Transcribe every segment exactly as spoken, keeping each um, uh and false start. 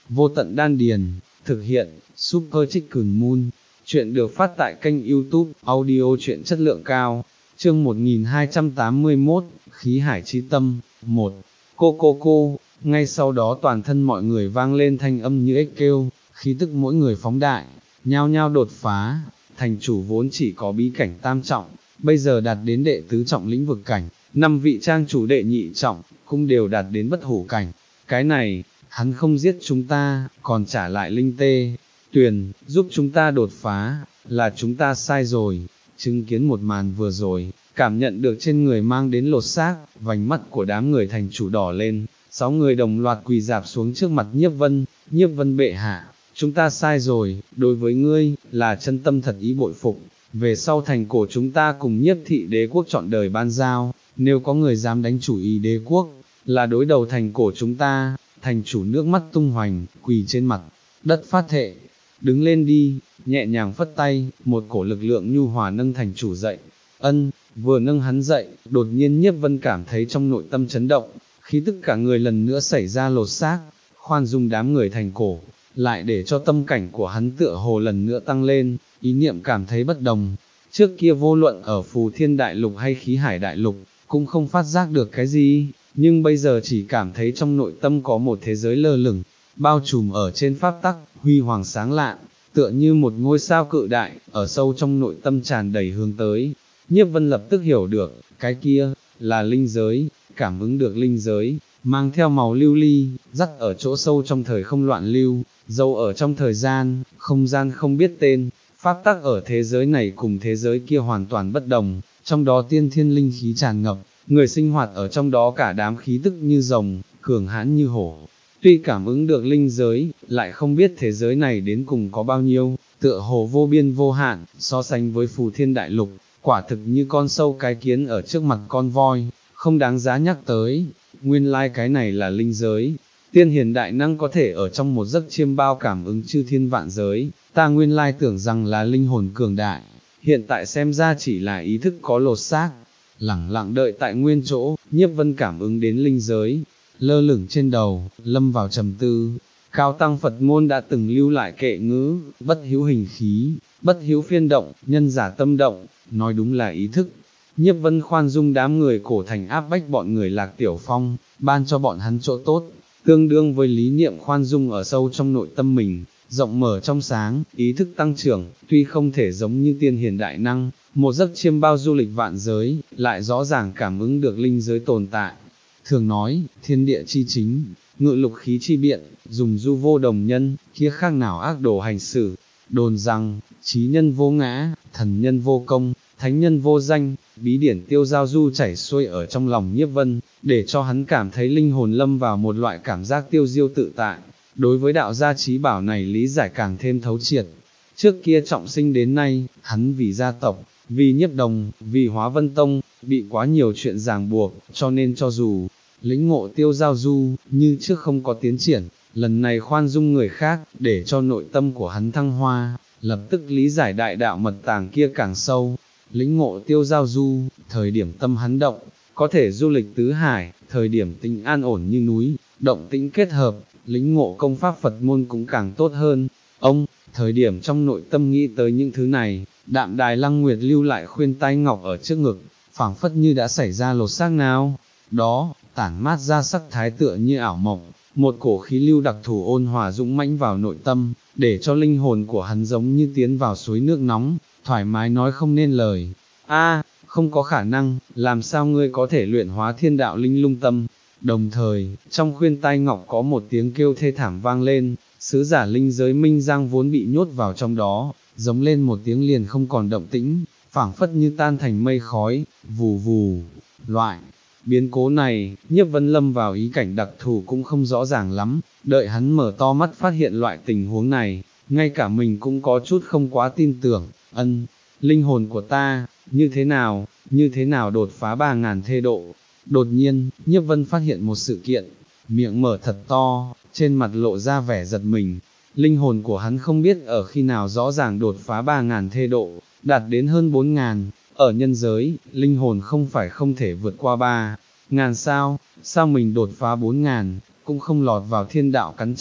vô tận đan điền, thực hiện, Super Chicken Moon, chuyện được phát tại kênh YouTube, audio truyện chất lượng cao, chương một nghìn hai trăm tám mươi mốt, khí hải chi tâm, một, cô cô cô, ngay sau đó toàn thân mọi người vang lên thanh âm như ếch kêu, khí tức mỗi người phóng đại, nhao nhao đột phá, thành chủ vốn chỉ có bí cảnh tam trọng, bây giờ đạt đến đệ tứ trọng lĩnh vực cảnh, năm vị trang chủ đệ nhị trọng, cũng đều đạt đến bất hủ cảnh, cái này, hắn không giết chúng ta, còn trả lại linh tê, tuyền, giúp chúng ta đột phá, là chúng ta sai rồi, chứng kiến một màn vừa rồi, cảm nhận được trên người mang đến lột xác, vành mắt của đám người thành chủ đỏ lên, sáu người đồng loạt quỳ dạp xuống trước mặt Nhiếp Vân, Nhiếp Vân bệ hạ, chúng ta sai rồi, đối với ngươi, là chân tâm thật ý bội phục, về sau thành cổ chúng ta cùng Nhiếp thị đế quốc trọn đời ban giao, nếu có người dám đánh chủ ý đế quốc, là đối đầu thành cổ chúng ta, thành chủ nước mắt tung hoành, quỳ trên mặt, đất phát thệ, đứng lên đi, nhẹ nhàng phất tay, một cổ lực lượng nhu hòa nâng thành chủ dậy, ân, vừa nâng hắn dậy, đột nhiên Nhiếp Vân cảm thấy trong nội tâm chấn động, khí tức cả người lần nữa xảy ra lột xác, khoan dung đám người thành cổ, lại để cho tâm cảnh của hắn tựa hồ lần nữa tăng lên, ý niệm cảm thấy bất đồng, trước kia vô luận ở Phù Thiên Đại Lục hay Khí Hải Đại Lục, cũng không phát giác được cái gì, nhưng bây giờ chỉ cảm thấy trong nội tâm có một thế giới lơ lửng, bao trùm ở trên pháp tắc, huy hoàng sáng lạn, tựa như một ngôi sao cự đại, ở sâu trong nội tâm tràn đầy hướng tới. Nhiếp Vân lập tức hiểu được, cái kia, là linh giới, cảm ứng được linh giới, mang theo màu lưu ly, dắt ở chỗ sâu trong thời không loạn lưu, dâu ở trong thời gian, không gian không biết tên, pháp tắc ở thế giới này cùng thế giới kia hoàn toàn bất đồng, trong đó tiên thiên linh khí tràn ngập, người sinh hoạt ở trong đó cả đám khí tức như rồng, cường hãn như hổ. Tuy cảm ứng được linh giới, lại không biết thế giới này đến cùng có bao nhiêu, tựa hồ vô biên vô hạn, so sánh với Phù Thiên Đại Lục, quả thực như con sâu cái kiến ở trước mặt con voi, không đáng giá nhắc tới, nguyên lai like cái này là linh giới, tiên hiền đại năng có thể ở trong một giấc chiêm bao cảm ứng chư thiên vạn giới, ta nguyên lai like tưởng rằng là linh hồn cường đại, hiện tại xem ra chỉ là ý thức có lột xác, lẳng lặng đợi tại nguyên chỗ, Nhiếp Vân cảm ứng đến linh giới, lơ lửng trên đầu, lâm vào trầm tư. Cao tăng Phật môn đã từng lưu lại kệ ngữ, bất hữu hình khí, bất hữu phiên động, nhân giả tâm động, nói đúng là ý thức. Nhiếp Vân khoan dung đám người cổ thành áp bách bọn người Lạc Tiểu Phong, ban cho bọn hắn chỗ tốt, tương đương với lý niệm khoan dung ở sâu trong nội tâm mình, rộng mở trong sáng, ý thức tăng trưởng, tuy không thể giống như tiên hiền đại năng, một giấc chiêm bao du lịch vạn giới, lại rõ ràng cảm ứng được linh giới tồn tại. Thường nói, thiên địa chi chính, ngự lục khí chi biện, dùng du vô đồng nhân, kia khác nào ác đồ hành xử, đồn rằng, trí nhân vô ngã, thần nhân vô công, thánh nhân vô danh, bí điển tiêu giao du chảy xuôi ở trong lòng Nhiếp Vân, để cho hắn cảm thấy linh hồn lâm vào một loại cảm giác tiêu diêu tự tại, đối với đạo gia trí bảo này lý giải càng thêm thấu triệt. Trước kia trọng sinh đến nay, hắn vì gia tộc, vì Nhiếp Đồng, vì Hóa Vân Tông, bị quá nhiều chuyện ràng buộc, cho nên cho dù lĩnh ngộ tiêu giao du, như trước không có tiến triển, lần này khoan dung người khác, để cho nội tâm của hắn thăng hoa, lập tức lý giải đại đạo mật tàng kia càng sâu, lĩnh ngộ tiêu giao du, thời điểm tâm hắn động, có thể du lịch tứ hải, thời điểm tĩnh an ổn như núi, động tĩnh kết hợp, lĩnh ngộ công pháp Phật môn cũng càng tốt hơn. Ông, thời điểm trong nội tâm nghĩ tới những thứ này, Đạm Đài Lăng Nguyệt lưu lại khuyên tai ngọc ở trước ngực, phảng phất như đã xảy ra lột xác nào đó, tản mát ra sắc thái tựa như ảo mộng, một cổ khí lưu đặc thù ôn hòa dũng mãnh vào nội tâm, để cho linh hồn của hắn giống như tiến vào suối nước nóng, thoải mái nói không nên lời. A, không có khả năng, làm sao ngươi có thể luyện hóa thiên đạo linh lung tâm? Đồng thời, trong khuyên tai ngọc có một tiếng kêu thê thảm vang lên, sứ giả linh giới Minh Giang vốn bị nhốt vào trong đó, giống lên một tiếng liền không còn động tĩnh, phảng phất như tan thành mây khói, vù vù, loại. Biến cố này, Nhiếp Vân lâm vào ý cảnh đặc thù cũng không rõ ràng lắm, đợi hắn mở to mắt phát hiện loại tình huống này, ngay cả mình cũng có chút không quá tin tưởng, ân, linh hồn của ta, như thế nào, như thế nào đột phá ba ngàn thê độ. Đột nhiên, Nhiếp Vân phát hiện một sự kiện, miệng mở thật to, trên mặt lộ ra vẻ giật mình, linh hồn của hắn không biết ở khi nào rõ ràng đột phá ba ngàn thê độ, đạt đến hơn bốn ngàn. Ở nhân giới, linh hồn không phải không thể vượt qua ba ngàn sao, sao mình đột phá bốn ngàn, cũng không lọt vào thiên đạo cắn trả,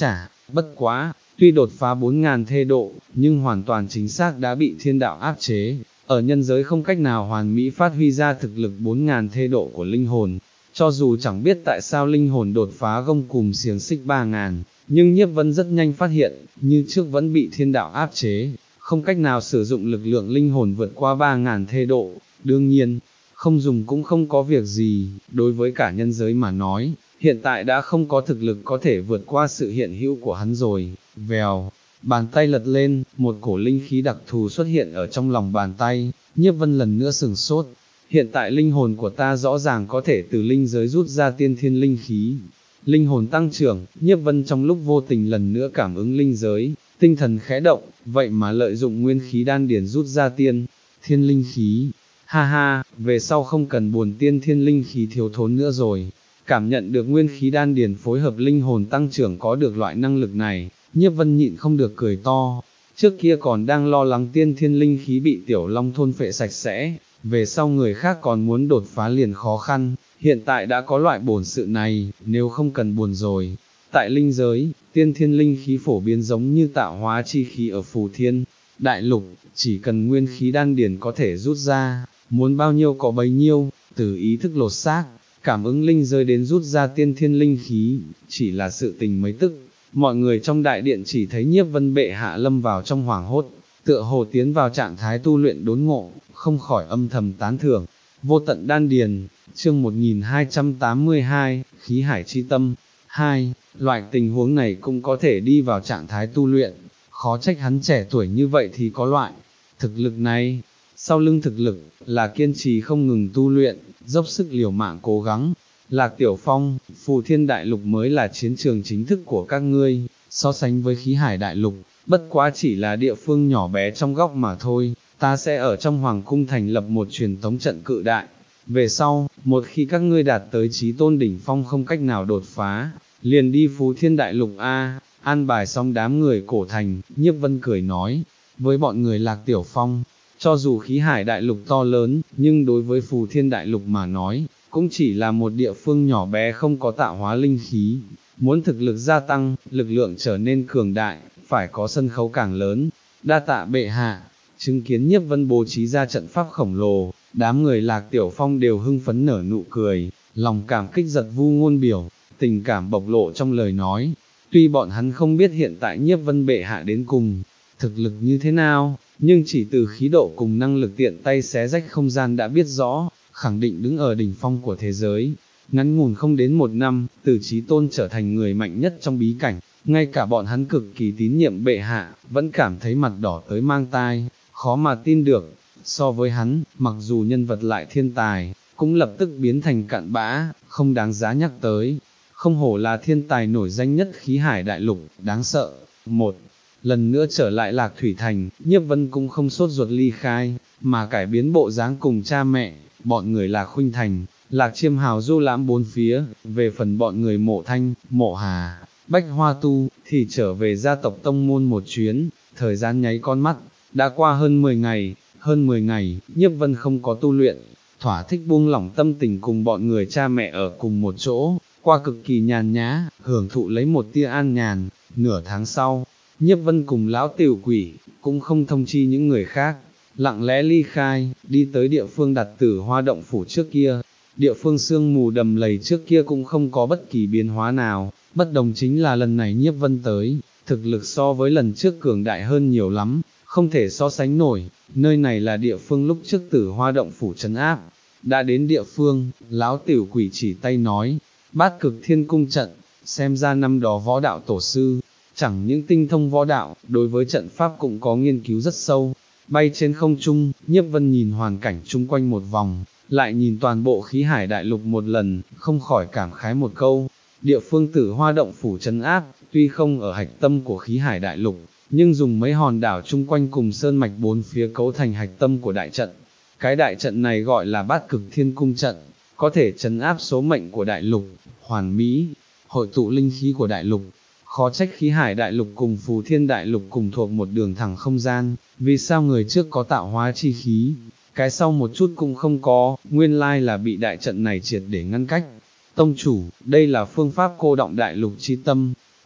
Bất quá, tuy đột phá bốn ngàn thê độ, nhưng hoàn toàn chính xác đã bị thiên đạo áp chế, ở nhân giới không cách nào hoàn mỹ phát huy ra thực lực bốn ngàn thê độ của linh hồn. Cho dù chẳng biết tại sao linh hồn đột phá gông cùm xiềng xích ba ngàn, nhưng Nhiếp Vân rất nhanh phát hiện, như trước vẫn bị thiên đạo áp chế, không cách nào sử dụng lực lượng linh hồn vượt qua ba ngàn thê độ. Đương nhiên, không dùng cũng không có việc gì, đối với cả nhân giới mà nói, hiện tại đã không có thực lực có thể vượt qua sự hiện hữu của hắn rồi. Vèo, bàn tay lật lên, một cổ linh khí đặc thù xuất hiện ở trong lòng bàn tay. Nhiếp Vân lần nữa sừng sốt, hiện tại linh hồn của ta rõ ràng có thể từ linh giới rút ra tiên thiên linh khí. Linh hồn tăng trưởng, Nhiếp Vân trong lúc vô tình lần nữa cảm ứng linh giới, tinh thần khẽ động, vậy mà lợi dụng nguyên khí đan điển rút ra tiên thiên linh khí. Ha ha, về sau không cần buồn tiên thiên linh khí thiếu thốn nữa rồi. Cảm nhận được nguyên khí đan điển phối hợp linh hồn tăng trưởng có được loại năng lực này, Nhiếp Vân nhịn không được cười to. Trước kia còn đang lo lắng tiên thiên linh khí bị tiểu long thôn phệ sạch sẽ, về sau người khác còn muốn đột phá liền khó khăn, hiện tại đã có loại bổn sự này, nếu không cần buồn rồi. Tại linh giới, tiên thiên linh khí phổ biến giống như tạo hóa chi khí ở phù thiên đại lục, chỉ cần nguyên khí đan điển có thể rút ra, muốn bao nhiêu có bấy nhiêu, từ ý thức lột xác, cảm ứng linh giới đến rút ra tiên thiên linh khí, chỉ là sự tình mấy tức. Mọi người trong đại điện chỉ thấy Nhiếp Vân bệ hạ lâm vào trong hoảng hốt, tựa hồ tiến vào trạng thái tu luyện đốn ngộ, không khỏi âm thầm tán thưởng. Vô tận đan điền, chương một nghìn hai trăm tám mươi hai, khí hải chi tâm. Hai, loại tình huống này cũng có thể đi vào trạng thái tu luyện, khó trách hắn trẻ tuổi như vậy thì có loại thực lực này. Sau lưng thực lực, là kiên trì không ngừng tu luyện, dốc sức liều mạng cố gắng. Lạc Tiểu Phong, Phù Thiên Đại Lục mới là chiến trường chính thức của các ngươi, so sánh với khí hải đại lục, bất quá chỉ là địa phương nhỏ bé trong góc mà thôi, ta sẽ ở trong Hoàng Cung thành lập một truyền tống trận cự đại. Về sau, một khi các ngươi đạt tới chí tôn đỉnh phong không cách nào đột phá, liền đi Phù Thiên Đại Lục A. An bài xong đám người cổ thành, Nhiếp Vân cười nói, với bọn người Lạc Tiểu Phong, cho dù khí hải đại lục to lớn, nhưng đối với Phù Thiên Đại Lục mà nói, cũng chỉ là một địa phương nhỏ bé không có tạo hóa linh khí. Muốn thực lực gia tăng, lực lượng trở nên cường đại, phải có sân khấu càng lớn. Đa tạ bệ hạ, chứng kiến Nhiếp Vân bố trí ra trận pháp khổng lồ, đám người Lạc Tiểu Phong đều hưng phấn nở nụ cười, lòng cảm kích giật vu ngôn biểu, tình cảm bộc lộ trong lời nói. Tuy bọn hắn không biết hiện tại Nhiếp Vân bệ hạ đến cùng thực lực như thế nào, nhưng chỉ từ khí độ cùng năng lực tiện tay xé rách không gian đã biết rõ, khẳng định đứng ở đỉnh phong của thế giới. Ngắn ngủn không đến một năm, từ chí tôn trở thành người mạnh nhất trong bí cảnh, ngay cả bọn hắn cực kỳ tín nhiệm bệ hạ, vẫn cảm thấy mặt đỏ tới mang tai, khó mà tin được. So với hắn, mặc dù nhân vật lại thiên tài, cũng lập tức biến thành cặn bã, không đáng giá nhắc tới. Không hổ là thiên tài nổi danh nhất khí hải đại lục, đáng sợ. Một lần nữa trở lại Lạc Thủy Thành, Nhiếp Vân cũng không sốt ruột ly khai, mà cải biến bộ dáng cùng cha mẹ, bọn người Lạc Khuynh Thành, Lạc Chiêm Hào du lãm bốn phía. Về phần bọn người Mộ Thanh, Mộ Hà, Bách Hoa Tu, thì trở về gia tộc tông môn một chuyến. Thời gian nháy con mắt, đã qua hơn mười ngày, hơn mười ngày, Nhiếp Vân không có tu luyện, thỏa thích buông lỏng tâm tình cùng bọn người cha mẹ ở cùng một chỗ, qua cực kỳ nhàn nhã, hưởng thụ lấy một tia an nhàn. Nửa tháng sau, Nhiếp Vân cùng lão tiểu quỷ, cũng không thông chi những người khác, lặng lẽ ly khai, đi tới địa phương đặt Tử Hoa động phủ trước kia. Địa phương sương mù đầm lầy trước kia cũng không có bất kỳ biến hóa nào, bất đồng chính là lần này Nhiếp Vân tới, thực lực so với lần trước cường đại hơn nhiều lắm, không thể so sánh nổi. Nơi này là địa phương lúc trước Tử Hoa động phủ trấn áp. Đã đến địa phương, lão tiểu quỷ chỉ tay nói, Bát Cực Thiên Cung trận, xem ra năm đó võ đạo tổ sư, chẳng những tinh thông võ đạo, đối với trận pháp cũng có nghiên cứu rất sâu. Bay trên không trung, Nhiếp Vân nhìn hoàn cảnh chung quanh một vòng, lại nhìn toàn bộ khí hải đại lục một lần, không khỏi cảm khái một câu. Địa phương Tử Hoa động phủ trấn áp, tuy không ở hạch tâm của khí hải đại lục, nhưng dùng mấy hòn đảo chung quanh cùng sơn mạch bốn phía cấu thành hạch tâm của đại trận. Cái đại trận này gọi là Bát Cực Thiên Cung trận, có thể trấn áp số mệnh của đại lục, hoàn mỹ, hội tụ linh khí của đại lục. Khó trách khí hải đại lục cùng Phù Thiên đại lục cùng thuộc một đường thẳng không gian, vì sao người trước có tạo hóa chi khí, cái sau một chút cũng không có, nguyên lai là bị đại trận này triệt để ngăn cách. Tông chủ, đây là phương pháp cô động đại lục chi tâm,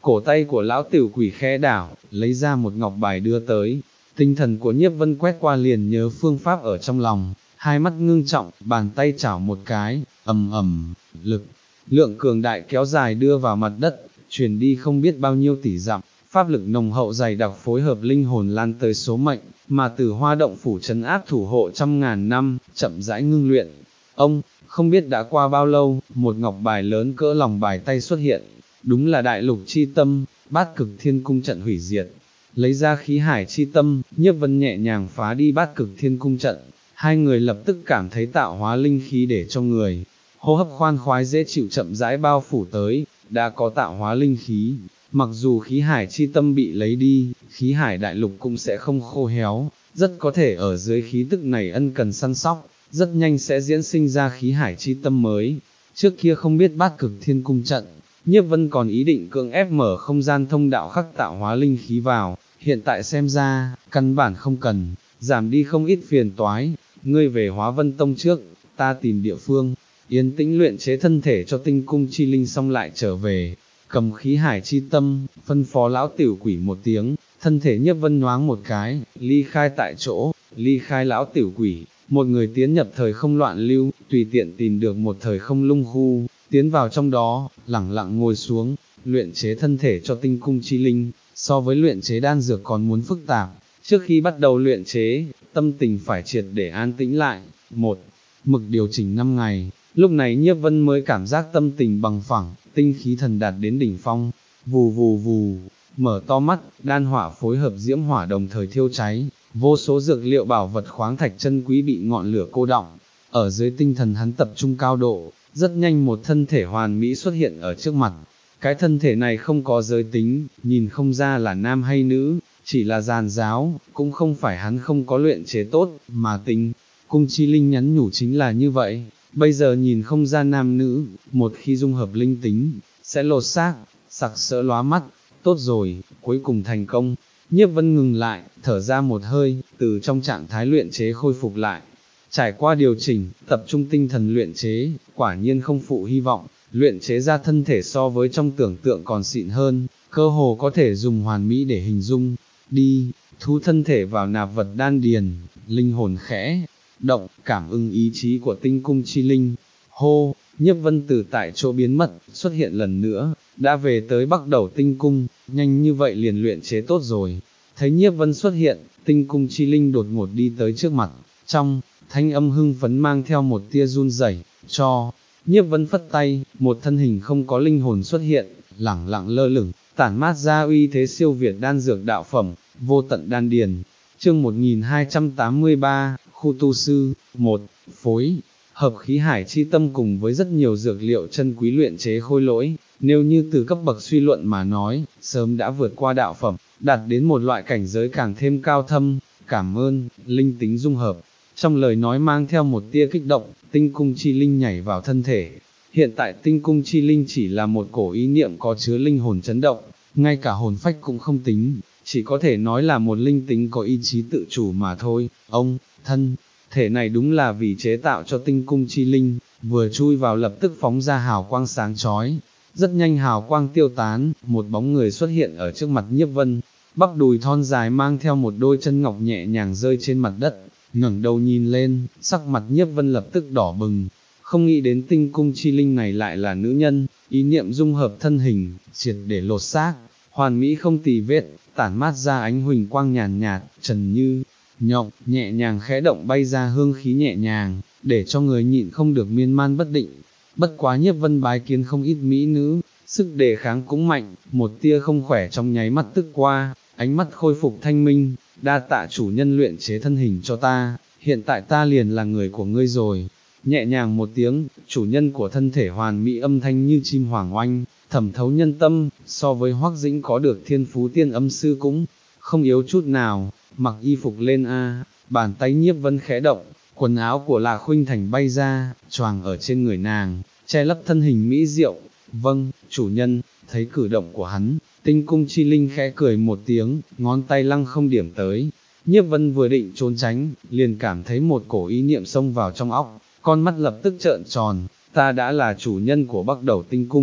cổ tay của lão tiểu quỷ khẽ đảo, lấy ra một ngọc bài đưa tới, tinh thần của Nhiếp Vân quét qua liền nhớ phương pháp ở trong lòng, hai mắt ngưng trọng, bàn tay chảo một cái, ầm ầm, lực, lượng cường đại kéo dài đưa vào mặt đất, truyền đi không biết bao nhiêu tỷ dặm, pháp lực nồng hậu dày đặc phối hợp linh hồn lan tới số mệnh, mà từ Hoa Động phủ trấn áp thủ hộ trăm ngàn năm, chậm rãi ngưng luyện. Ông, không biết đã qua bao lâu, một ngọc bài lớn cỡ lòng bài tay xuất hiện, đúng là đại lục chi tâm, bát cực thiên cung trận hủy diệt. Lấy ra khí hải chi tâm, Nhiếp Vân nhẹ nhàng phá đi bát cực thiên cung trận, hai người lập tức cảm thấy tạo hóa linh khí để cho người, hô hấp khoan khoái dễ chịu chậm rãi bao phủ tới, đã có tạo hóa linh khí, mặc dù khí hải chi tâm bị lấy đi, khí hải đại lục cũng sẽ không khô héo, rất có thể ở dưới khí tức này ân cần săn sóc, rất nhanh sẽ diễn sinh ra khí hải chi tâm mới. Trước kia không biết bát cực thiên cung trận, Nhiếp Vân còn ý định cưỡng ép mở không gian thông đạo khắc tạo hóa linh khí vào, hiện tại xem ra, căn bản không cần, giảm đi không ít phiền toái, ngươi về Hóa Vân Tông trước, ta tìm địa phương, yên tĩnh luyện chế thân thể cho tinh cung chi linh xong lại trở về, cầm khí hải chi tâm, phân phó lão tiểu quỷ một tiếng, thân thể Nhiếp Vân nhoáng một cái, ly khai tại chỗ, ly khai lão tiểu quỷ, một người tiến nhập thời không loạn lưu, tùy tiện tìm được một thời không lung khu, tiến vào trong đó, lẳng lặng ngồi xuống, luyện chế thân thể cho tinh cung chi linh, so với luyện chế đan dược còn muốn phức tạp, trước khi bắt đầu luyện chế, tâm tình phải triệt để an tĩnh lại, một, mực điều chỉnh năm ngày, lúc này Nhiếp Vân mới cảm giác tâm tình bằng phẳng, tinh khí thần đạt đến đỉnh phong, vù vù vù, mở to mắt, đan hỏa phối hợp diễm hỏa đồng thời thiêu cháy, vô số dược liệu bảo vật khoáng thạch chân quý bị ngọn lửa cô đọng, ở dưới tinh thần hắn tập trung cao độ, rất nhanh một thân thể hoàn mỹ xuất hiện ở trước mặt. Cái thân thể này không có giới tính, nhìn không ra là nam hay nữ, chỉ là giàn giáo, cũng không phải hắn không có luyện chế tốt, mà tính, cung chi linh nhắn nhủ chính là như vậy, bây giờ nhìn không ra nam nữ, một khi dung hợp linh tính, sẽ lột xác, sặc sỡ lóa mắt, tốt rồi, cuối cùng thành công. Nhiếp Vân ngừng lại, thở ra một hơi, từ trong trạng thái luyện chế khôi phục lại. Trải qua điều chỉnh, tập trung tinh thần luyện chế, quả nhiên không phụ hy vọng, luyện chế ra thân thể so với trong tưởng tượng còn xịn hơn, cơ hồ có thể dùng hoàn mỹ để hình dung. Đi, thu thân thể vào nạp vật đan điền, linh hồn khẽ, động, cảm ứng ý chí của tinh cung chi linh. Hô, Nhiếp Vân từ tại chỗ biến mất, xuất hiện lần nữa, đã về tới Bắc Đầu tinh cung, nhanh như vậy liền luyện chế tốt rồi. Thấy Nhiếp Vân xuất hiện, tinh cung chi linh đột ngột đi tới trước mặt, trong thanh âm hưng phấn mang theo một tia run rẩy, cho, Nhiếp Vân phất tay, một thân hình không có linh hồn xuất hiện, lẳng lặng lơ lửng, tản mát ra uy thế siêu việt đan dược đạo phẩm, vô tận đan điền. Chương một nghìn hai trăm tám mươi ba, khu tu sư, một, phối, hợp khí hải chi tâm cùng với rất nhiều dược liệu chân quý luyện chế khôi lỗi, nếu như từ cấp bậc suy luận mà nói, sớm đã vượt qua đạo phẩm, đạt đến một loại cảnh giới càng thêm cao thâm. Cảm ơn, linh tính dung hợp. Trong lời nói mang theo một tia kích động, tinh cung chi linh nhảy vào thân thể. Hiện tại tinh cung chi linh chỉ là một cổ ý niệm có chứa linh hồn chấn động, ngay cả hồn phách cũng không tính, chỉ có thể nói là một linh tính có ý chí tự chủ mà thôi. Ông, thân, thể này đúng là vì chế tạo cho tinh cung chi linh, vừa chui vào lập tức phóng ra hào quang sáng chói. Rất nhanh hào quang tiêu tán, một bóng người xuất hiện ở trước mặt Nhiếp Vân, bắp đùi thon dài mang theo một đôi chân ngọc nhẹ nhàng rơi trên mặt đất, ngẩng đầu nhìn lên, sắc mặt Nhiếp Vân lập tức đỏ bừng, không nghĩ đến tinh cung chi linh này lại là nữ nhân, ý niệm dung hợp thân hình, triệt để lột xác, hoàn mỹ không tì vết, tản mát ra ánh huỳnh quang nhàn nhạt, trần như nhộng, nhẹ nhàng khẽ động bay ra hương khí nhẹ nhàng, để cho người nhịn không được miên man bất định. Bất quá Nhiếp Vân bái kiến không ít mỹ nữ, sức đề kháng cũng mạnh, một tia không khỏe trong nháy mắt tức qua, ánh mắt khôi phục thanh minh, đa tạ chủ nhân luyện chế thân hình cho ta, hiện tại ta liền là người của ngươi rồi. Nhẹ nhàng một tiếng, chủ nhân của thân thể hoàn mỹ âm thanh như chim hoàng oanh, thẩm thấu nhân tâm, so với Hoắc Dĩnh có được thiên phú tiên âm sư cũng không yếu chút nào. Mặc y phục lên a, bàn tay Nhiếp Vân khẽ động, quần áo của Lạc Khuynh Thành bay ra, choàng ở trên người nàng, che lấp thân hình mỹ diệu. Vâng, chủ nhân. Thấy cử động của hắn, tinh cung chi linh khẽ cười một tiếng, ngón tay lăng không điểm tới. Nhiếp Vân vừa định trốn tránh, liền cảm thấy một cổ ý niệm xông vào trong óc, con mắt lập tức trợn tròn. Ta đã là chủ nhân của Bắc Đầu tinh cung,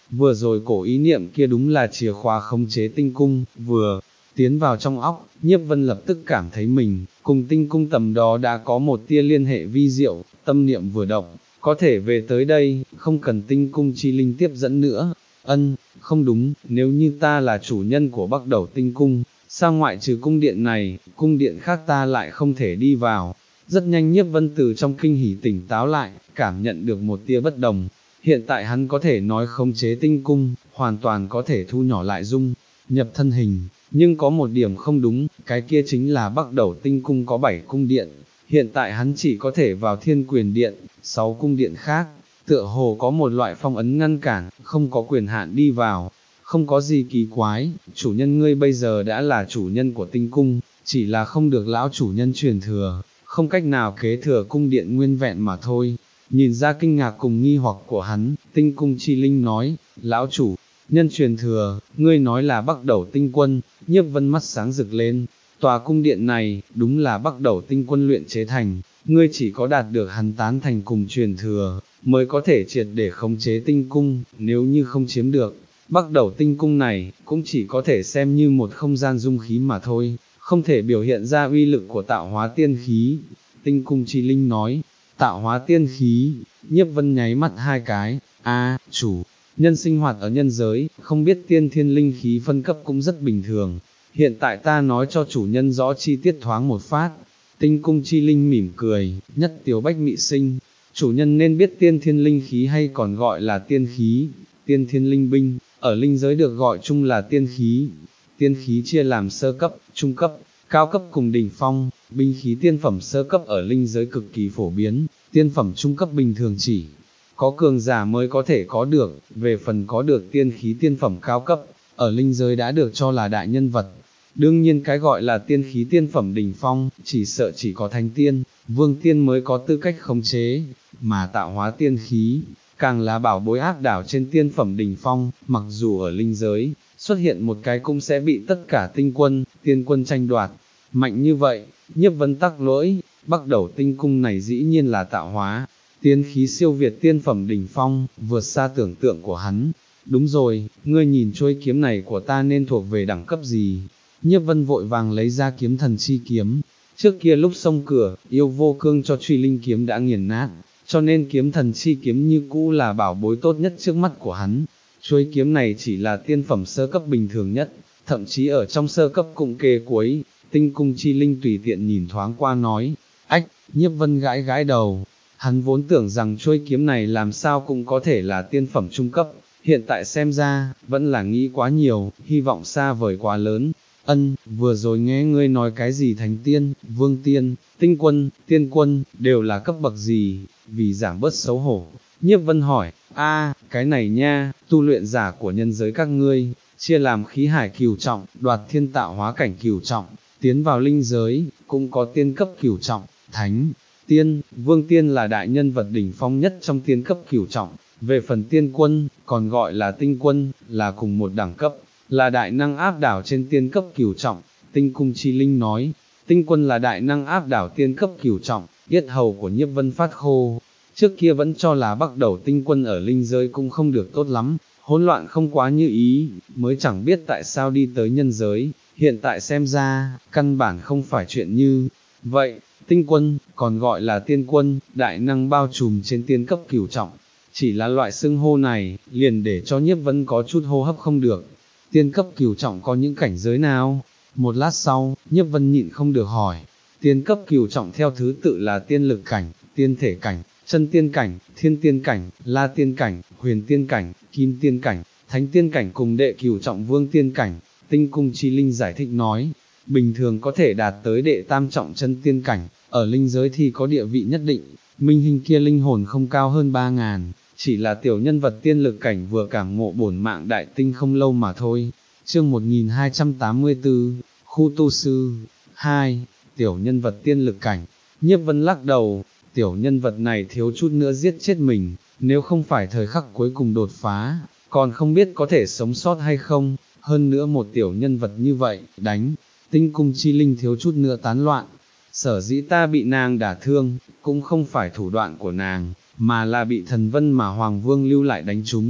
vừa rồi cổ ý niệm kia đúng là chìa khóa khống chế tinh cung, vừa tiến vào trong óc, Nhiếp Vân lập tức cảm thấy mình, cùng tinh cung tầm đó đã có một tia liên hệ vi diệu, tâm niệm vừa động, có thể về tới đây, không cần tinh cung chi linh tiếp dẫn nữa. Ân, không đúng, nếu như ta là chủ nhân của Bắc Đẩu tinh cung, sao ngoại trừ cung điện này, cung điện khác ta lại không thể đi vào. Rất nhanh Nhiếp Vân từ trong kinh hỉ tỉnh táo lại, cảm nhận được một tia bất đồng. Hiện tại hắn có thể nói khống chế tinh cung, hoàn toàn có thể thu nhỏ lại dung, nhập thân hình, nhưng có một điểm không đúng, cái kia chính là Bắc Đẩu tinh cung có bảy cung điện, hiện tại hắn chỉ có thể vào Thiên Quyền điện, sáu cung điện khác, tựa hồ có một loại phong ấn ngăn cản, không có quyền hạn đi vào. Không có gì kỳ quái, chủ nhân ngươi bây giờ đã là chủ nhân của tinh cung, chỉ là không được lão chủ nhân truyền thừa, không cách nào kế thừa cung điện nguyên vẹn mà thôi. Nhìn ra kinh ngạc cùng nghi hoặc của hắn, tinh cung chi linh nói, lão chủ, nhân truyền thừa, ngươi nói là Bắc Đẩu tinh quân. Nhiếp Vân mắt sáng rực lên, tòa cung điện này, đúng là Bắc Đẩu tinh quân luyện chế thành, ngươi chỉ có đạt được hắn tán thành cùng truyền thừa, mới có thể triệt để khống chế tinh cung, nếu như không chiếm được, Bắc Đẩu tinh cung này, cũng chỉ có thể xem như một không gian dung khí mà thôi, không thể biểu hiện ra uy lực của tạo hóa tiên khí. Tinh cung chi linh nói, tạo hóa tiên khí. Nhiếp Vân nháy mắt hai cái, a chủ, nhân sinh hoạt ở nhân giới, không biết tiên thiên linh khí phân cấp cũng rất bình thường, hiện tại ta nói cho chủ nhân rõ chi tiết thoáng một phát. Tinh cung chi linh mỉm cười, nhất tiếu bách mị sinh, chủ nhân nên biết tiên thiên linh khí hay còn gọi là tiên khí, tiên thiên linh binh, ở linh giới được gọi chung là tiên khí. Tiên khí chia làm sơ cấp, trung cấp, cao cấp cùng đỉnh phong, binh khí tiên phẩm sơ cấp ở linh giới cực kỳ phổ biến, tiên phẩm trung cấp bình thường chỉ có cường giả mới có thể có được, về phần có được tiên khí tiên phẩm cao cấp, ở linh giới đã được cho là đại nhân vật. Đương nhiên cái gọi là tiên khí tiên phẩm đỉnh phong, chỉ sợ chỉ có thánh tiên, vương tiên mới có tư cách khống chế, mà tạo hóa tiên khí, càng là bảo bối áp đảo trên tiên phẩm đỉnh phong, mặc dù ở linh giới, xuất hiện một cái cũng sẽ bị tất cả tinh quân, tiên quân tranh đoạt. Mạnh như vậy, Nhiếp Vân tắc lỗi, Bắc Đẩu tinh cung này dĩ nhiên là tạo hóa tiên khí siêu việt tiên phẩm đỉnh phong, vượt xa tưởng tượng của hắn. Đúng rồi, ngươi nhìn chuôi kiếm này của ta nên thuộc về đẳng cấp gì? Nhiếp Vân vội vàng lấy ra kiếm thần chi kiếm. Trước kia lúc xông cửa, yêu vô cương cho truy linh kiếm đã nghiền nát, cho nên kiếm thần chi kiếm như cũ là bảo bối tốt nhất trước mắt của hắn. Chuôi kiếm này chỉ là tiên phẩm sơ cấp bình thường nhất, thậm chí ở trong sơ cấp cũng kề cuối. Tinh cung chi linh tùy tiện nhìn thoáng qua nói, ách. Nhiếp Vân gãi gãi đầu, hắn vốn tưởng rằng chuôi kiếm này làm sao cũng có thể là tiên phẩm trung cấp, hiện tại xem ra, vẫn là nghĩ quá nhiều, hy vọng xa vời quá lớn. Ân, vừa rồi nghe ngươi nói cái gì thánh tiên, vương tiên, tinh quân, tiên quân, đều là cấp bậc gì? Vì giảm bớt xấu hổ, Nhiếp Vân hỏi, a, cái này nha, tu luyện giả của nhân giới các ngươi, chia làm khí hải cửu trọng, đoạt thiên tạo hóa cảnh cửu trọng, tiến vào linh giới, cũng có tiên cấp cửu trọng, thánh tiên, vương tiên là đại nhân vật đỉnh phong nhất trong tiên cấp cửu trọng, về phần tiên quân, còn gọi là tinh quân, là cùng một đẳng cấp, là đại năng áp đảo trên tiên cấp cửu trọng. Tinh cung chi linh nói, tinh quân là đại năng áp đảo tiên cấp cửu trọng. Yết hầu của Nhiếp Vân phát khô, trước kia vẫn cho là Bắc Đẩu tinh quân ở linh giới cũng không được tốt lắm, hỗn loạn không quá như ý, mới chẳng biết tại sao đi tới nhân giới, hiện tại xem ra, căn bản không phải chuyện như vậy. Tinh quân, còn gọi là tiên quân, đại năng bao trùm trên tiên cấp cửu trọng, chỉ là loại xưng hô này, liền để cho Nhiếp Vân có chút hô hấp không được. Tiên cấp cửu trọng có những cảnh giới nào? Một lát sau, Nhiếp Vân nhịn không được hỏi. Tiên cấp cửu trọng theo thứ tự là tiên lực cảnh, tiên thể cảnh, chân tiên cảnh, thiên tiên cảnh, la tiên cảnh, huyền tiên cảnh, kim tiên cảnh, thánh tiên cảnh cùng đệ cửu trọng vương tiên cảnh. Tinh cung chi linh giải thích nói, bình thường có thể đạt tới đệ tam trọng chân tiên cảnh, ở linh giới thì có địa vị nhất định. Minh hình kia linh hồn không cao hơn ba ngàn, chỉ là tiểu nhân vật tiên lực cảnh vừa cảm ngộ bổn mạng đại tinh không lâu mà thôi. Chương một nghìn hai trăm tám mươi tư, khu tu sư. Hai, tiểu nhân vật tiên lực cảnh. Nhiếp Vân lắc đầu, tiểu nhân vật này thiếu chút nữa giết chết mình, nếu không phải thời khắc cuối cùng đột phá, còn không biết có thể sống sót hay không. Hơn nữa một tiểu nhân vật như vậy, đánh, tinh cung chi linh thiếu chút nữa tán loạn. Sở dĩ ta bị nàng đả thương, cũng không phải thủ đoạn của nàng, mà là bị thần vân mà Hoàng Vương lưu lại đánh chúng.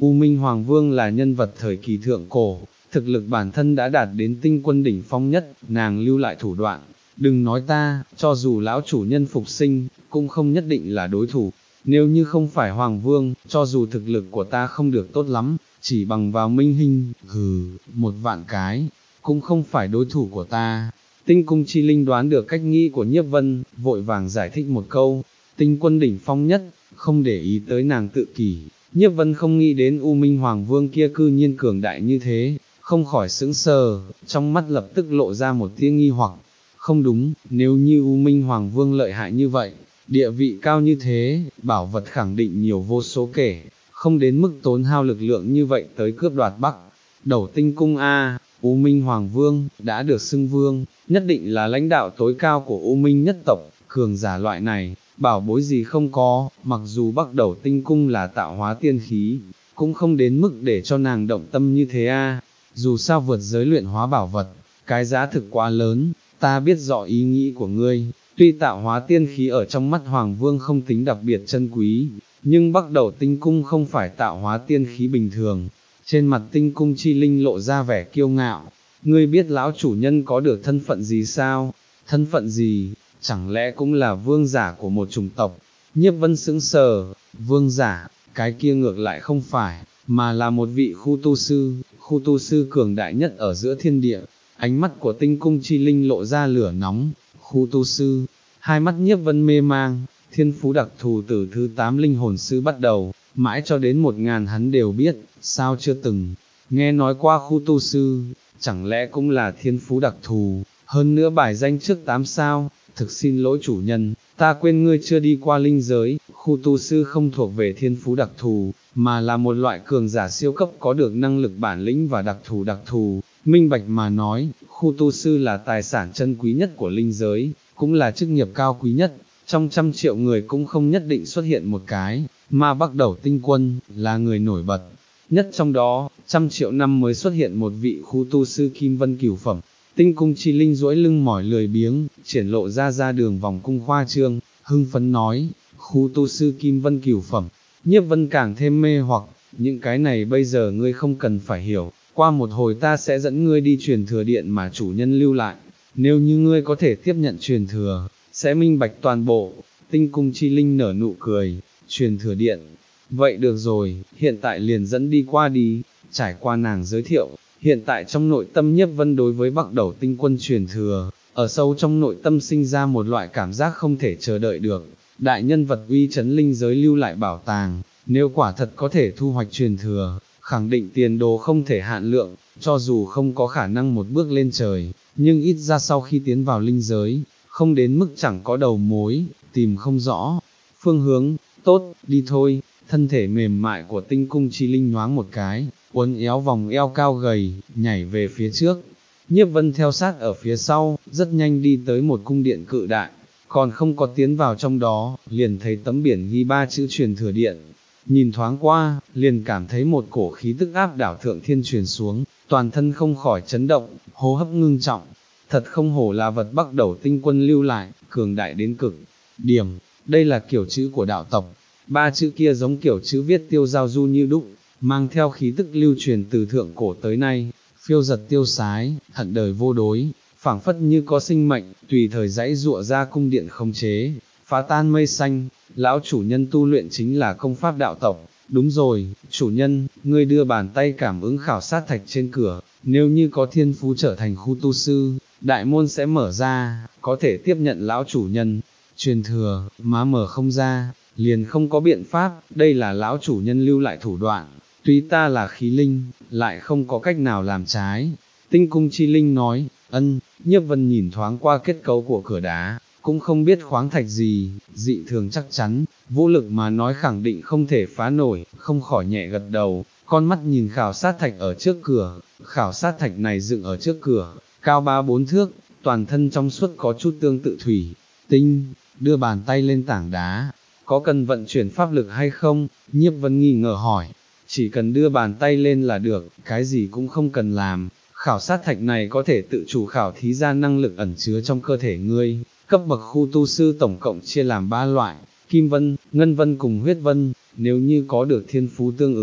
U Minh Hoàng Vương là nhân vật thời kỳ thượng cổ, thực lực bản thân đã đạt đến tinh quân đỉnh phong nhất, nàng lưu lại thủ đoạn, đừng nói ta, cho dù lão chủ nhân phục sinh, cũng không nhất định là đối thủ, nếu như không phải Hoàng Vương, cho dù thực lực của ta không được tốt lắm, chỉ bằng vào minh hình, hừ, một vạn cái, cũng không phải đối thủ của ta. Tinh cung chi linh đoán được cách nghĩ của Nhiếp Vân, vội vàng giải thích một câu, tinh quân đỉnh phong nhất, không để ý tới nàng tự kỷ. Nhiếp Vân không nghĩ đến U Minh Hoàng Vương kia cư nhiên cường đại như thế, không khỏi sững sờ, trong mắt lập tức lộ ra một tia nghi hoặc. Không đúng, nếu như U Minh Hoàng Vương lợi hại như vậy, địa vị cao như thế, bảo vật khẳng định nhiều vô số kể, không đến mức tốn hao lực lượng như vậy tới cướp đoạt Bắc Đầu Tinh Cung a. U Minh Hoàng Vương, đã được xưng vương, nhất định là lãnh đạo tối cao của U Minh nhất tộc, cường giả loại này, bảo bối gì không có, mặc dù Bắc Đầu Tinh Cung là tạo hóa tiên khí, cũng không đến mức để cho nàng động tâm như thế a. Dù sao vượt giới luyện hóa bảo vật, cái giá thực quá lớn, ta biết rõ ý nghĩ của ngươi, tuy tạo hóa tiên khí ở trong mắt Hoàng Vương không tính đặc biệt chân quý, nhưng Bắc Đầu Tinh Cung không phải tạo hóa tiên khí bình thường. Trên mặt tinh cung chi linh lộ ra vẻ kiêu ngạo, ngươi biết lão chủ nhân có được thân phận gì sao? Thân phận gì? Chẳng lẽ cũng là vương giả của một chủng tộc? Nhiếp Vân sững sờ, vương giả, cái kia ngược lại không phải, mà là một vị khu tu sư, khu tu sư cường đại nhất ở giữa thiên địa. Ánh mắt của tinh cung chi linh lộ ra lửa nóng, khu tu sư, hai mắt Nhiếp Vân mê mang, thiên phú đặc thù từ thứ tám linh hồn sư bắt đầu, mãi cho đến một ngàn hắn đều biết, sao chưa từng nghe nói qua khu tu sư, chẳng lẽ cũng là thiên phú đặc thù, hơn nữa bài danh trước tám sao, thực xin lỗi chủ nhân, ta quên ngươi chưa đi qua linh giới, khu tu sư không thuộc về thiên phú đặc thù, mà là một loại cường giả siêu cấp có được năng lực bản lĩnh và đặc thù đặc thù, minh bạch mà nói, khu tu sư là tài sản chân quý nhất của linh giới, cũng là chức nghiệp cao quý nhất, trong trăm triệu người cũng không nhất định xuất hiện một cái, mà Bắc Đầu Tinh Quân, là người nổi bật. Nhất trong đó, trăm triệu năm mới xuất hiện một vị khu tu sư Kim Vân cửu phẩm, tinh cung chi linh duỗi lưng mỏi lười biếng, triển lộ ra ra đường vòng cung khoa trương, hưng phấn nói, khu tu sư Kim Vân cửu phẩm, Nhiếp Vân càng thêm mê hoặc, những cái này bây giờ ngươi không cần phải hiểu, qua một hồi ta sẽ dẫn ngươi đi truyền thừa điện mà chủ nhân lưu lại, nếu như ngươi có thể tiếp nhận truyền thừa, sẽ minh bạch toàn bộ. Tinh cung chi linh nở nụ cười, truyền thừa điện. Vậy được rồi, hiện tại liền dẫn đi qua đi, trải qua nàng giới thiệu, hiện tại trong nội tâm Nhiếp Vân đối với Bắc Đầu Tinh Quân truyền thừa, ở sâu trong nội tâm sinh ra một loại cảm giác không thể chờ đợi được, đại nhân vật uy chấn linh giới lưu lại bảo tàng, nếu quả thật có thể thu hoạch truyền thừa, khẳng định tiền đồ không thể hạn lượng, cho dù không có khả năng một bước lên trời, nhưng ít ra sau khi tiến vào linh giới, không đến mức chẳng có đầu mối, tìm không rõ phương hướng, tốt, đi thôi. Thân thể mềm mại của tinh cung chi linh nhoáng một cái, uốn éo vòng eo cao gầy, nhảy về phía trước. Nhiếp Vân theo sát ở phía sau, rất nhanh đi tới một cung điện cự đại, còn không có tiến vào trong đó, liền thấy tấm biển ghi ba chữ truyền thừa điện. Nhìn thoáng qua, liền cảm thấy một cổ khí tức áp đảo thượng thiên truyền xuống, toàn thân không khỏi chấn động, hô hấp ngưng trọng. Thật không hổ là vật Bắc Đầu Tinh Quân lưu lại, cường đại đến cực điểm, đây là kiểu chữ của đạo tộc. Ba chữ kia giống kiểu chữ viết tiêu giao du như đúc, mang theo khí tức lưu truyền từ thượng cổ tới nay, phiêu giật tiêu sái, hận đời vô đối, phảng phất như có sinh mệnh, tùy thời dãy dụa ra cung điện không chế, phá tan mây xanh. Lão chủ nhân tu luyện chính là công pháp đạo tộc. Đúng rồi, chủ nhân, ngươi đưa bàn tay cảm ứng khảo sát thạch trên cửa, nếu như có thiên phú trở thành khu tu sư, đại môn sẽ mở ra, có thể tiếp nhận lão chủ nhân truyền thừa, má mở không ra, liền không có biện pháp, đây là lão chủ nhân lưu lại thủ đoạn, tuy ta là khí linh, lại không có cách nào làm trái. Tinh cung chi linh nói, ân. Nhiếp Vân nhìn thoáng qua kết cấu của cửa đá, cũng không biết khoáng thạch gì, dị thường chắc chắn, vũ lực mà nói khẳng định không thể phá nổi, không khỏi nhẹ gật đầu, con mắt nhìn khảo sát thạch ở trước cửa, khảo sát thạch này dựng ở trước cửa, cao ba bốn thước, toàn thân trong suốt có chút tương tự thủy tinh. Đưa bàn tay lên tảng đá, có cần vận chuyển pháp lực hay không? Nhiếp Vân nghi ngờ hỏi, chỉ cần đưa bàn tay lên là được, cái gì cũng không cần làm. Khảo sát thạch này có thể tự chủ khảo thí ra năng lực ẩn chứa trong cơ thể ngươi. Cấp bậc khu tu sư tổng cộng chia làm ba loại, Kim Vân, Ngân Vân cùng Huyết Vân, nếu như có được thiên phú tương ứng,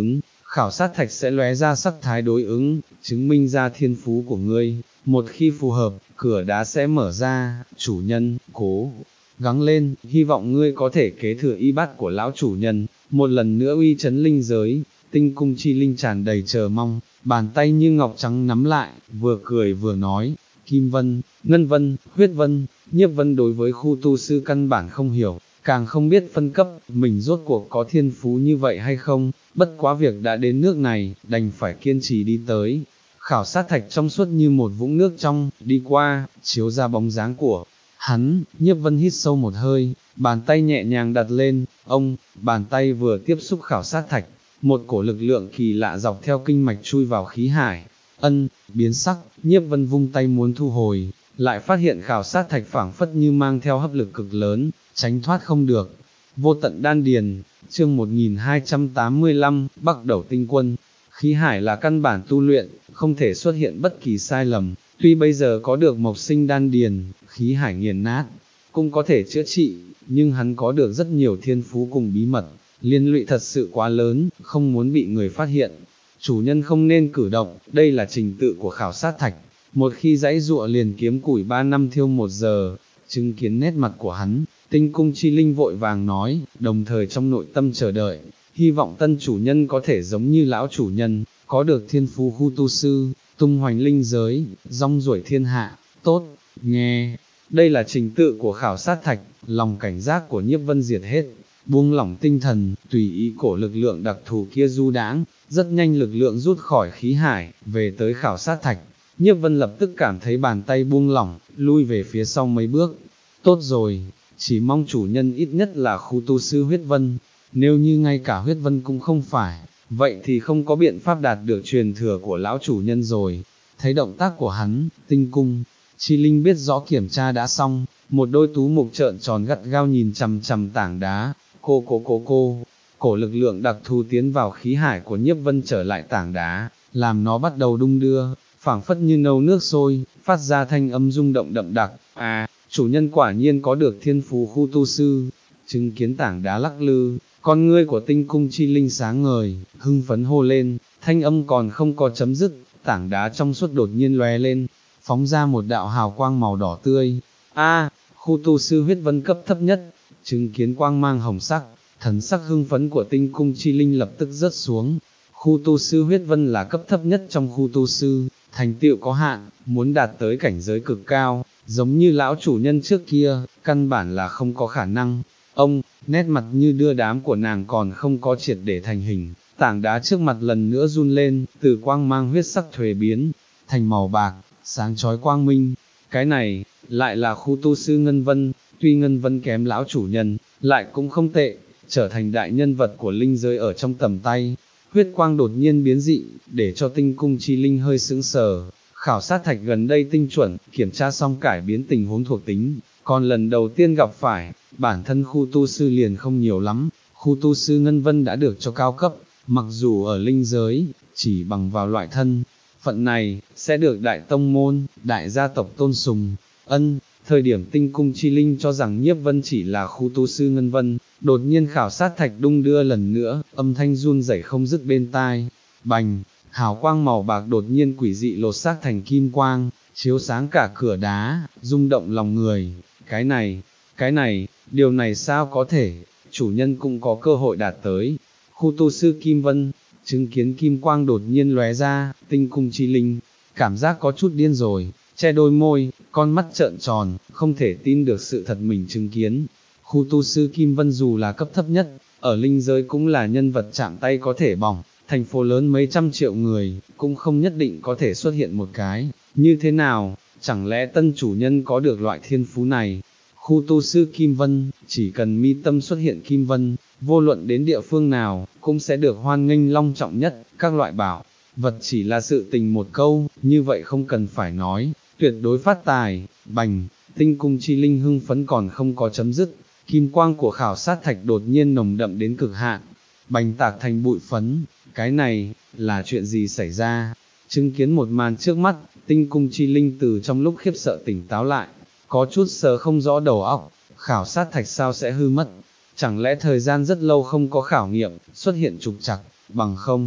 khảo sát thạch sẽ lóe ra sắc thái đối ứng, chứng minh ra thiên phú của ngươi, một khi phù hợp, cửa đá sẽ mở ra, chủ nhân, cố gắng lên, hy vọng ngươi có thể kế thừa y bát của lão chủ nhân, một lần nữa uy chấn linh giới. Tinh cung chi linh tràn đầy chờ mong, bàn tay như ngọc trắng nắm lại, vừa cười vừa nói, Kim Vân, Ngân Vân, Huyết Vân, Nhiếp Vân đối với khu tu sư căn bản không hiểu, càng không biết phân cấp, mình rốt cuộc có thiên phú như vậy hay không, bất quá việc đã đến nước này, đành phải kiên trì đi tới. Khảo sát thạch trong suốt như một vũng nước trong, đi qua, chiếu ra bóng dáng của hắn. Nhiếp Vân hít sâu một hơi, bàn tay nhẹ nhàng đặt lên, ông, bàn tay vừa tiếp xúc khảo sát thạch, một cổ lực lượng kỳ lạ dọc theo kinh mạch chui vào khí hải, ân, biến sắc, Nhiếp Vân vung tay muốn thu hồi, lại phát hiện khảo sát thạch phảng phất như mang theo hấp lực cực lớn, tránh thoát không được. Vô tận đan điền, chương một nghìn hai trăm tám mươi lăm, Bắc Đầu tinh quân, khí hải là căn bản tu luyện, không thể xuất hiện bất kỳ sai lầm, tuy bây giờ có được mộc sinh đan điền, khí hải nghiền nát, cũng có thể chữa trị, nhưng hắn có được rất nhiều thiên phú cùng bí mật, liên lụy thật sự quá lớn, không muốn bị người phát hiện. Chủ nhân không nên cử động, đây là trình tự của khảo sát thạch, một khi dãy dụa liền kiếm củi ba năm thiêu một giờ, chứng kiến nét mặt của hắn, tinh cung chi linh vội vàng nói, đồng thời trong nội tâm chờ đợi, hy vọng tân chủ nhân có thể giống như lão chủ nhân, có được thiên phú khu tu sư, tung hoành linh giới, rong ruổi thiên hạ, tốt, nghe, đây là trình tự của khảo sát thạch, lòng cảnh giác của Nhiếp Vân diệt hết, buông lỏng tinh thần, tùy ý cổ lực lượng đặc thù kia du đãng, rất nhanh lực lượng rút khỏi khí hải, về tới khảo sát thạch. Nhiếp Vân lập tức cảm thấy bàn tay buông lỏng, lui về phía sau mấy bước. Tốt rồi, chỉ mong chủ nhân ít nhất là khu tu sư huyết vân, nếu như ngay cả huyết vân cũng không phải, vậy thì không có biện pháp đạt được truyền thừa của lão chủ nhân rồi. Thấy động tác của hắn, tinh cung chi linh biết rõ kiểm tra đã xong, một đôi tú mục trợn tròn gắt gao nhìn chằm chằm tảng đá, cô cô cô cô, cổ lực lượng đặc thù tiến vào khí hải của Nhiếp Vân trở lại tảng đá, làm nó bắt đầu đung đưa, phảng phất như nấu nước sôi, phát ra thanh âm rung động đậm đặc. À, chủ nhân quả nhiên có được thiên phú khu tu sư. Chứng kiến tảng đá lắc lư, con ngươi của tinh cung chi linh sáng ngời, hưng phấn hô lên, thanh âm còn không có chấm dứt, tảng đá trong suốt đột nhiên lóe lên, phóng ra một đạo hào quang màu đỏ tươi. A, khu tu sư huyết vân cấp thấp nhất. Chứng kiến quang mang hồng sắc, thần sắc hưng phấn của tinh cung chi linh lập tức rớt xuống. Khu tu sư huyết vân là cấp thấp nhất trong khu tu sư, thành tựu có hạn, muốn đạt tới cảnh giới cực cao, giống như lão chủ nhân trước kia, căn bản là không có khả năng. Ông, nét mặt như đưa đám của nàng còn không có triệt để thành hình, tảng đá trước mặt lần nữa run lên, từ quang mang huyết sắc thuế biến, thành màu bạc, sáng chói quang minh. Cái này, lại là khu tu sư Ngân Vân, tuy Ngân Vân kém lão chủ nhân, lại cũng không tệ, trở thành đại nhân vật của linh giới ở trong tầm tay. Huyết quang đột nhiên biến dị, để cho tinh cung chi linh hơi sững sờ. Khảo sát thạch gần đây tinh chuẩn, kiểm tra xong cải biến tình huống thuộc tính, còn lần đầu tiên gặp phải, bản thân khu tu sư liền không nhiều lắm, khu tu sư Ngân Vân đã được cho cao cấp, mặc dù ở linh giới, chỉ bằng vào loại thân phận này, sẽ được đại tông môn, đại gia tộc tôn sùng. Ân, thời điểm tinh cung chi linh cho rằng Nhiếp Vân chỉ là khu tu sư Ngân Vân, đột nhiên khảo sát thạch đung đưa lần nữa, âm thanh run rẩy không dứt bên tai. Bành, hào quang màu bạc đột nhiên quỷ dị lột xác thành kim quang, chiếu sáng cả cửa đá, rung động lòng người. Cái này, cái này, điều này sao có thể, chủ nhân cũng có cơ hội đạt tới. Khu tu sư Kim Vân, chứng kiến kim quang đột nhiên lóe ra, tinh cung chi linh, cảm giác có chút điên rồi, che đôi môi, con mắt trợn tròn, không thể tin được sự thật mình chứng kiến. Khu tu sư Kim Vân dù là cấp thấp nhất, ở linh giới cũng là nhân vật chạm tay có thể bỏng, thành phố lớn mấy trăm triệu người, cũng không nhất định có thể xuất hiện một cái. Như thế nào, chẳng lẽ tân chủ nhân có được loại thiên phú này? Khu tu sư Kim Vân, chỉ cần mi tâm xuất hiện Kim Vân, vô luận đến địa phương nào, cũng sẽ được hoan nghênh long trọng nhất, các loại bảo vật chỉ là sự tình một câu, như vậy không cần phải nói, tuyệt đối phát tài. Bành, tinh cung chi linh hưng phấn còn không có chấm dứt, kim quang của khảo sát thạch đột nhiên nồng đậm đến cực hạn, bành tạc thành bụi phấn. Cái này, là chuyện gì xảy ra? Chứng kiến một màn trước mắt, tinh cung chi linh từ trong lúc khiếp sợ tỉnh táo lại, có chút sờ không rõ đầu óc, khảo sát thạch sao sẽ hư mất? Chẳng lẽ thời gian rất lâu không có khảo nghiệm, xuất hiện trục trặc, bằng không?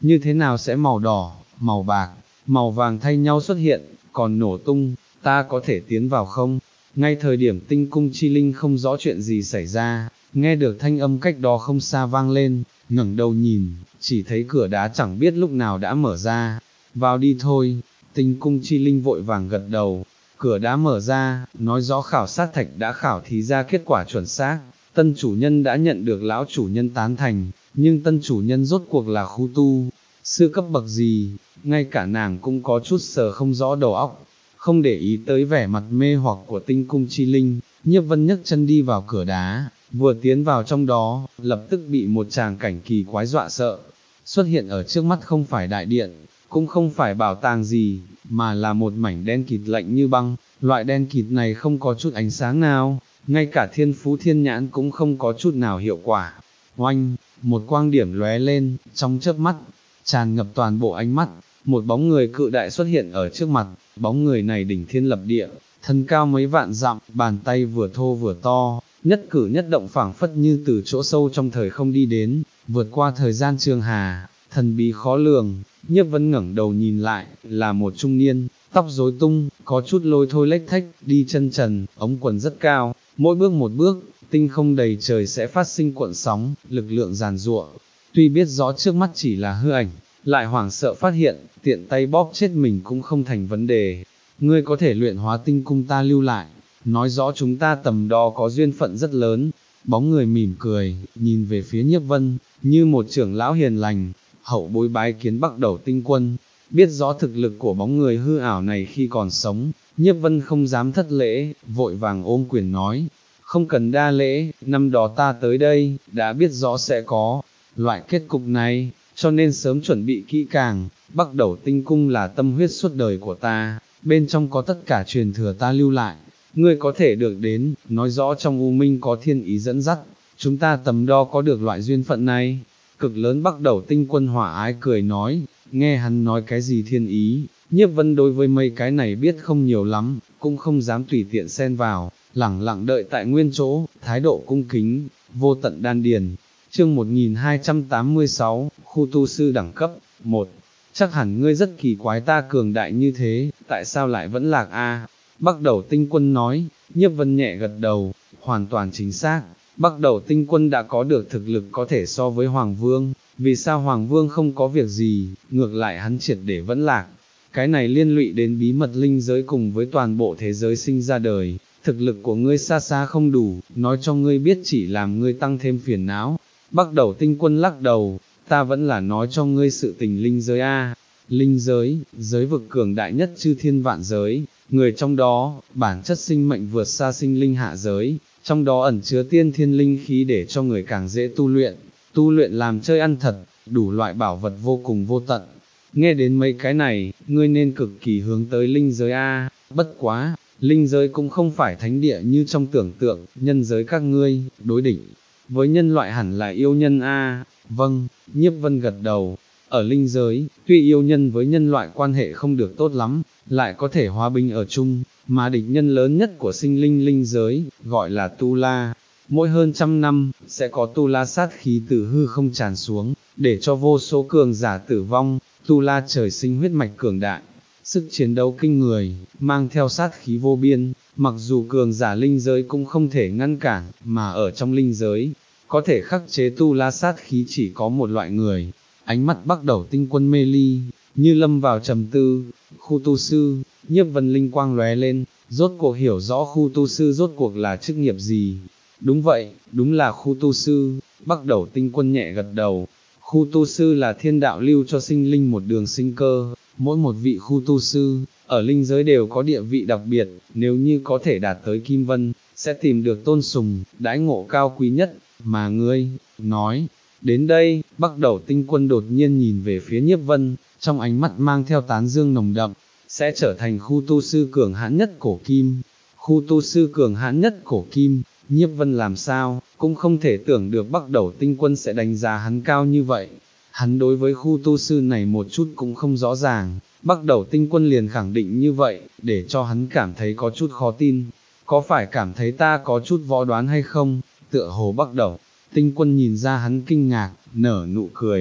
như thế nào sẽ màu đỏ, màu bạc, màu vàng thay nhau xuất hiện, còn nổ tung, ta có thể tiến vào không? Ngay thời điểm tinh cung chi linh không rõ chuyện gì xảy ra, nghe được thanh âm cách đó không xa vang lên, ngẩng đầu nhìn, chỉ thấy cửa đá chẳng biết lúc nào đã mở ra, vào đi thôi, tinh cung chi linh vội vàng gật đầu, cửa đã mở ra, nói rõ khảo sát thạch đã khảo thí ra kết quả chuẩn xác, tân chủ nhân đã nhận được lão chủ nhân tán thành, nhưng tân chủ nhân rốt cuộc là khu tu, sư cấp bậc gì, ngay cả nàng cũng có chút sờ không rõ đầu óc. Không để ý tới vẻ mặt mê hoặc của tinh cung chi linh, Nhiếp Vân nhấc chân đi vào cửa đá, vừa tiến vào trong đó, lập tức bị một tràng cảnh kỳ quái dọa sợ. Xuất hiện ở trước mắt không phải đại điện, cũng không phải bảo tàng gì, mà là một mảnh đen kịt lạnh như băng, loại đen kịt này không có chút ánh sáng nào, ngay cả thiên phú thiên nhãn cũng không có chút nào hiệu quả. Oanh, một quang điểm lóe lên, trong chớp mắt, tràn ngập toàn bộ ánh mắt, một bóng người cự đại xuất hiện ở trước mặt, bóng người này đỉnh thiên lập địa, thân cao mấy vạn dặm, bàn tay vừa thô vừa to, nhất cử nhất động phảng phất như từ chỗ sâu trong thời không đi đến, vượt qua thời gian trường hà, thần bí khó lường. Nhiếp Vân ngẩng đầu nhìn lại, là một trung niên, tóc rối tung, có chút lôi thôi lếch thách, đi chân trần, ống quần rất cao, mỗi bước một bước, tinh không đầy trời sẽ phát sinh cuộn sóng, lực lượng giàn giụa. Tuy biết rõ trước mắt chỉ là hư ảnh, lại hoảng sợ phát hiện, tiện tay bóp chết mình cũng không thành vấn đề. Ngươi có thể luyện hóa tinh cung ta lưu lại, nói rõ chúng ta tầm đó có duyên phận rất lớn. Bóng người mỉm cười, nhìn về phía Nhiếp Vân, như một trưởng lão hiền lành, hậu bối bái kiến Bắc Đầu Tinh Quân. Biết rõ thực lực của bóng người hư ảo này khi còn sống, Nhiếp Vân không dám thất lễ, vội vàng ôm quyền nói, không cần đa lễ, năm đó ta tới đây, đã biết rõ sẽ có loại kết cục này, cho nên sớm chuẩn bị kỹ càng. Bắc Đầu Tinh Cung là tâm huyết suốt đời của ta, bên trong có tất cả truyền thừa ta lưu lại, ngươi có thể được đến, nói rõ trong U Minh có thiên ý dẫn dắt, chúng ta tầm đo có được loại duyên phận này. Cực lớn Bắc Đầu Tinh Quân hỏa ái cười nói, nghe hắn nói cái gì thiên ý, Nhiếp Vân đối với mấy cái này biết không nhiều lắm, cũng không dám tùy tiện xen vào, lẳng lặng đợi tại nguyên chỗ, thái độ cung kính, vô tận đan điền. Chương một nghìn hai trăm tám mươi sáu, khu tu sư đẳng cấp, một. Chắc hẳn ngươi rất kỳ quái ta cường đại như thế, tại sao lại vẫn lạc a? Bắc Đầu Tinh Quân nói. Nhiếp Vân nhẹ gật đầu, hoàn toàn chính xác, Bắc Đầu Tinh Quân đã có được thực lực có thể so với Hoàng Vương, vì sao Hoàng Vương không có việc gì, ngược lại hắn triệt để vẫn lạc. Cái này liên lụy đến bí mật linh giới cùng với toàn bộ thế giới sinh ra đời, thực lực của ngươi xa xa không đủ, nói cho ngươi biết chỉ làm ngươi tăng thêm phiền não. Bắc Đầu Tinh Quân lắc đầu, ta vẫn là nói cho ngươi sự tình linh giới a. Linh giới, giới vực cường đại nhất chư thiên vạn giới, người trong đó, bản chất sinh mệnh vượt xa sinh linh hạ giới, trong đó ẩn chứa tiên thiên linh khí để cho người càng dễ tu luyện, tu luyện làm chơi ăn thật, đủ loại bảo vật vô cùng vô tận. Nghe đến mấy cái này, ngươi nên cực kỳ hướng tới linh giới a. Bất quá, linh giới cũng không phải thánh địa như trong tưởng tượng, nhân giới các ngươi, đối đỉnh với nhân loại hẳn là yêu nhân a. Vâng, Nhiếp Vân gật đầu. Ở linh giới, tuy yêu nhân với nhân loại quan hệ không được tốt lắm, lại có thể hòa bình ở chung, mà địch nhân lớn nhất của sinh linh linh giới, gọi là Tu La. Mỗi hơn trăm năm, sẽ có Tu La sát khí từ hư không tràn xuống, để cho vô số cường giả tử vong. Tu La trời sinh huyết mạch cường đại, sức chiến đấu kinh người, mang theo sát khí vô biên, mặc dù cường giả linh giới cũng không thể ngăn cản, mà ở trong linh giới, có thể khắc chế Tu La sát khí chỉ có một loại người. Ánh mắt Bắc Đầu Tinh Quân mê ly, như lâm vào trầm tư. Khu tu sư, Nhiếp Vân linh quang lóe lên, rốt cuộc hiểu rõ khu tu sư rốt cuộc là chức nghiệp gì. Đúng vậy, đúng là khu tu sư. Bắc Đầu Tinh Quân nhẹ gật đầu. Khu tu sư là thiên đạo lưu cho sinh linh một đường sinh cơ, mỗi một vị khu tu sư, ở linh giới đều có địa vị đặc biệt, nếu như có thể đạt tới Kim Vân, sẽ tìm được tôn sùng, đãi ngộ cao quý nhất, mà ngươi, nói. Đến đây, Bắc Đầu Tinh Quân đột nhiên nhìn về phía Nhiếp Vân, trong ánh mắt mang theo tán dương nồng đậm, sẽ trở thành khu tu sư cường hãn nhất cổ kim. Khu tu sư cường hãn nhất cổ kim, Nhiếp Vân làm sao, cũng không thể tưởng được Bắc Đầu Tinh Quân sẽ đánh giá hắn cao như vậy. Hắn đối với khu tu sư này một chút cũng không rõ ràng, Bắc Đầu Tinh Quân liền khẳng định như vậy, để cho hắn cảm thấy có chút khó tin. Có phải cảm thấy ta có chút võ đoán hay không? Tựa hồ Bắc Đầu Tinh Quân nhìn ra hắn kinh ngạc, nở nụ cười.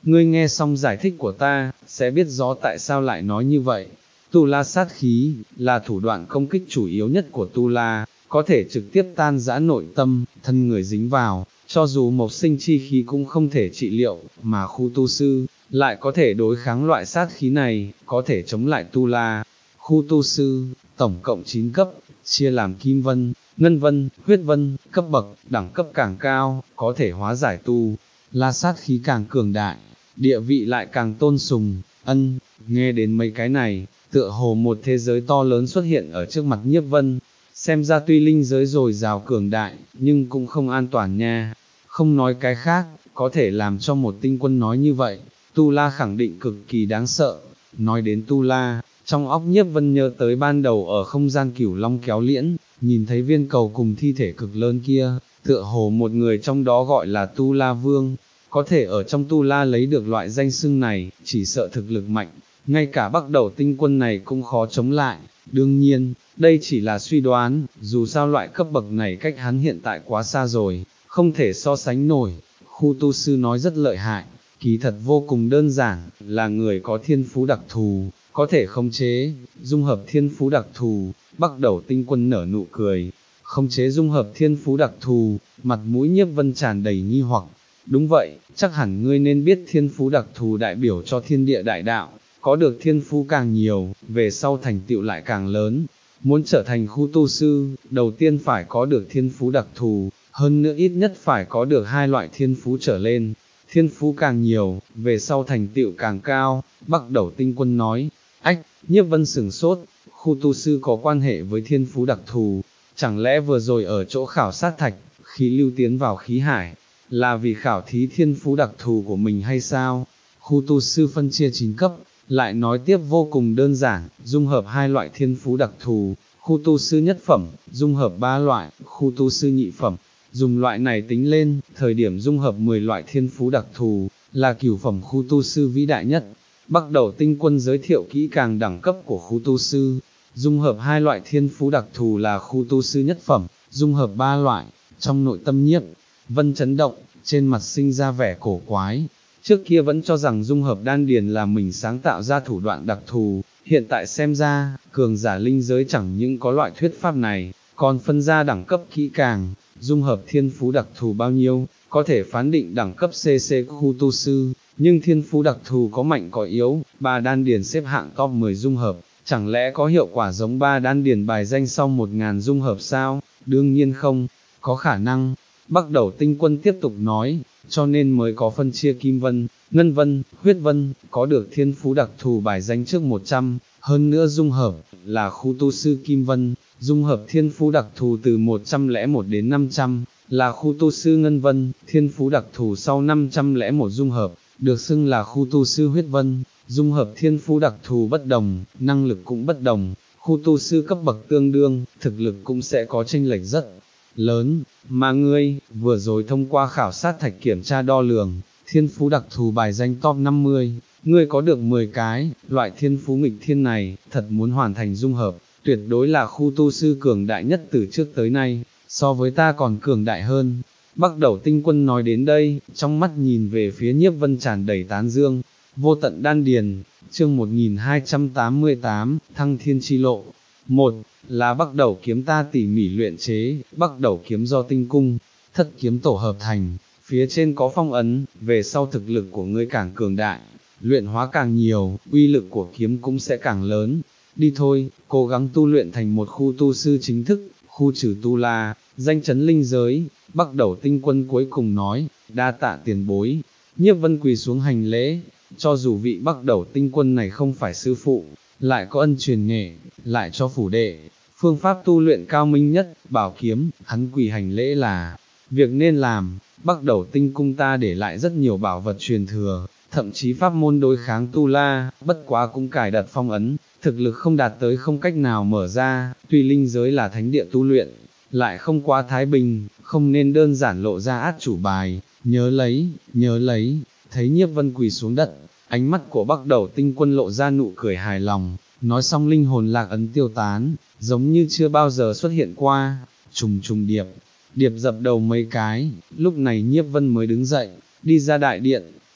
ngươi nghe xong giải thích của ta, sẽ biết rõ tại sao lại nói như vậy. Tu la sát khí, là thủ đoạn công kích chủ yếu nhất của tu la, có thể trực tiếp tan rã nội tâm, thân người dính vào, cho dù mộc sinh chi khí cũng không thể trị liệu, mà khu tu sư, lại có thể đối kháng loại sát khí này, có thể chống lại tu la. Khu tu sư, tổng cộng chín cấp, chia làm kim vân, ngân vân, huyết vân, cấp bậc, đẳng cấp càng cao, có thể hóa giải tu la sát khí càng cường đại, địa vị lại càng tôn sùng. Ân, nghe đến mấy cái này, tựa hồ một thế giới to lớn xuất hiện ở trước mặt Nhiếp Vân, xem ra tuy linh giới dồi dào cường đại, nhưng cũng không an toàn nha. Không nói cái khác, có thể làm cho một tinh quân nói như vậy, tu la khẳng định cực kỳ đáng sợ. Nói đến tu la, trong óc Nhiếp Vân nhớ tới ban đầu ở không gian cửu long kéo liễn, nhìn thấy viên cầu cùng thi thể cực lớn kia, tựa hồ một người trong đó gọi là tu la vương, có thể ở trong tu la lấy được loại danh xưng này, chỉ sợ thực lực mạnh, ngay cả bắt đầu tinh quân này cũng khó chống lại. Đương nhiên, đây chỉ là suy đoán, dù sao loại cấp bậc này cách hắn hiện tại quá xa rồi, không thể so sánh nổi. Khu tu sư nói rất lợi hại, kỳ thật vô cùng đơn giản, là người có thiên phú đặc thù, có thể khống chế, dung hợp thiên phú đặc thù. Bắt đầu tinh quân nở nụ cười, khống chế dung hợp thiên phú đặc thù, mặt mũi Nhiếp Vân tràn đầy nghi hoặc. Đúng vậy, chắc hẳn ngươi nên biết thiên phú đặc thù đại biểu cho thiên địa đại đạo, có được thiên phú càng nhiều, về sau thành tựu lại càng lớn. Muốn trở thành khu tu sư, đầu tiên phải có được thiên phú đặc thù, hơn nữa ít nhất phải có được hai loại thiên phú trở lên. Thiên phú càng nhiều, về sau thành tựu càng cao. Bắt đầu tinh quân nói. Ách, Nhiếp Vân sửng sốt, khu tu sư có quan hệ với thiên phú đặc thù, chẳng lẽ vừa rồi ở chỗ khảo sát thạch, khí lưu tiến vào khí hải, là vì khảo thí thiên phú đặc thù của mình hay sao? Khu tu sư phân chia chín cấp, lại nói tiếp vô cùng đơn giản, dung hợp hai loại thiên phú đặc thù, khu tu sư nhất phẩm, dung hợp ba loại, khu tu sư nhị phẩm. Dùng loại này tính lên, thời điểm dung hợp mười loại thiên phú đặc thù, là cửu phẩm khu tu sư vĩ đại nhất. Bắt đầu tinh quân giới thiệu kỹ càng đẳng cấp của khu tu sư, dung hợp hai loại thiên phú đặc thù là khu tu sư nhất phẩm, dung hợp ba loại. Trong nội tâm Nhiếp Vân chấn động, trên mặt sinh ra vẻ cổ quái. Trước kia vẫn cho rằng dung hợp đan điền là mình sáng tạo ra thủ đoạn đặc thù, hiện tại xem ra, cường giả linh giới chẳng những có loại thuyết pháp này, còn phân ra đẳng cấp kỹ càng. Dung hợp thiên phú đặc thù bao nhiêu, có thể phán định đẳng cấp xê xê khu tu sư, nhưng thiên phú đặc thù có mạnh có yếu, ba đan điền xếp hạng top mười dung hợp, chẳng lẽ có hiệu quả giống ba đan điền bài danh sau một ngàn dung hợp sao? Đương nhiên không, có khả năng. Bắt đầu tinh quân tiếp tục nói, cho nên mới có phân chia kim vân, ngân vân, huyết vân, có được thiên phú đặc thù bài danh trước một trăm, hơn nữa dung hợp, là khu tu sư kim vân, dung hợp thiên phú đặc thù từ một trăm lẻ một đến năm trăm, là khu tu sư ngân vân, thiên phú đặc thù sau năm trăm lẻ một dung hợp, được xưng là khu tu sư huyết vân, dung hợp thiên phú đặc thù bất đồng, năng lực cũng bất đồng, khu tu sư cấp bậc tương đương, thực lực cũng sẽ có chênh lệch rất lớn, mà ngươi, vừa rồi thông qua khảo sát thạch kiểm tra đo lường, thiên phú đặc thù bài danh top năm mươi, ngươi có được mười cái, loại thiên phú nghịch thiên này, thật muốn hoàn thành dung hợp, tuyệt đối là khu tu sư cường đại nhất từ trước tới nay, so với ta còn cường đại hơn. Bắt đầu tinh quân nói đến đây, trong mắt nhìn về phía Nhiếp Vân tràn đầy tán dương. Vô tận đan điền, chương một nghìn hai trăm tám mươi tám, thăng thiên chi lộ. Một, là bắt đầu kiếm ta tỉ mỉ luyện chế, bắt đầu kiếm do tinh cung, thất kiếm tổ hợp thành, phía trên có phong ấn, về sau thực lực của ngươi càng cường đại, luyện hóa càng nhiều, uy lực của kiếm cũng sẽ càng lớn. Đi thôi, cố gắng tu luyện thành một khu tu sư chính thức, khu trừ tu la, danh chấn linh giới. Bắt đầu tinh quân cuối cùng nói, đa tạ tiền bối. Nhiếp Vân quỳ xuống hành lễ, cho dù vị bắt đầu tinh quân này không phải sư phụ, lại có ân truyền nghệ, lại cho phủ đệ, phương pháp tu luyện cao minh nhất, bảo kiếm, hắn quỳ hành lễ là việc nên làm. Bắt đầu tinh cung ta để lại rất nhiều bảo vật truyền thừa, thậm chí pháp môn đối kháng tu la, bất quá cũng cài đặt phong ấn, thực lực không đạt tới không cách nào mở ra, tuy linh giới là thánh địa tu luyện, lại không quá thái bình, không nên đơn giản lộ ra át chủ bài, nhớ lấy, nhớ lấy. Thấy Nhiếp Vân quỳ xuống đất, ánh mắt của bắt đầu tinh quân lộ ra nụ cười hài lòng, nói xong linh hồn lạc ấn tiêu tán, giống như chưa bao giờ xuất hiện qua, trùng trùng điệp, điệp dập đầu mấy cái, lúc này Nhiếp Vân mới đứng dậy, đi ra đại điện,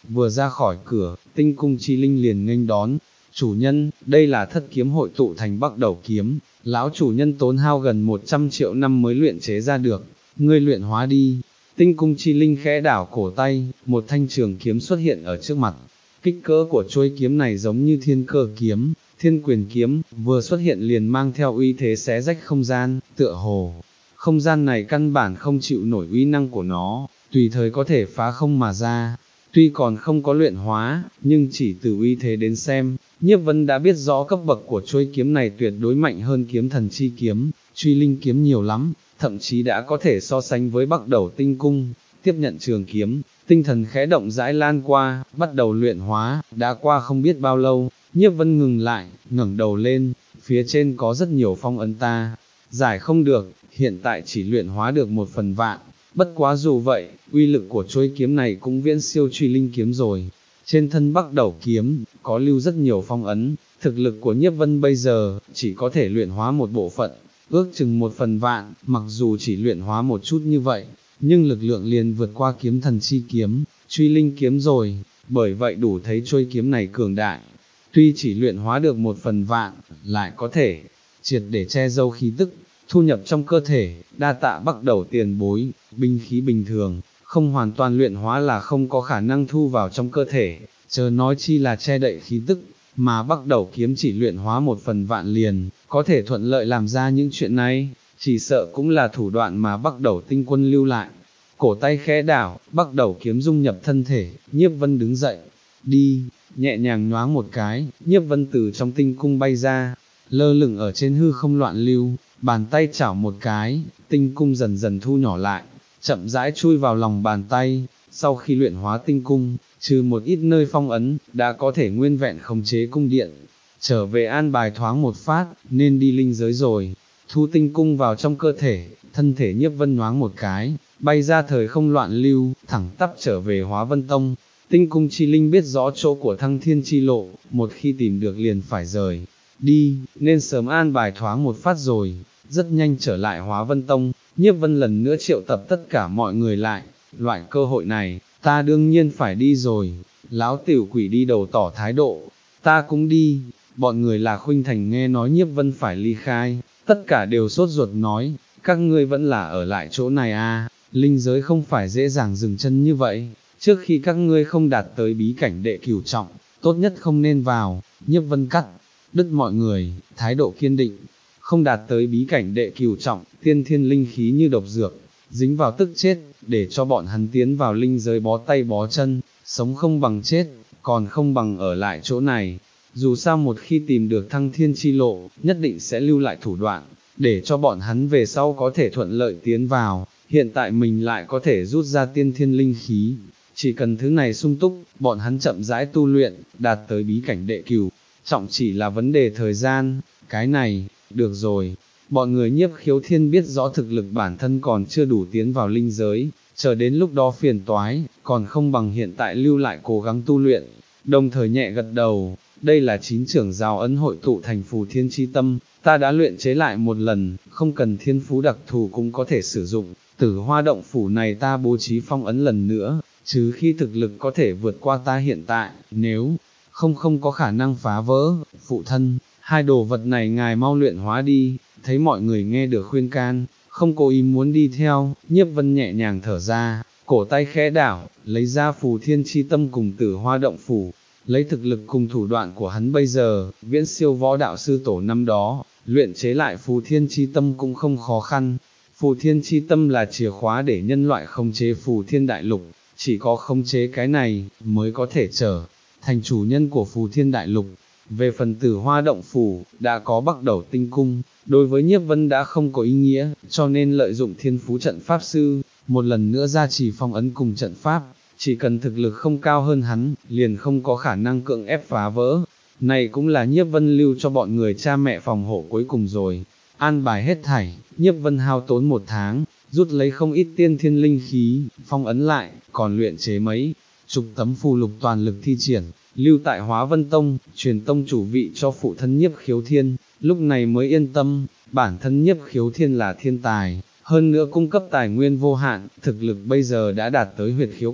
vừa ra khỏi cửa, tinh cung chi linh liền nghênh đón, chủ nhân, đây là thất kiếm hội tụ thành Bắc Đầu kiếm, lão chủ nhân tốn hao gần một trăm triệu năm mới luyện chế ra được, ngươi luyện hóa đi. Tinh cung chi linh khẽ đảo cổ tay, một thanh trường kiếm xuất hiện ở trước mặt. Kích cỡ của chuôi kiếm này giống như thiên cơ kiếm, thiên quyền kiếm, vừa xuất hiện liền mang theo uy thế xé rách không gian, tựa hồ. Không gian này căn bản không chịu nổi uy năng của nó, tùy thời có thể phá không mà ra. Tuy còn không có luyện hóa, nhưng chỉ từ uy thế đến xem, Nhiếp Vân đã biết rõ cấp bậc của chuôi kiếm này tuyệt đối mạnh hơn kiếm thần chi kiếm, truy linh kiếm nhiều lắm, thậm chí đã có thể so sánh với Bắc Đầu tinh cung. Tiếp nhận trường kiếm, tinh thần khẽ động rãi lan qua, bắt đầu luyện hóa, đã qua không biết bao lâu, Nhiếp Vân ngừng lại, ngẩng đầu lên, phía trên có rất nhiều phong ấn ta, giải không được, hiện tại chỉ luyện hóa được một phần vạn, bất quá dù vậy, uy lực của chuôi kiếm này cũng viễn siêu truy linh kiếm rồi. Trên thân Bắc Đầu kiếm, có lưu rất nhiều phong ấn, thực lực của Nhiếp Vân bây giờ, chỉ có thể luyện hóa một bộ phận, ước chừng một phần vạn, mặc dù chỉ luyện hóa một chút như vậy, nhưng lực lượng liền vượt qua kiếm thần chi kiếm, truy linh kiếm rồi, bởi vậy đủ thấy chuôi kiếm này cường đại. Tuy chỉ luyện hóa được một phần vạn, lại có thể triệt để che giấu khí tức, thu nhập trong cơ thể, đa tạ Bắc Đầu tiền bối, binh khí bình thường, không hoàn toàn luyện hóa là không có khả năng thu vào trong cơ thể, chớ nói chi là che đậy khí tức, mà Bắc Đầu kiếm chỉ luyện hóa một phần vạn liền, có thể thuận lợi làm ra những chuyện này, chỉ sợ cũng là thủ đoạn mà Bắc Đầu tinh quân lưu lại. Cổ tay khẽ đảo, Bắc Đầu kiếm dung nhập thân thể, Nhiếp Vân đứng dậy, đi, nhẹ nhàng nhoáng một cái, Nhiếp Vân từ trong tinh cung bay ra, lơ lửng ở trên hư không loạn lưu, bàn tay chảo một cái, tinh cung dần dần thu nhỏ lại, chậm rãi chui vào lòng bàn tay. Sau khi luyện hóa tinh cung, trừ một ít nơi phong ấn, đã có thể nguyên vẹn khống chế cung điện, trở về an bài thoáng một phát, nên đi linh giới rồi. Thu tinh cung vào trong cơ thể, thân thể Nhiếp Vân nhoáng một cái, bay ra thời không loạn lưu, thẳng tắp trở về Hóa Vân Tông. Tinh cung chi linh biết rõ chỗ của Thăng Thiên chi lộ, một khi tìm được liền phải rời đi, nên sớm an bài thoáng một phát rồi. Rất nhanh trở lại Hóa Vân Tông, Nhiếp Vân lần nữa triệu tập tất cả mọi người lại, loại cơ hội này, ta đương nhiên phải đi rồi. Lão tiểu quỷ đi đầu tỏ thái độ, ta cũng đi. Bọn người là Khuynh Thành nghe nói Nhiếp Vân phải ly khai, tất cả đều sốt ruột nói, các ngươi vẫn là ở lại chỗ này à, linh giới không phải dễ dàng dừng chân như vậy, trước khi các ngươi không đạt tới bí cảnh đệ cửu trọng, tốt nhất không nên vào. Nhiếp Vân cắt đứt mọi người, thái độ kiên định, không đạt tới bí cảnh đệ cửu trọng, tiên thiên linh khí như độc dược, dính vào tức chết, để cho bọn hắn tiến vào linh giới bó tay bó chân, sống không bằng chết, còn không bằng ở lại chỗ này. Dù sao một khi tìm được Thăng Thiên chi lộ, nhất định sẽ lưu lại thủ đoạn, để cho bọn hắn về sau có thể thuận lợi tiến vào. Hiện tại mình lại có thể rút ra tiên thiên linh khí, chỉ cần thứ này sung túc, bọn hắn chậm rãi tu luyện, đạt tới bí cảnh đệ cửu trọng chỉ là vấn đề thời gian. Cái này, được rồi, bọn người Nhiếp Khiếu Thiên biết rõ thực lực bản thân còn chưa đủ tiến vào linh giới, chờ đến lúc đó phiền toái, còn không bằng hiện tại lưu lại cố gắng tu luyện, đồng thời nhẹ gật đầu. Đây là chín trưởng giáo ấn hội tụ thành phù thiên chi tâm, ta đã luyện chế lại một lần, không cần thiên phú đặc thù cũng có thể sử dụng. Tử Hoa động phủ này ta bố trí phong ấn lần nữa, chứ khi thực lực có thể vượt qua ta hiện tại, nếu không không có khả năng phá vỡ. Phụ thân, hai đồ vật này ngài mau luyện hóa đi. Thấy mọi người nghe được khuyên can, không cố ý muốn đi theo, Nhiếp Vân nhẹ nhàng thở ra, cổ tay khẽ đảo, lấy ra phù thiên chi tâm cùng Tử Hoa động phủ. Lấy thực lực cùng thủ đoạn của hắn bây giờ, viễn siêu võ đạo sư tổ năm đó, luyện chế lại phù thiên chi tâm cũng không khó khăn. Phù thiên chi tâm là chìa khóa để nhân loại khống chế phù thiên đại lục, chỉ có khống chế cái này, mới có thể trở thành chủ nhân của phù thiên đại lục. Về phần Tử Hoa động phủ, đã có Bắc Đầu tinh cung, đối với Nhiếp Vân đã không có ý nghĩa, cho nên lợi dụng thiên phú trận pháp sư, một lần nữa gia trì phong ấn cùng trận pháp. Chỉ cần thực lực không cao hơn hắn, liền không có khả năng cưỡng ép phá vỡ. Này cũng là Nhiếp Vân lưu cho bọn người cha mẹ phòng hộ cuối cùng rồi. An bài hết thảy, Nhiếp Vân hao tốn một tháng, rút lấy không ít tiên thiên linh khí, phong ấn lại, còn luyện chế mấy chục tấm phù lục toàn lực thi triển, lưu tại Hóa Vân Tông, truyền tông chủ vị cho phụ thân Nhiếp Khiếu Thiên, lúc này mới yên tâm. Bản thân Nhiếp Khiếu Thiên là thiên tài, hơn nữa cung cấp tài nguyên vô hạn, thực lực bây giờ đã đạt tới huyệt khiếu cảnh,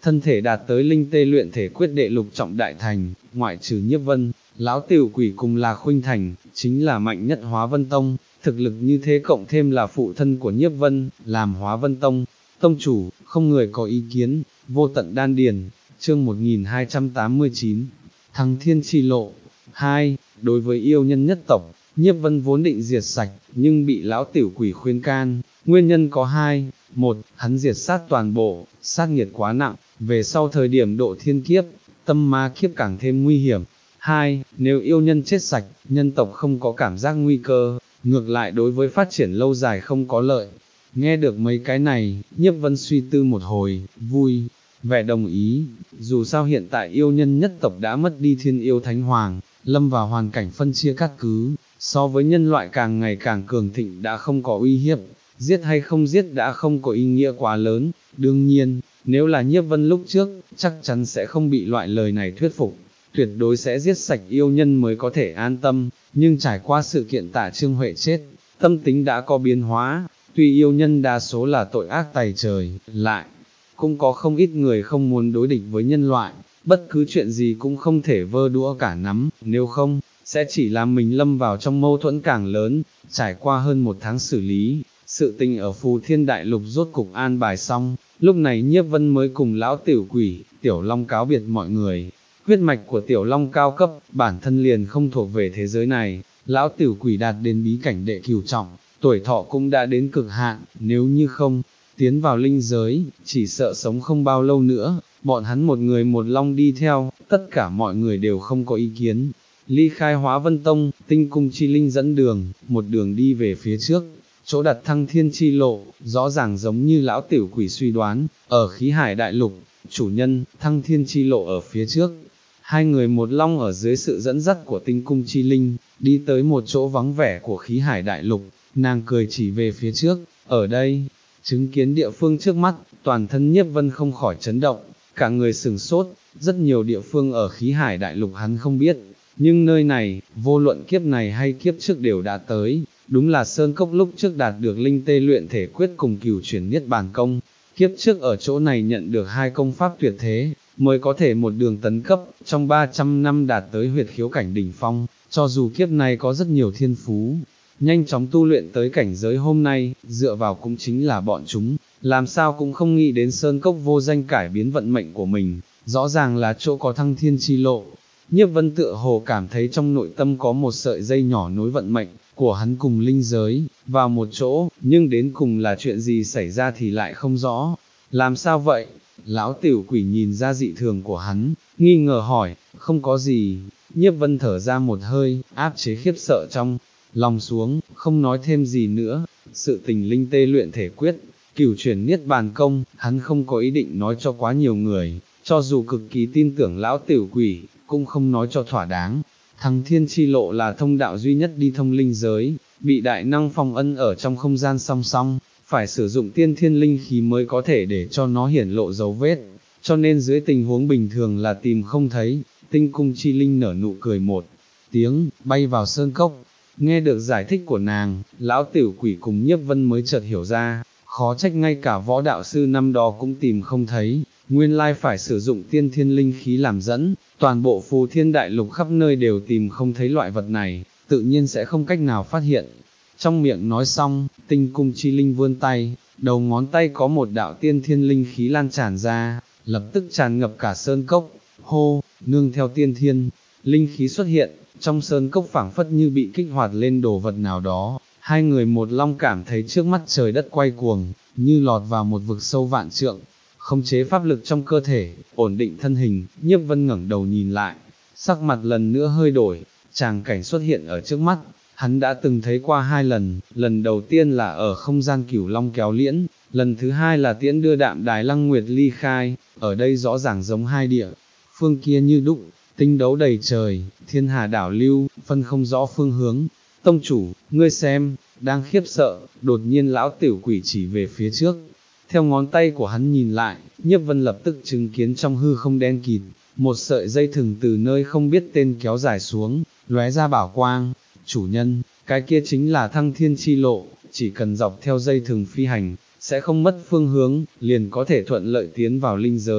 thân thể đạt tới linh tê luyện thể quyết đệ lục trọng đại thành, ngoại trừ Nhiếp Vân, lão tiểu quỷ cùng là Khuynh Thành, chính là mạnh nhất Hóa Vân Tông, thực lực như thế cộng thêm là phụ thân của Nhiếp Vân, làm Hóa Vân Tông, tông chủ, không người có ý kiến, vô tận đan điền, chương một nghìn hai trăm tám mươi chín, Thăng Thiên Chi Lộ, hai, đối với yêu nhân nhất tộc, Nhiếp Vân vốn định diệt sạch, nhưng bị lão tiểu quỷ khuyên can, nguyên nhân có hai, một, hắn diệt sát toàn bộ, sát nghiệt quá nặng, về sau thời điểm độ thiên kiếp, tâm ma kiếp càng thêm nguy hiểm, hai, nếu yêu nhân chết sạch, nhân tộc không có cảm giác nguy cơ, ngược lại đối với phát triển lâu dài không có lợi. Nghe được mấy cái này, Nhiếp Vân suy tư một hồi, vui, vẻ đồng ý, dù sao hiện tại yêu nhân nhất tộc đã mất đi thiên yêu thánh hoàng, lâm vào hoàn cảnh phân chia cát cứ, so với nhân loại càng ngày càng cường thịnh đã không có uy hiếp, giết hay không giết đã không có ý nghĩa quá lớn, đương nhiên, nếu là Nhiếp Vân lúc trước, chắc chắn sẽ không bị loại lời này thuyết phục, tuyệt đối sẽ giết sạch yêu nhân mới có thể an tâm, nhưng trải qua sự kiện Tạ Trương Huệ chết, tâm tính đã có biến hóa, tuy yêu nhân đa số là tội ác tày trời, lại, cũng có không ít người không muốn đối địch với nhân loại, bất cứ chuyện gì cũng không thể vơ đũa cả nắm, nếu không, sẽ chỉ làm mình lâm vào trong mâu thuẫn càng lớn, trải qua hơn một tháng xử lý, sự tình ở Phù Thiên Đại Lục rốt cục an bài xong, lúc này Nhiếp Vân mới cùng lão tiểu quỷ, Tiểu Long cáo biệt mọi người. Huyết mạch của Tiểu Long cao cấp, bản thân liền không thuộc về thế giới này, lão tiểu quỷ đạt đến bí cảnh đệ cửu trọng, tuổi thọ cũng đã đến cực hạn, nếu như không tiến vào linh giới, chỉ sợ sống không bao lâu nữa, bọn hắn một người một long đi theo, tất cả mọi người đều không có ý kiến. Ly khai Hóa Vân Tông, Tinh Cung Chi Linh dẫn đường, một đường đi về phía trước, chỗ đặt Thăng Thiên Chi Lộ, rõ ràng giống như lão tiểu quỷ suy đoán, ở khí hải đại lục, chủ nhân, Thăng Thiên Chi Lộ ở phía trước. Hai người một long ở dưới sự dẫn dắt của Tinh Cung Chi Linh, đi tới một chỗ vắng vẻ của khí hải đại lục, nàng cười chỉ về phía trước, ở đây, chứng kiến địa phương trước mắt, toàn thân Nhiếp Vân không khỏi chấn động, cả người sừng sốt, rất nhiều địa phương ở khí hải đại lục hắn không biết, nhưng nơi này, vô luận kiếp này hay kiếp trước đều đã tới, đúng là Sơn Cốc lúc trước đạt được linh tê luyện thể quyết cùng cửu chuyển niết bàn công, kiếp trước ở chỗ này nhận được hai công pháp tuyệt thế, mới có thể một đường tấn cấp, trong ba trăm năm đạt tới huyệt khiếu cảnh đỉnh phong, cho dù kiếp này có rất nhiều thiên phú, nhanh chóng tu luyện tới cảnh giới hôm nay, dựa vào cũng chính là bọn chúng, làm sao cũng không nghĩ đến Sơn Cốc vô danh cải biến vận mệnh của mình, rõ ràng là chỗ có Thăng Thiên Chi Lộ. Nhiếp Vân tựa hồ cảm thấy trong nội tâm có một sợi dây nhỏ nối vận mệnh của hắn cùng linh giới, vào một chỗ, nhưng đến cùng là chuyện gì xảy ra thì lại không rõ. Làm sao vậy? Lão tiểu quỷ nhìn ra dị thường của hắn, nghi ngờ hỏi, không có gì. Nhiếp Vân thở ra một hơi, áp chế khiếp sợ trong lòng xuống, không nói thêm gì nữa. Sự tình linh tê luyện thể quyết, cửu chuyển niết bàn công, hắn không có ý định nói cho quá nhiều người, cho dù cực kỳ tin tưởng lão tiểu quỷ, cũng không nói cho thỏa đáng. Thăng Thiên Chi Lộ là thông đạo duy nhất đi thông linh giới, bị đại năng phong ân ở trong không gian song song, phải sử dụng tiên thiên linh khí mới có thể để cho nó hiển lộ dấu vết, cho nên dưới tình huống bình thường là tìm không thấy. Tinh Cung Chi Linh nở nụ cười một tiếng, bay vào sơn cốc. Nghe được giải thích của nàng, lão tiểu quỷ cùng Nhiếp Vân mới chợt hiểu ra, khó trách ngay cả võ đạo sư năm đó cũng tìm không thấy, nguyên lai phải sử dụng tiên thiên linh khí làm dẫn, toàn bộ Phù Thiên Đại Lục khắp nơi đều tìm không thấy loại vật này, tự nhiên sẽ không cách nào phát hiện. Trong miệng nói xong, Tinh Cung Chi Linh vươn tay, đầu ngón tay có một đạo tiên thiên linh khí lan tràn ra, lập tức tràn ngập cả sơn cốc, hô, nương theo tiên thiên, linh khí xuất hiện, trong sơn cốc phảng phất như bị kích hoạt lên đồ vật nào đó, hai người một long cảm thấy trước mắt trời đất quay cuồng, như lọt vào một vực sâu vạn trượng, khống chế pháp lực trong cơ thể, ổn định thân hình. Nhiếp Vân ngẩng đầu nhìn lại, sắc mặt lần nữa hơi đổi, tràng cảnh xuất hiện ở trước mắt, hắn đã từng thấy qua hai lần, lần đầu tiên là ở không gian Cửu Long kéo liễn, lần thứ hai là tiễn đưa Đạm Đài Lăng Nguyệt ly khai, ở đây rõ ràng giống hai địa phương kia như đúc, tinh đấu đầy trời, thiên hà đảo lưu, phân không rõ phương hướng. Tông chủ, ngươi xem, đang khiếp sợ, đột nhiên lão tiểu quỷ chỉ về phía trước. Theo ngón tay của hắn nhìn lại, Nhiếp Vân lập tức chứng kiến trong hư không đen kịt, một sợi dây thừng từ nơi không biết tên kéo dài xuống, lóe ra bảo quang. Chủ nhân, cái kia chính là Thăng Thiên Chi Lộ, chỉ cần dọc theo dây thừng phi hành, sẽ không mất phương hướng, liền có thể thuận lợi tiến vào linh giới.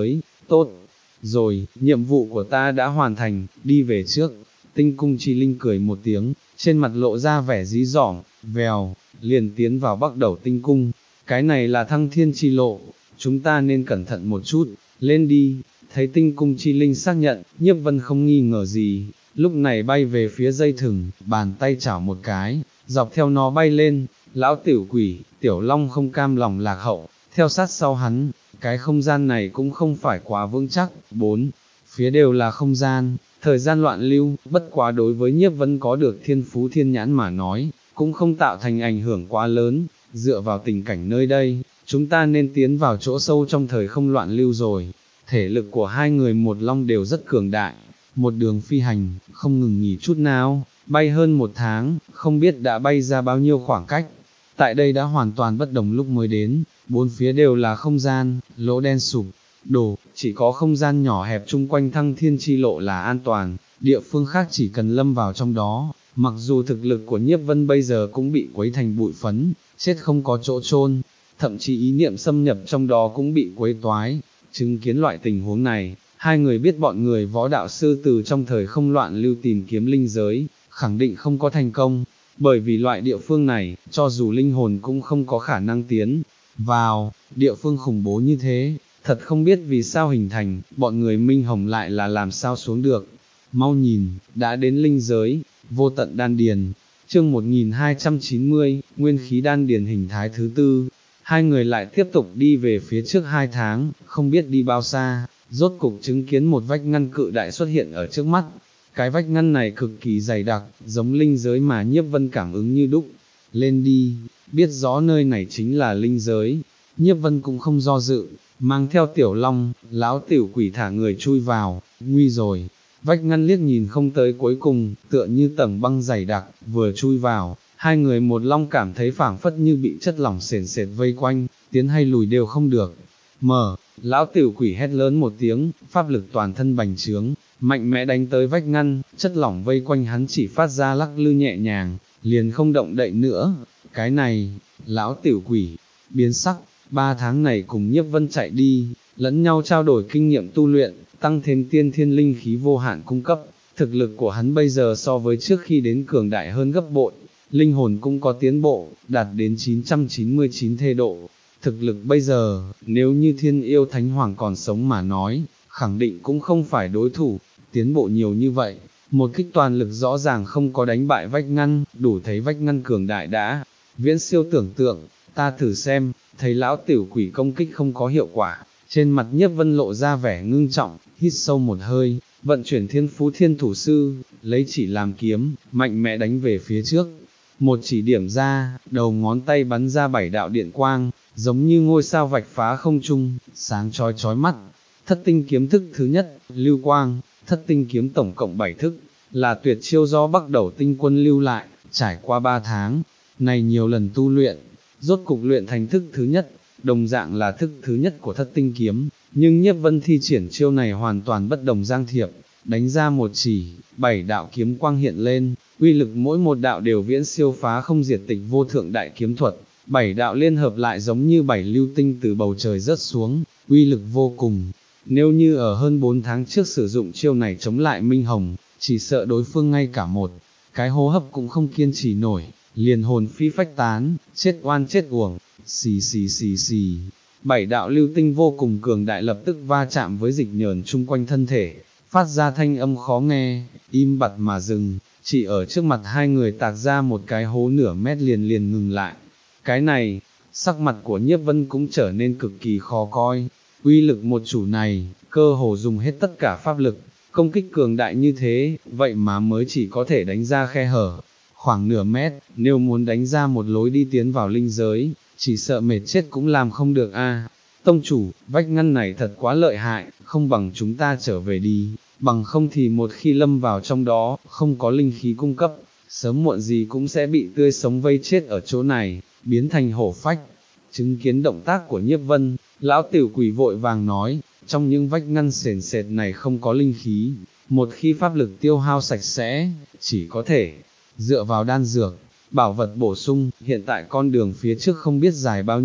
tốt, rồi, nhiệm vụ của ta đã hoàn thành, đi về trước. Tinh cung chi linh cười một tiếng, trên mặt lộ ra vẻ dí dỏm, vèo, liền tiến vào bắc đầu tinh cung. Cái này là thăng thiên chi lộ, chúng ta nên cẩn thận một chút, lên đi. Thấy tinh cung chi linh xác nhận, Nhiếp Vân không nghi ngờ gì, lúc này bay về phía dây thừng, bàn tay chảo một cái, dọc theo nó bay lên. Lão tiểu quỷ, tiểu long không cam lòng lạc hậu, theo sát sau hắn. Cái không gian này cũng không phải quá vững chắc, bốn phía đều là không gian, thời gian loạn lưu, bất quá đối với Nhiếp Vân có được thiên phú thiên nhãn mà nói, cũng không tạo thành ảnh hưởng quá lớn. Dựa vào tình cảnh nơi đây, chúng ta nên tiến vào chỗ sâu trong thời không loạn lưu rồi. Thể lực của hai người một long đều rất cường đại, một đường phi hành, không ngừng nghỉ chút nào, bay hơn một tháng, không biết đã bay ra bao nhiêu khoảng cách. Tại đây đã hoàn toàn bất đồng lúc mới đến, bốn phía đều là không gian, lỗ đen sụp, đổ, chỉ có không gian nhỏ hẹp chung quanh thăng thiên chi lộ là an toàn, địa phương khác chỉ cần lâm vào trong đó. Mặc dù thực lực của Nhiếp Vân bây giờ cũng bị quấy thành bụi phấn, chết không có chỗ chôn, thậm chí ý niệm xâm nhập trong đó cũng bị quấy toái. Chứng kiến loại tình huống này, hai người biết bọn người võ đạo sư từ trong thời không loạn lưu tìm kiếm linh giới, khẳng định không có thành công, bởi vì loại địa phương này, cho dù linh hồn cũng không có khả năng tiến vào, địa phương khủng bố như thế, thật không biết vì sao hình thành, bọn người Minh Hồng lại là làm sao xuống được. Mau nhìn, đã đến linh giới, vô tận đan điền. Chương một nghìn hai trăm chín mươi, nguyên khí đan điền hình thái thứ tư. Hai người lại tiếp tục đi về phía trước hai tháng, không biết đi bao xa, rốt cục chứng kiến một vách ngăn cự đại xuất hiện ở trước mắt. Cái vách ngăn này cực kỳ dày đặc, giống linh giới mà Nhiếp Vân cảm ứng như đúc. Lên đi, biết rõ nơi này chính là linh giới. Nhiếp Vân cũng không do dự, mang theo tiểu long, lão tiểu quỷ thả người chui vào, nguy rồi. Vách ngăn liếc nhìn không tới cuối cùng, tựa như tầng băng dày đặc, vừa chui vào, hai người một long cảm thấy phảng phất như bị chất lỏng sền sệt vây quanh, tiến hay lùi đều không được. Mở, lão tiểu quỷ hét lớn một tiếng, pháp lực toàn thân bành trướng, mạnh mẽ đánh tới vách ngăn, chất lỏng vây quanh hắn chỉ phát ra lắc lư nhẹ nhàng, liền không động đậy nữa. Cái này, lão tiểu quỷ, biến sắc, ba tháng này cùng Nhiếp Vân chạy đi, lẫn nhau trao đổi kinh nghiệm tu luyện, tăng thêm tiên thiên linh khí vô hạn cung cấp, thực lực của hắn bây giờ so với trước khi đến cường đại hơn gấp bội, linh hồn cũng có tiến bộ, đạt đến chín trăm chín mươi chín thê độ. Thực lực bây giờ, nếu như thiên yêu thánh hoàng còn sống mà nói, khẳng định cũng không phải đối thủ, tiến bộ nhiều như vậy, một kích toàn lực rõ ràng không có đánh bại vách ngăn, đủ thấy vách ngăn cường đại đã, viễn siêu tưởng tượng, ta thử xem, thấy lão tiểu quỷ công kích không có hiệu quả, trên mặt Nhiếp Vân lộ ra vẻ ngưng trọng, hít sâu một hơi, vận chuyển thiên phú thiên thủ sư, lấy chỉ làm kiếm, mạnh mẽ đánh về phía trước. Một chỉ điểm ra, đầu ngón tay bắn ra bảy đạo điện quang, giống như ngôi sao vạch phá không trung, sáng chói chói mắt. Thất tinh kiếm thức thứ nhất, lưu quang, thất tinh kiếm tổng cộng bảy thức, là tuyệt chiêu do Bắc Đầu tinh quân lưu lại, trải qua ba tháng, này nhiều lần tu luyện, rốt cục luyện thành thức thứ nhất, đồng dạng là thức thứ nhất của thất tinh kiếm, nhưng Nhiếp Vân thi triển chiêu này hoàn toàn bất đồng giang thiệp, đánh ra một chỉ, bảy đạo kiếm quang hiện lên, uy lực mỗi một đạo đều viễn siêu phá không diệt tịch vô thượng đại kiếm thuật, bảy đạo liên hợp lại giống như bảy lưu tinh từ bầu trời rớt xuống, uy lực vô cùng. Nếu như ở hơn bốn tháng trước sử dụng chiêu này chống lại Minh Hồng, chỉ sợ đối phương ngay cả một cái hô hấp cũng không kiên trì nổi, liền hồn phi phách tán, chết oan chết uổng, xì xì xì xì. Bảy đạo lưu tinh vô cùng cường đại lập tức va chạm với dịch nhờn chung quanh thân thể, phát ra thanh âm khó nghe, im bặt mà dừng, chỉ ở trước mặt hai người tạc ra một cái hố nửa mét liền liền ngừng lại. Cái này, sắc mặt của Nhiếp Vân cũng trở nên cực kỳ khó coi, uy lực một chủ này, cơ hồ dùng hết tất cả pháp lực, công kích cường đại như thế, vậy mà mới chỉ có thể đánh ra khe hở, khoảng nửa mét, nếu muốn đánh ra một lối đi tiến vào linh giới, chỉ sợ mệt chết cũng làm không được a. Tông chủ, vách ngăn này thật quá lợi hại, không bằng chúng ta trở về đi, bằng không thì một khi lâm vào trong đó, không có linh khí cung cấp, sớm muộn gì cũng sẽ bị tươi sống vây chết ở chỗ này, biến thành hổ phách. Chứng kiến động tác của Nhiếp Vân, lão tiểu quỷ vội vàng nói, trong những vách ngăn sền sệt này không có linh khí, một khi pháp lực tiêu hao sạch sẽ, chỉ có thể dựa vào đan dược, bảo vật bổ sung, hiện tại con đường phía trước không biết dài bao nhiêu,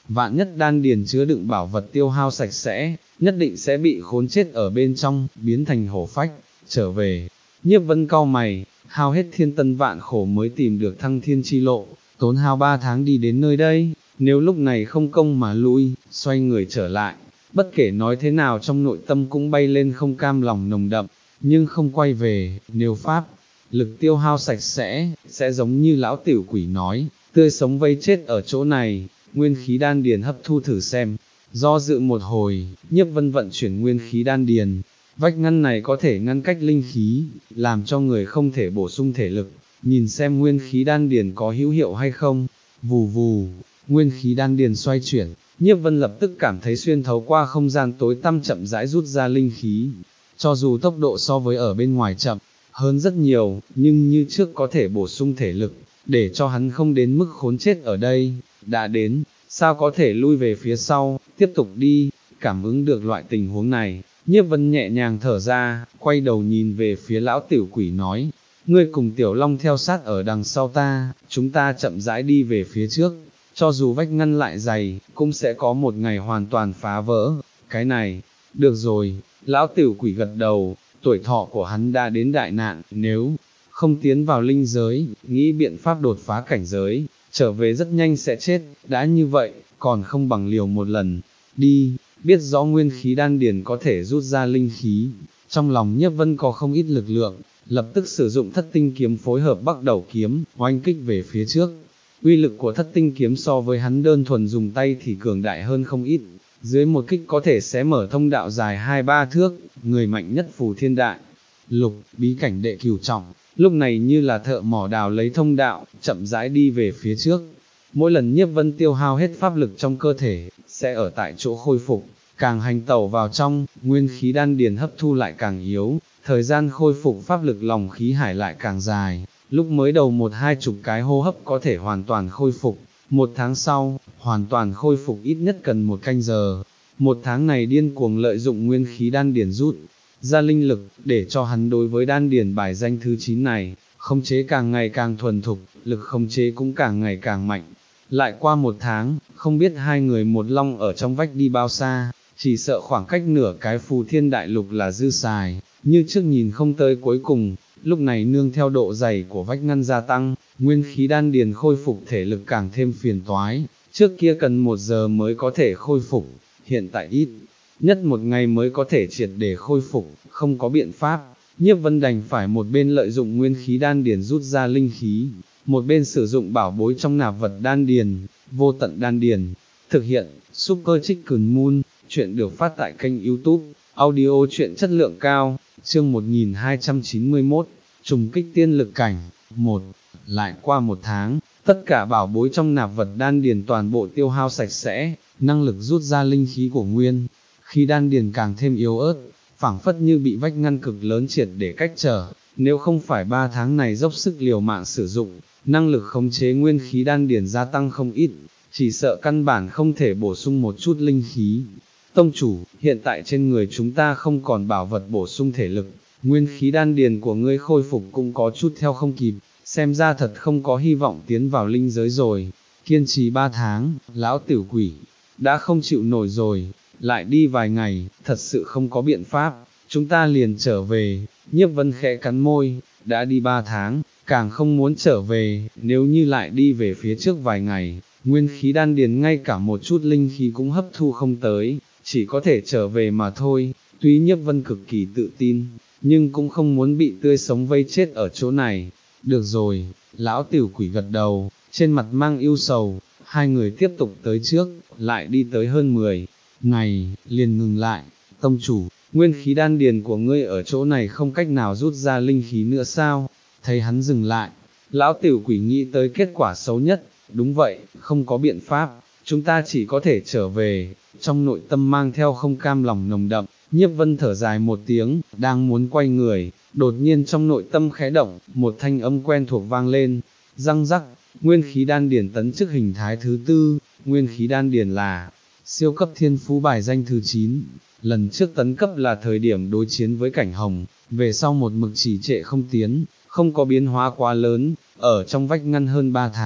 vạn nhất đan điền chứa đựng bảo vật tiêu hao sạch sẽ, nhất định sẽ bị khốn chết ở bên trong, biến thành hổ phách, trở về. Nhiếp Vân cau mày, hao hết thiên tân vạn khổ mới tìm được thăng thiên chi lộ, tốn hao ba tháng đi đến nơi đây, nếu lúc này không công mà lui, xoay người trở lại, bất kể nói thế nào trong nội tâm cũng bay lên không cam lòng nồng đậm, nhưng không quay về, nếu pháp lực tiêu hao sạch sẽ, sẽ giống như lão tiểu quỷ nói, tươi sống vây chết ở chỗ này, nguyên khí đan điền hấp thu thử xem. Do dự một hồi, Nhiếp Vân vận chuyển nguyên khí đan điền, vách ngăn này có thể ngăn cách linh khí, làm cho người không thể bổ sung thể lực, nhìn xem nguyên khí đan điền có hữu hiệu hay không. Vù vù, nguyên khí đan điền xoay chuyển, Nhiếp Vân lập tức cảm thấy xuyên thấu qua không gian tối tăm chậm rãi rút ra linh khí, cho dù tốc độ so với ở bên ngoài chậm hơn rất nhiều, nhưng như trước có thể bổ sung thể lực, để cho hắn không đến mức khốn chết ở đây. Đã đến, sao có thể lui về phía sau, tiếp tục đi. Cảm ứng được loại tình huống này, Nhiếp Vân nhẹ nhàng thở ra, quay đầu nhìn về phía lão tiểu quỷ nói, ngươi cùng Tiểu Long theo sát ở đằng sau ta, chúng ta chậm rãi đi về phía trước, cho dù vách ngăn lại dày, cũng sẽ có một ngày hoàn toàn phá vỡ. Cái này, được rồi. Lão tiểu quỷ gật đầu, tuổi thọ của hắn đã đến đại nạn, nếu không tiến vào linh giới, nghĩ biện pháp đột phá cảnh giới, trở về rất nhanh sẽ chết, đã như vậy, còn không bằng liều một lần, đi. Biết rõ nguyên khí đan điền có thể rút ra linh khí, trong lòng Nhiếp Vân có không ít lực lượng, lập tức sử dụng thất tinh kiếm phối hợp bắc đầu kiếm, oanh kích về phía trước. Uy lực của thất tinh kiếm so với hắn đơn thuần dùng tay thì cường đại hơn không ít, dưới một kích có thể xé mở thông đạo dài hai ba thước, người mạnh nhất Phù Thiên Đại Lục, bí cảnh đệ cửu trọng, lúc này như là thợ mỏ đào lấy thông đạo, chậm rãi đi về phía trước. Mỗi lần Nhiếp Vân tiêu hao hết pháp lực trong cơ thể, sẽ ở tại chỗ khôi phục, càng hành tẩu vào trong, nguyên khí đan điền hấp thu lại càng yếu, thời gian khôi phục pháp lực lòng khí hải lại càng dài, lúc mới đầu một hai chục cái hô hấp có thể hoàn toàn khôi phục, một tháng sau, hoàn toàn khôi phục ít nhất cần một canh giờ. Một tháng này điên cuồng lợi dụng nguyên khí đan điền rút ra linh lực, để cho hắn đối với đan điền bài danh thứ chín này, khống chế càng ngày càng thuần thục, lực khống chế cũng càng ngày càng mạnh. Lại qua một tháng, không biết hai người một long ở trong vách đi bao xa, chỉ sợ khoảng cách nửa cái Phù Thiên Đại Lục là dư xài, như trước nhìn không tới cuối cùng. Lúc này nương theo độ dày của vách ngăn gia tăng, nguyên khí đan điền khôi phục thể lực càng thêm phiền toái, trước kia cần một giờ mới có thể khôi phục, hiện tại ít nhất một ngày mới có thể triệt để khôi phục, không có biện pháp. Nhiếp Vân đành phải một bên lợi dụng nguyên khí đan điền rút ra linh khí, một bên sử dụng bảo bối trong nạp vật đan điền, vô tận đan điền. Thực hiện, Super Chicken Moon, chuyện được phát tại kênh YouTube, audio chuyện chất lượng cao, chương một nghìn hai trăm chín mươi mốt, trùng kích tiên lực cảnh. Một, lại qua một tháng, tất cả bảo bối trong nạp vật đan điền toàn bộ tiêu hao sạch sẽ, năng lực rút ra linh khí của nguyên khí đan điền càng thêm yếu ớt, phảng phất như bị vách ngăn cực lớn triệt để cách trở. Nếu không phải ba tháng này dốc sức liều mạng sử dụng, năng lực khống chế nguyên khí đan điền gia tăng không ít, chỉ sợ căn bản không thể bổ sung một chút linh khí. Tông chủ, hiện tại trên người chúng ta không còn bảo vật bổ sung thể lực, nguyên khí đan điền của ngươi khôi phục cũng có chút theo không kịp, xem ra thật không có hy vọng tiến vào linh giới rồi. Kiên trì ba tháng, lão tiểu quỷ đã không chịu nổi rồi, lại đi vài ngày, thật sự không có biện pháp, chúng ta liền trở về. Nhiếp Vân khẽ cắn môi, đã đi ba tháng, càng không muốn trở về, nếu như lại đi về phía trước vài ngày, nguyên khí đan điền ngay cả một chút linh khí cũng hấp thu không tới, chỉ có thể trở về mà thôi. Tuy Nhiếp Vân cực kỳ tự tin, nhưng cũng không muốn bị tươi sống vây chết ở chỗ này. Được rồi, lão tiểu quỷ gật đầu, trên mặt mang ưu sầu. Hai người tiếp tục tới trước, lại đi tới hơn mười ngày, liền ngừng lại. Tông chủ, nguyên khí đan điền của ngươi ở chỗ này không cách nào rút ra linh khí nữa sao? Thấy hắn dừng lại, lão tiểu quỷ nghĩ tới kết quả xấu nhất. Đúng vậy, không có biện pháp, chúng ta chỉ có thể trở về. Trong nội tâm mang theo không cam lòng nồng đậm, Nhiếp Vân thở dài một tiếng, đang muốn quay người, đột nhiên trong nội tâm khẽ động, một thanh âm quen thuộc vang lên, răng rắc. Nguyên khí đan điền tấn chức hình thái thứ tư. Nguyên khí đan điền là siêu cấp thiên phú bài danh thứ chín, lần trước tấn cấp là thời điểm đối chiến với cảnh hồng, về sau một mực chỉ trệ không tiến, không có biến hóa quá lớn. Ở trong vách ngăn hơn ba tháng,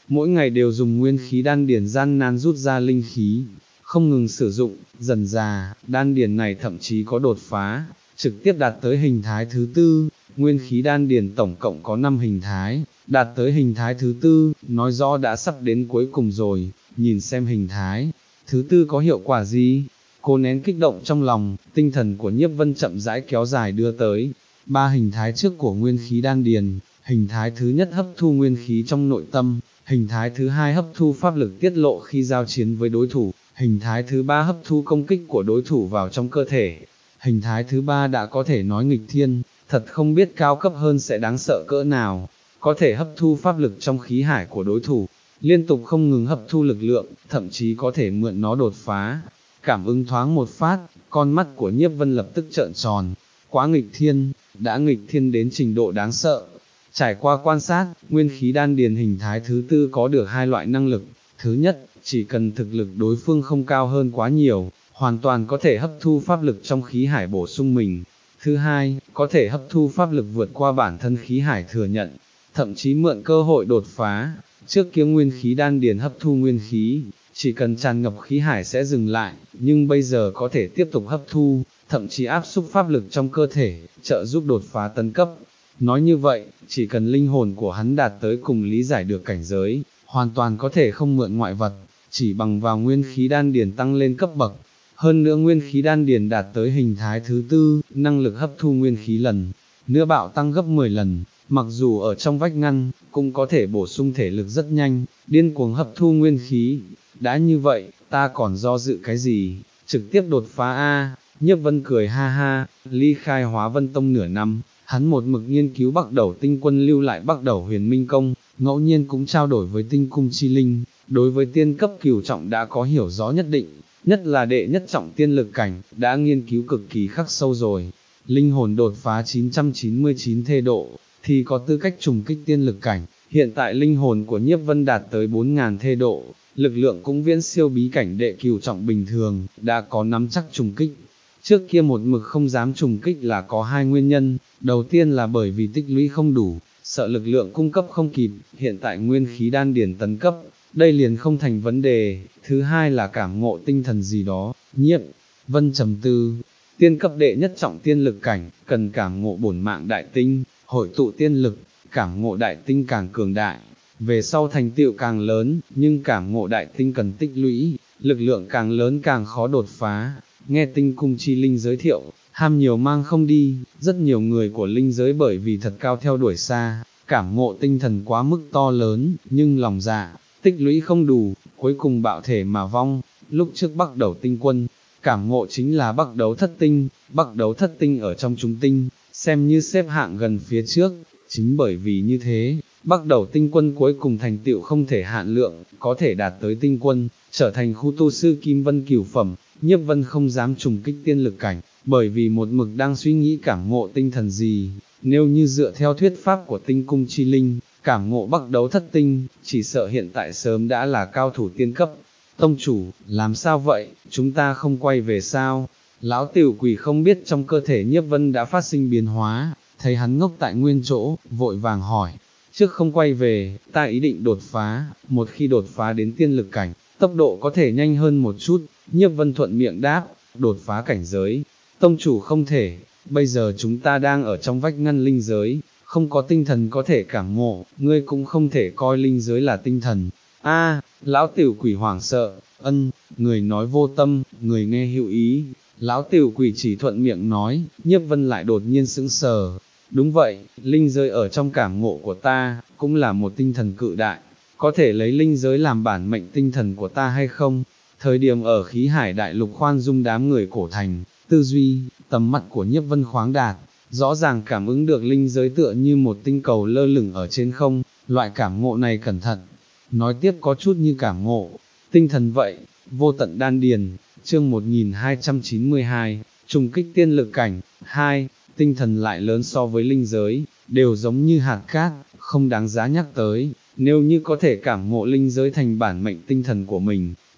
mỗi ngày đều dùng nguyên khí đan điền gian nan rút ra linh khí, không ngừng sử dụng, dần dà, đan điền này thậm chí có đột phá, trực tiếp đạt tới hình thái thứ tư, nguyên khí đan điền tổng cộng có năm hình thái, đạt tới hình thái thứ tư, nói rõ đã sắp đến cuối cùng rồi, nhìn xem hình thái, thứ tư có hiệu quả gì? Cô nén kích động trong lòng, tinh thần của Nhiếp Vân chậm rãi kéo dài đưa tới, ba hình thái trước của nguyên khí đan điền, hình thái thứ nhất hấp thu nguyên khí trong nội tâm, hình thái thứ hai hấp thu pháp lực tiết lộ khi giao chiến với đối thủ, hình thái thứ ba hấp thu công kích của đối thủ vào trong cơ thể, hình thái thứ ba đã có thể nói nghịch thiên, thật không biết cao cấp hơn sẽ đáng sợ cỡ nào, có thể hấp thu pháp lực trong khí hải của đối thủ, liên tục không ngừng hấp thu lực lượng, thậm chí có thể mượn nó đột phá. Cảm ứng thoáng một phát, con mắt của Nhiếp Vân lập tức trợn tròn, quá nghịch thiên, đã nghịch thiên đến trình độ đáng sợ. Trải qua quan sát, nguyên khí đan điền hình thái thứ tư có được hai loại năng lực, thứ nhất, chỉ cần thực lực đối phương không cao hơn quá nhiều, hoàn toàn có thể hấp thu pháp lực trong khí hải bổ sung mình. Thứ hai, có thể hấp thu pháp lực vượt qua bản thân khí hải thừa nhận, thậm chí mượn cơ hội đột phá. Trước kia nguyên khí đan điền hấp thu nguyên khí, chỉ cần tràn ngập khí hải sẽ dừng lại, nhưng bây giờ có thể tiếp tục hấp thu, thậm chí áp xúc pháp lực trong cơ thể, trợ giúp đột phá tấn cấp. Nói như vậy, chỉ cần linh hồn của hắn đạt tới cùng lý giải được cảnh giới, hoàn toàn có thể không mượn ngoại vật, chỉ bằng vào nguyên khí đan điền tăng lên cấp bậc. Hơn nữa nguyên khí đan điền đạt tới hình thái thứ tư, năng lực hấp thu nguyên khí lần nữa bạo tăng gấp mười lần, mặc dù ở trong vách ngăn, cũng có thể bổ sung thể lực rất nhanh, điên cuồng hấp thu nguyên khí. Đã như vậy, ta còn do dự cái gì, trực tiếp đột phá a. Nhiếp Vân cười ha ha, ly khai Hóa Vân Tông nửa năm, hắn một mực nghiên cứu Bắc Đẩu Tinh Quân lưu lại Bắc Đẩu Huyền Minh Công, ngẫu nhiên cũng trao đổi với Tinh Cung Chi Linh, đối với tiên cấp cửu trọng đã có hiểu rõ nhất định, nhất là đệ nhất trọng tiên lực cảnh, đã nghiên cứu cực kỳ khắc sâu rồi. Linh hồn đột phá chín trăm chín mươi chín thê độ, thì có tư cách trùng kích tiên lực cảnh, hiện tại linh hồn của Nhiếp Vân đạt tới bốn nghìn thê độ, lực lượng cũng viễn siêu bí cảnh đệ cửu trọng bình thường, đã có nắm chắc trùng kích. Trước kia một mực không dám trùng kích là có hai nguyên nhân, đầu tiên là bởi vì tích lũy không đủ, sợ lực lượng cung cấp không kịp, hiện tại nguyên khí đan điền tấn cấp, đây liền không thành vấn đề, thứ hai là cảm ngộ tinh thần gì đó. Nhiếp Vân trầm tư, tiên cấp đệ nhất trọng tiên lực cảnh, cần cảm ngộ bổn mạng đại tinh, hội tụ tiên lực, cảm ngộ đại tinh càng cường đại, về sau thành tựu càng lớn, nhưng cảm ngộ đại tinh cần tích lũy, lực lượng càng lớn càng khó đột phá. Nghe Tinh Cung Chi Linh giới thiệu, ham nhiều mang không đi, rất nhiều người của linh giới bởi vì thật cao theo đuổi xa, cảm ngộ tinh thần quá mức to lớn, nhưng lòng dạ, tích lũy không đủ, cuối cùng bạo thể mà vong. Lúc trước Bắc Đẩu Tinh Quân, cảm ngộ chính là Bắc Đấu Thất Tinh, Bắc Đấu Thất Tinh ở trong chúng tinh, xem như xếp hạng gần phía trước, chính bởi vì như thế, Bắc Đẩu Tinh Quân cuối cùng thành tựu không thể hạn lượng, có thể đạt tới tinh quân, trở thành khu tu sư Kim Vân cửu phẩm. Nhiếp Vân không dám trùng kích tiên lực cảnh, bởi vì một mực đang suy nghĩ cảm ngộ tinh thần gì, nếu như dựa theo thuyết pháp của Tinh Cung Chi Linh, cảm ngộ Bắc Đấu Thất Tinh, chỉ sợ hiện tại sớm đã là cao thủ tiên cấp. Tông chủ, làm sao vậy, chúng ta không quay về sao? Lão tiểu quỷ không biết trong cơ thể Nhiếp Vân đã phát sinh biến hóa, thấy hắn ngốc tại nguyên chỗ, vội vàng hỏi, trước không quay về, ta ý định đột phá, một khi đột phá đến tiên lực cảnh, tốc độ có thể nhanh hơn một chút. Nhiếp Vân thuận miệng đáp, đột phá cảnh giới, tông chủ không thể, bây giờ chúng ta đang ở trong vách ngăn linh giới, không có tinh thần có thể cảm ngộ, ngươi cũng không thể coi linh giới là tinh thần. A, lão tiểu quỷ hoảng sợ, ân, người nói vô tâm, người nghe hữu ý, lão tiểu quỷ chỉ thuận miệng nói. Nhiếp Vân lại đột nhiên sững sờ, đúng vậy, linh giới ở trong cảm ngộ của ta, cũng là một tinh thần cự đại, có thể lấy linh giới làm bản mệnh tinh thần của ta hay không? Thời điểm ở khí hải đại lục khoan dung đám người cổ thành, tư duy, tầm mắt của Nhiếp Vân khoáng đạt, rõ ràng cảm ứng được linh giới tựa như một tinh cầu lơ lửng ở trên không, loại cảm ngộ này cẩn thận, nói tiếp có chút như cảm ngộ, tinh thần vậy. Vô tận đan điền, chương một nghìn hai trăm chín mươi hai, trùng kích tiên lực cảnh. Hai, tinh thần lại lớn so với linh giới, đều giống như hạt cát, không đáng giá nhắc tới, nếu như có thể cảm ngộ linh giới thành bản mệnh tinh thần của mình,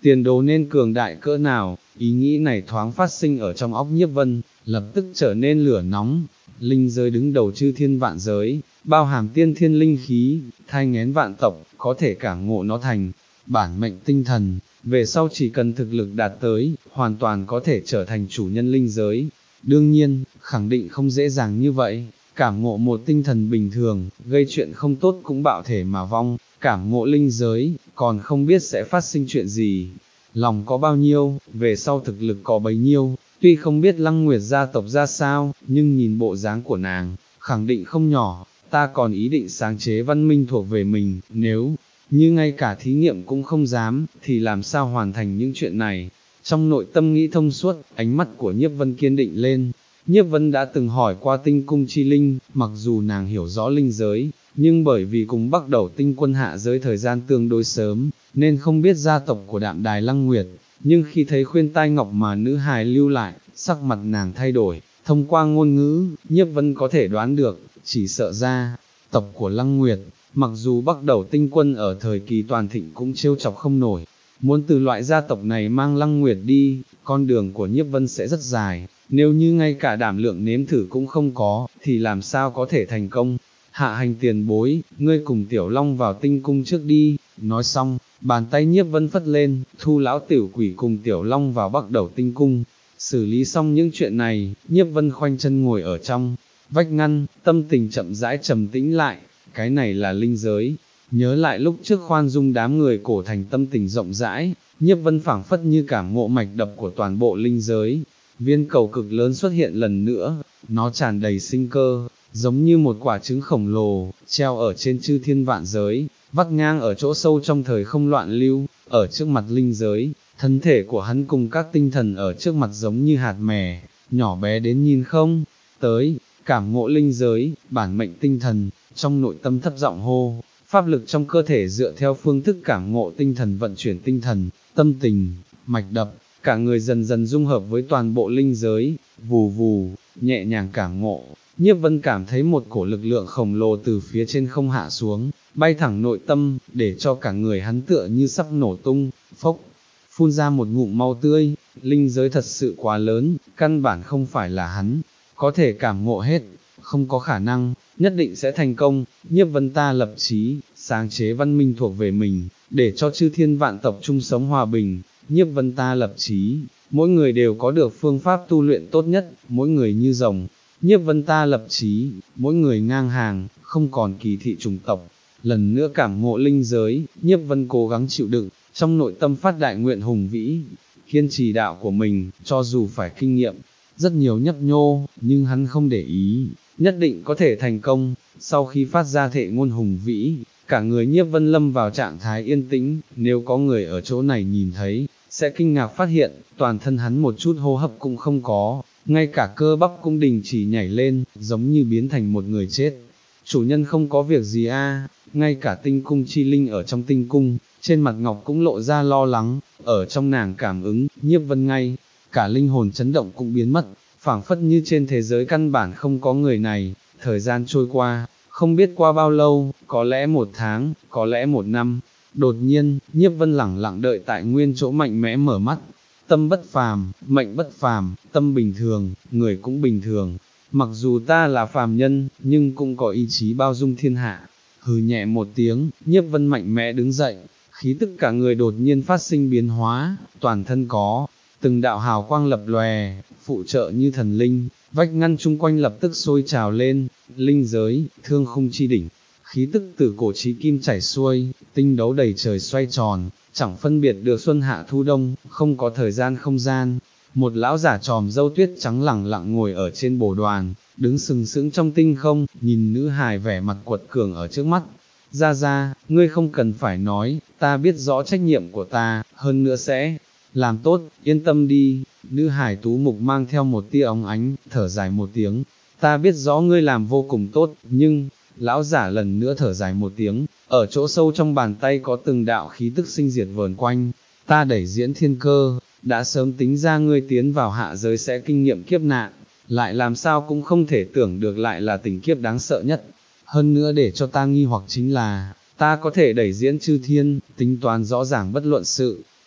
tiền đồ nên cường đại cỡ nào, ý nghĩ này thoáng phát sinh ở trong óc Nhiếp Vân, lập tức trở nên lửa nóng. Linh giới đứng đầu chư thiên vạn giới, bao hàm tiên thiên linh khí, thai nghén vạn tộc, có thể cảm ngộ nó thành bản mệnh tinh thần, về sau chỉ cần thực lực đạt tới, hoàn toàn có thể trở thành chủ nhân linh giới. Đương nhiên, khẳng định không dễ dàng như vậy, cảm ngộ một tinh thần bình thường, gây chuyện không tốt cũng bạo thể mà vong, cảm ngộ linh giới, còn không biết sẽ phát sinh chuyện gì. Lòng có bao nhiêu, về sau thực lực có bấy nhiêu, tuy không biết Lăng Nguyệt gia tộc ra sao, nhưng nhìn bộ dáng của nàng, khẳng định không nhỏ, ta còn ý định sáng chế văn minh thuộc về mình, nếu như ngay cả thí nghiệm cũng không dám, thì làm sao hoàn thành những chuyện này. Trong nội tâm nghĩ thông suốt, ánh mắt của Nhiếp Vân kiên định lên. Nhiếp Vân đã từng hỏi qua tinh cung chi linh, mặc dù nàng hiểu rõ linh giới, nhưng bởi vì cùng bắt đầu tinh quân hạ giới thời gian tương đối sớm, nên không biết gia tộc của Đạm Đài Lăng Nguyệt, nhưng khi thấy khuyên tai ngọc mà nữ hài lưu lại, sắc mặt nàng thay đổi, thông qua ngôn ngữ, Nhiếp Vân có thể đoán được, chỉ sợ gia tộc của Lăng Nguyệt, mặc dù bắt đầu tinh quân ở thời kỳ toàn thịnh cũng trêu chọc không nổi, muốn từ loại gia tộc này mang Lăng Nguyệt đi, con đường của Nhiếp Vân sẽ rất dài, nếu như ngay cả đảm lượng nếm thử cũng không có, thì làm sao có thể thành công. Hạ hành tiền bối, ngươi cùng Tiểu Long vào tinh cung trước đi. Nói xong, bàn tay Nhiếp Vân phất lên, thu lão tiểu quỷ cùng Tiểu Long vào bắt đầu tinh cung. Xử lý xong những chuyện này, Nhiếp Vân khoanh chân ngồi ở trong vách ngăn, tâm tình chậm rãi trầm tĩnh lại. Cái này là linh giới. Nhớ lại lúc trước khoan dung đám người cổ thành tâm tình rộng rãi, Nhiếp Vân phảng phất như cảm ngộ mạch đập của toàn bộ linh giới. Viên cầu cực lớn xuất hiện lần nữa, nó tràn đầy sinh cơ, giống như một quả trứng khổng lồ, treo ở trên chư thiên vạn giới, vắt ngang ở chỗ sâu trong thời không loạn lưu, ở trước mặt linh giới, thân thể của hắn cùng các tinh thần ở trước mặt giống như hạt mè, nhỏ bé đến nhìn không tới, cảm ngộ linh giới, bản mệnh tinh thần, trong nội tâm thấp giọng hô, pháp lực trong cơ thể dựa theo phương thức cảm ngộ tinh thần vận chuyển tinh thần, tâm tình, mạch đập, cả người dần dần dung hợp với toàn bộ linh giới, vù vù, nhẹ nhàng cảm ngộ. Nhiếp Vân cảm thấy một cổ lực lượng khổng lồ từ phía trên không hạ xuống, bay thẳng nội tâm, để cho cả người hắn tựa như sắp nổ tung, phốc, phun ra một ngụm mau tươi. Linh giới thật sự quá lớn, căn bản không phải là hắn có thể cảm ngộ hết, không có khả năng, nhất định sẽ thành công. Nhiếp Vân ta lập chí, sáng chế văn minh thuộc về mình, để cho chư thiên vạn tộc chung sống hòa bình. Nhiếp Vân ta lập chí, mỗi người đều có được phương pháp tu luyện tốt nhất, mỗi người như rồng. Nhiếp Vân ta lập chí, mỗi người ngang hàng, không còn kỳ thị chủng tộc. Lần nữa cảm ngộ linh giới, Nhiếp Vân cố gắng chịu đựng, trong nội tâm phát đại nguyện hùng vĩ, kiên trì đạo của mình, cho dù phải kinh nghiệm rất nhiều nhấp nhô, nhưng hắn không để ý, nhất định có thể thành công. Sau khi phát ra thệ ngôn hùng vĩ, cả người Nhiếp Vân lâm vào trạng thái yên tĩnh, nếu có người ở chỗ này nhìn thấy, sẽ kinh ngạc phát hiện, toàn thân hắn một chút hô hấp cũng không có, ngay cả cơ bắp cũng đình chỉ nhảy lên, giống như biến thành một người chết. Chủ nhân không có việc gì a? Ngay cả tinh cung chi linh ở trong tinh cung, trên mặt ngọc cũng lộ ra lo lắng, ở trong nàng cảm ứng, Nhiếp Vân ngay, cả linh hồn chấn động cũng biến mất, phảng phất như trên thế giới căn bản không có người này. Thời gian trôi qua, không biết qua bao lâu, có lẽ một tháng, có lẽ một năm. Đột nhiên, Nhiếp Vân lẳng lặng đợi tại nguyên chỗ mạnh mẽ mở mắt. Tâm bất phàm, mệnh bất phàm, tâm bình thường, người cũng bình thường. Mặc dù ta là phàm nhân, nhưng cũng có ý chí bao dung thiên hạ. Hừ nhẹ một tiếng, Nhiếp Vân mạnh mẽ đứng dậy, khí tức cả người đột nhiên phát sinh biến hóa, toàn thân có từng đạo hào quang lập lòe, phụ trợ như thần linh, vách ngăn chung quanh lập tức sôi trào lên. Linh giới, thương khung chi đỉnh, khí tức từ cổ chí kim chảy xuôi, tinh đấu đầy trời xoay tròn, chẳng phân biệt được xuân hạ thu đông, không có thời gian không gian. Một lão giả tròm râu tuyết trắng lẳng lặng ngồi ở trên bồ đoàn, đứng sừng sững trong tinh không, nhìn nữ hài vẻ mặt quật cường ở trước mắt. Ra ra, ngươi không cần phải nói, ta biết rõ trách nhiệm của ta, hơn nữa sẽ làm tốt, yên tâm đi. Nữ hài tú mục mang theo một tia óng ánh, thở dài một tiếng, ta biết rõ ngươi làm vô cùng tốt, nhưng, lão giả lần nữa thở dài một tiếng, ở chỗ sâu trong bàn tay có từng đạo khí tức sinh diệt vờn quanh, ta đẩy diễn thiên cơ, đã sớm tính ra ngươi tiến vào hạ giới sẽ kinh nghiệm kiếp nạn, lại làm sao cũng không thể tưởng được lại là tình kiếp đáng sợ nhất. Hơn nữa để cho ta nghi hoặc chính là, ta có thể đẩy diễn chư thiên, tính toán rõ ràng bất luận sự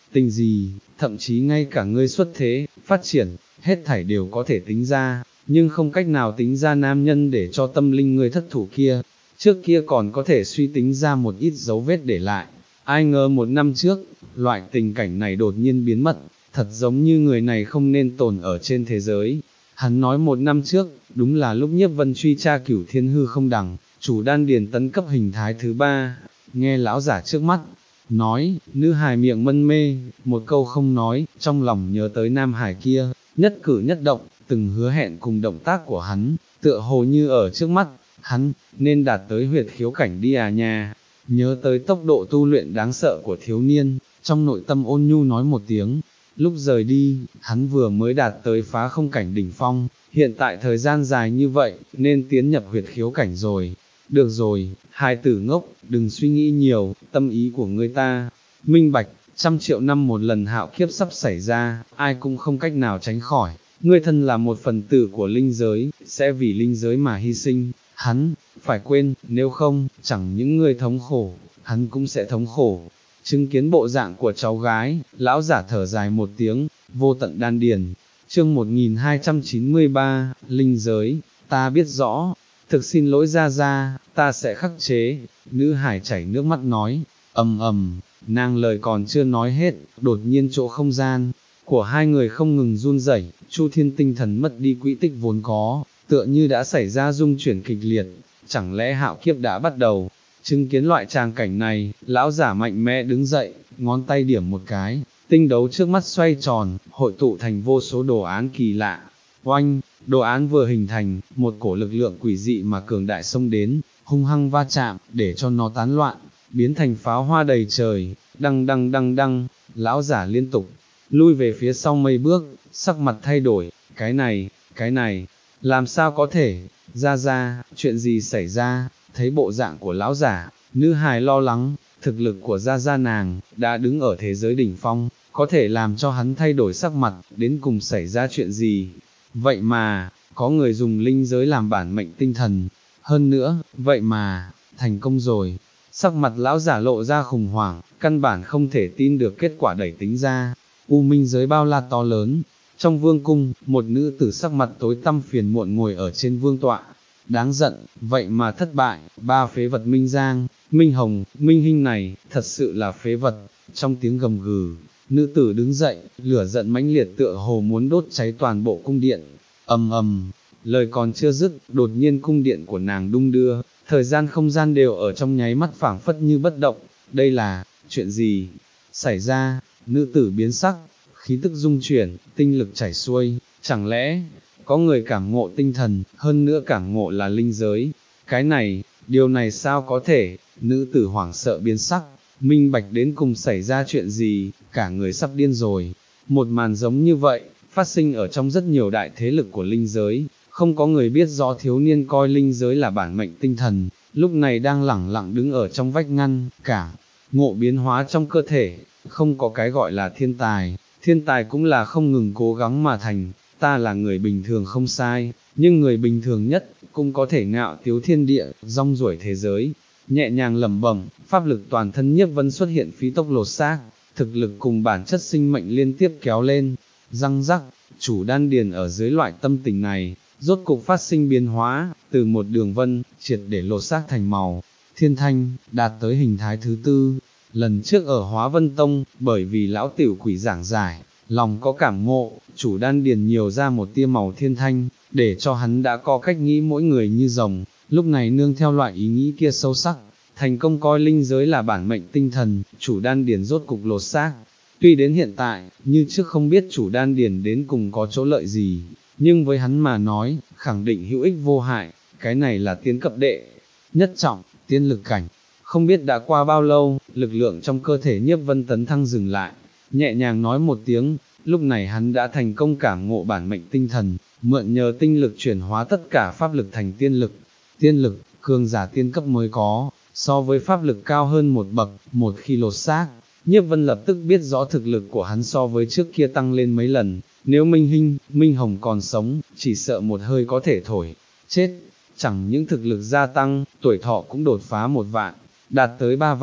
tình gì, thậm chí ngay cả ngươi xuất thế, phát triển, hết thảy đều có thể tính ra, nhưng không cách nào tính ra nam nhân để cho tâm linh ngươi thất thủ kia, trước kia còn có thể suy tính ra một ít dấu vết để lại, ai ngờ một năm trước, loại tình cảnh này đột nhiên biến mất, thật giống như người này không nên tồn ở trên thế giới. Hắn nói một năm trước, đúng là lúc Nhiếp Vân truy tra cửu thiên hư không đằng, chủ đan điền tấn cấp hình thái thứ ba, nghe lão giả trước mắt, nói, nữ hài miệng mân mê, một câu không nói, trong lòng nhớ tới nam hải kia, nhất cử nhất động, từng hứa hẹn cùng động tác của hắn, tựa hồ như ở trước mắt, hắn, nên đạt tới huyệt khiếu cảnh đi à nha, nhớ tới tốc độ tu luyện đáng sợ của thiếu niên, trong nội tâm ôn nhu nói một tiếng. Lúc rời đi, hắn vừa mới đạt tới phá không cảnh đỉnh phong, hiện tại thời gian dài như vậy, nên tiến nhập huyệt khiếu cảnh rồi. Được rồi, hài tử ngốc, đừng suy nghĩ nhiều, tâm ý của người ta, minh bạch, trăm triệu năm một lần hạo kiếp sắp xảy ra, ai cũng không cách nào tránh khỏi. Ngươi thân là một phần tử của linh giới, sẽ vì linh giới mà hy sinh, hắn, phải quên, nếu không, chẳng những ngươi thống khổ, hắn cũng sẽ thống khổ. Chứng kiến bộ dạng của cháu gái, lão giả thở dài một tiếng, vô tận đan điền. Chương một nghìn hai trăm chín mươi ba, linh giới, ta biết rõ, thực xin lỗi Gia Gia, ta sẽ khắc chế, nữ hải chảy nước mắt nói, ầm ầm, nàng lời còn chưa nói hết, đột nhiên chỗ không gian của hai người không ngừng run rẩy, Chu Thiên tinh thần mất đi quỹ tích vốn có, tựa như đã xảy ra rung chuyển kịch liệt, chẳng lẽ hạo kiếp đã bắt đầu. Chứng kiến loại tràng cảnh này, lão giả mạnh mẽ đứng dậy, ngón tay điểm một cái, tinh đấu trước mắt xoay tròn, hội tụ thành vô số đồ án kỳ lạ. Oanh, đồ án vừa hình thành, một cổ lực lượng quỷ dị mà cường đại xông đến, hung hăng va chạm, để cho nó tán loạn, biến thành pháo hoa đầy trời, đăng đăng đăng đăng, lão giả liên tục, lui về phía sau mấy bước, sắc mặt thay đổi, cái này, cái này, làm sao có thể, ra ra, chuyện gì xảy ra? Thấy bộ dạng của lão giả, nữ hài lo lắng, thực lực của gia gia nàng, đã đứng ở thế giới đỉnh phong, có thể làm cho hắn thay đổi sắc mặt, đến cùng xảy ra chuyện gì. Vậy mà, có người dùng linh giới làm bản mệnh tinh thần, hơn nữa, vậy mà, thành công rồi. Sắc mặt lão giả lộ ra khủng hoảng, căn bản không thể tin được kết quả đẩy tính ra. U minh giới bao la to lớn, trong vương cung, một nữ tử sắc mặt tối tăm phiền muộn ngồi ở trên vương tọa. Đáng giận, vậy mà thất bại, ba phế vật Minh Giang, Minh Hồng, Minh Hinh này, thật sự là phế vật. Trong tiếng gầm gừ, nữ tử đứng dậy, lửa giận mãnh liệt tựa hồ muốn đốt cháy toàn bộ cung điện. Ầm ầm, lời còn chưa dứt, đột nhiên cung điện của nàng đung đưa, thời gian không gian đều ở trong nháy mắt phảng phất như bất động. Đây là, chuyện gì xảy ra? Nữ tử biến sắc, khí tức dung chuyển, tinh lực chảy xuôi, chẳng lẽ có người cảm ngộ tinh thần, hơn nữa cảm ngộ là linh giới, cái này, điều này sao có thể? Nữ tử hoảng sợ biến sắc, minh bạch đến cùng xảy ra chuyện gì, cả người sắp điên rồi. Một màn giống như vậy, phát sinh ở trong rất nhiều đại thế lực của linh giới, không có người biết rõ thiếu niên coi linh giới là bản mệnh tinh thần, lúc này đang lẳng lặng đứng ở trong vách ngăn, cảm ngộ biến hóa trong cơ thể, không có cái gọi là thiên tài, thiên tài cũng là không ngừng cố gắng mà thành. Ta là người bình thường không sai, nhưng người bình thường nhất, cũng có thể ngạo tiếu thiên địa, rong ruổi thế giới. Nhẹ nhàng lẩm bẩm, pháp lực toàn thân Nhiếp Vân xuất hiện phí tốc lột xác, thực lực cùng bản chất sinh mệnh liên tiếp kéo lên, răng rắc, chủ đan điền ở dưới loại tâm tình này, rốt cục phát sinh biến hóa, từ một đường vân, triệt để lột xác thành màu, thiên thanh, đạt tới hình thái thứ tư. Lần trước ở Hóa Vân Tông, bởi vì lão tiểu quỷ giảng giải, lòng có cảm ngộ, chủ đan điền nhiều ra một tia màu thiên thanh, để cho hắn đã có cách nghĩ mỗi người như rồng, lúc này nương theo loại ý nghĩ kia sâu sắc, thành công coi linh giới là bản mệnh tinh thần, chủ đan điền rốt cục lột xác. Tuy đến hiện tại, như trước không biết chủ đan điền đến cùng có chỗ lợi gì, nhưng với hắn mà nói, khẳng định hữu ích vô hại, cái này là tiến cập đệ, nhất trọng, tiên lực cảnh. Không biết đã qua bao lâu, lực lượng trong cơ thể Nhiếp Vân tấn thăng dừng lại, nhẹ nhàng nói một tiếng, lúc này hắn đã thành công cảm ngộ bản mệnh tinh thần, mượn nhờ tinh lực chuyển hóa tất cả pháp lực thành tiên lực. Tiên lực, cường giả tiên cấp mới có, so với pháp lực cao hơn một bậc, một khi lột xác, Nhiếp Vân lập tức biết rõ thực lực của hắn so với trước kia tăng lên mấy lần, nếu Minh Hinh, Minh Hồng còn sống, chỉ sợ một hơi có thể thổi, chết, chẳng những thực lực gia tăng, tuổi thọ cũng đột phá một vạn, đạt tới ba vạn,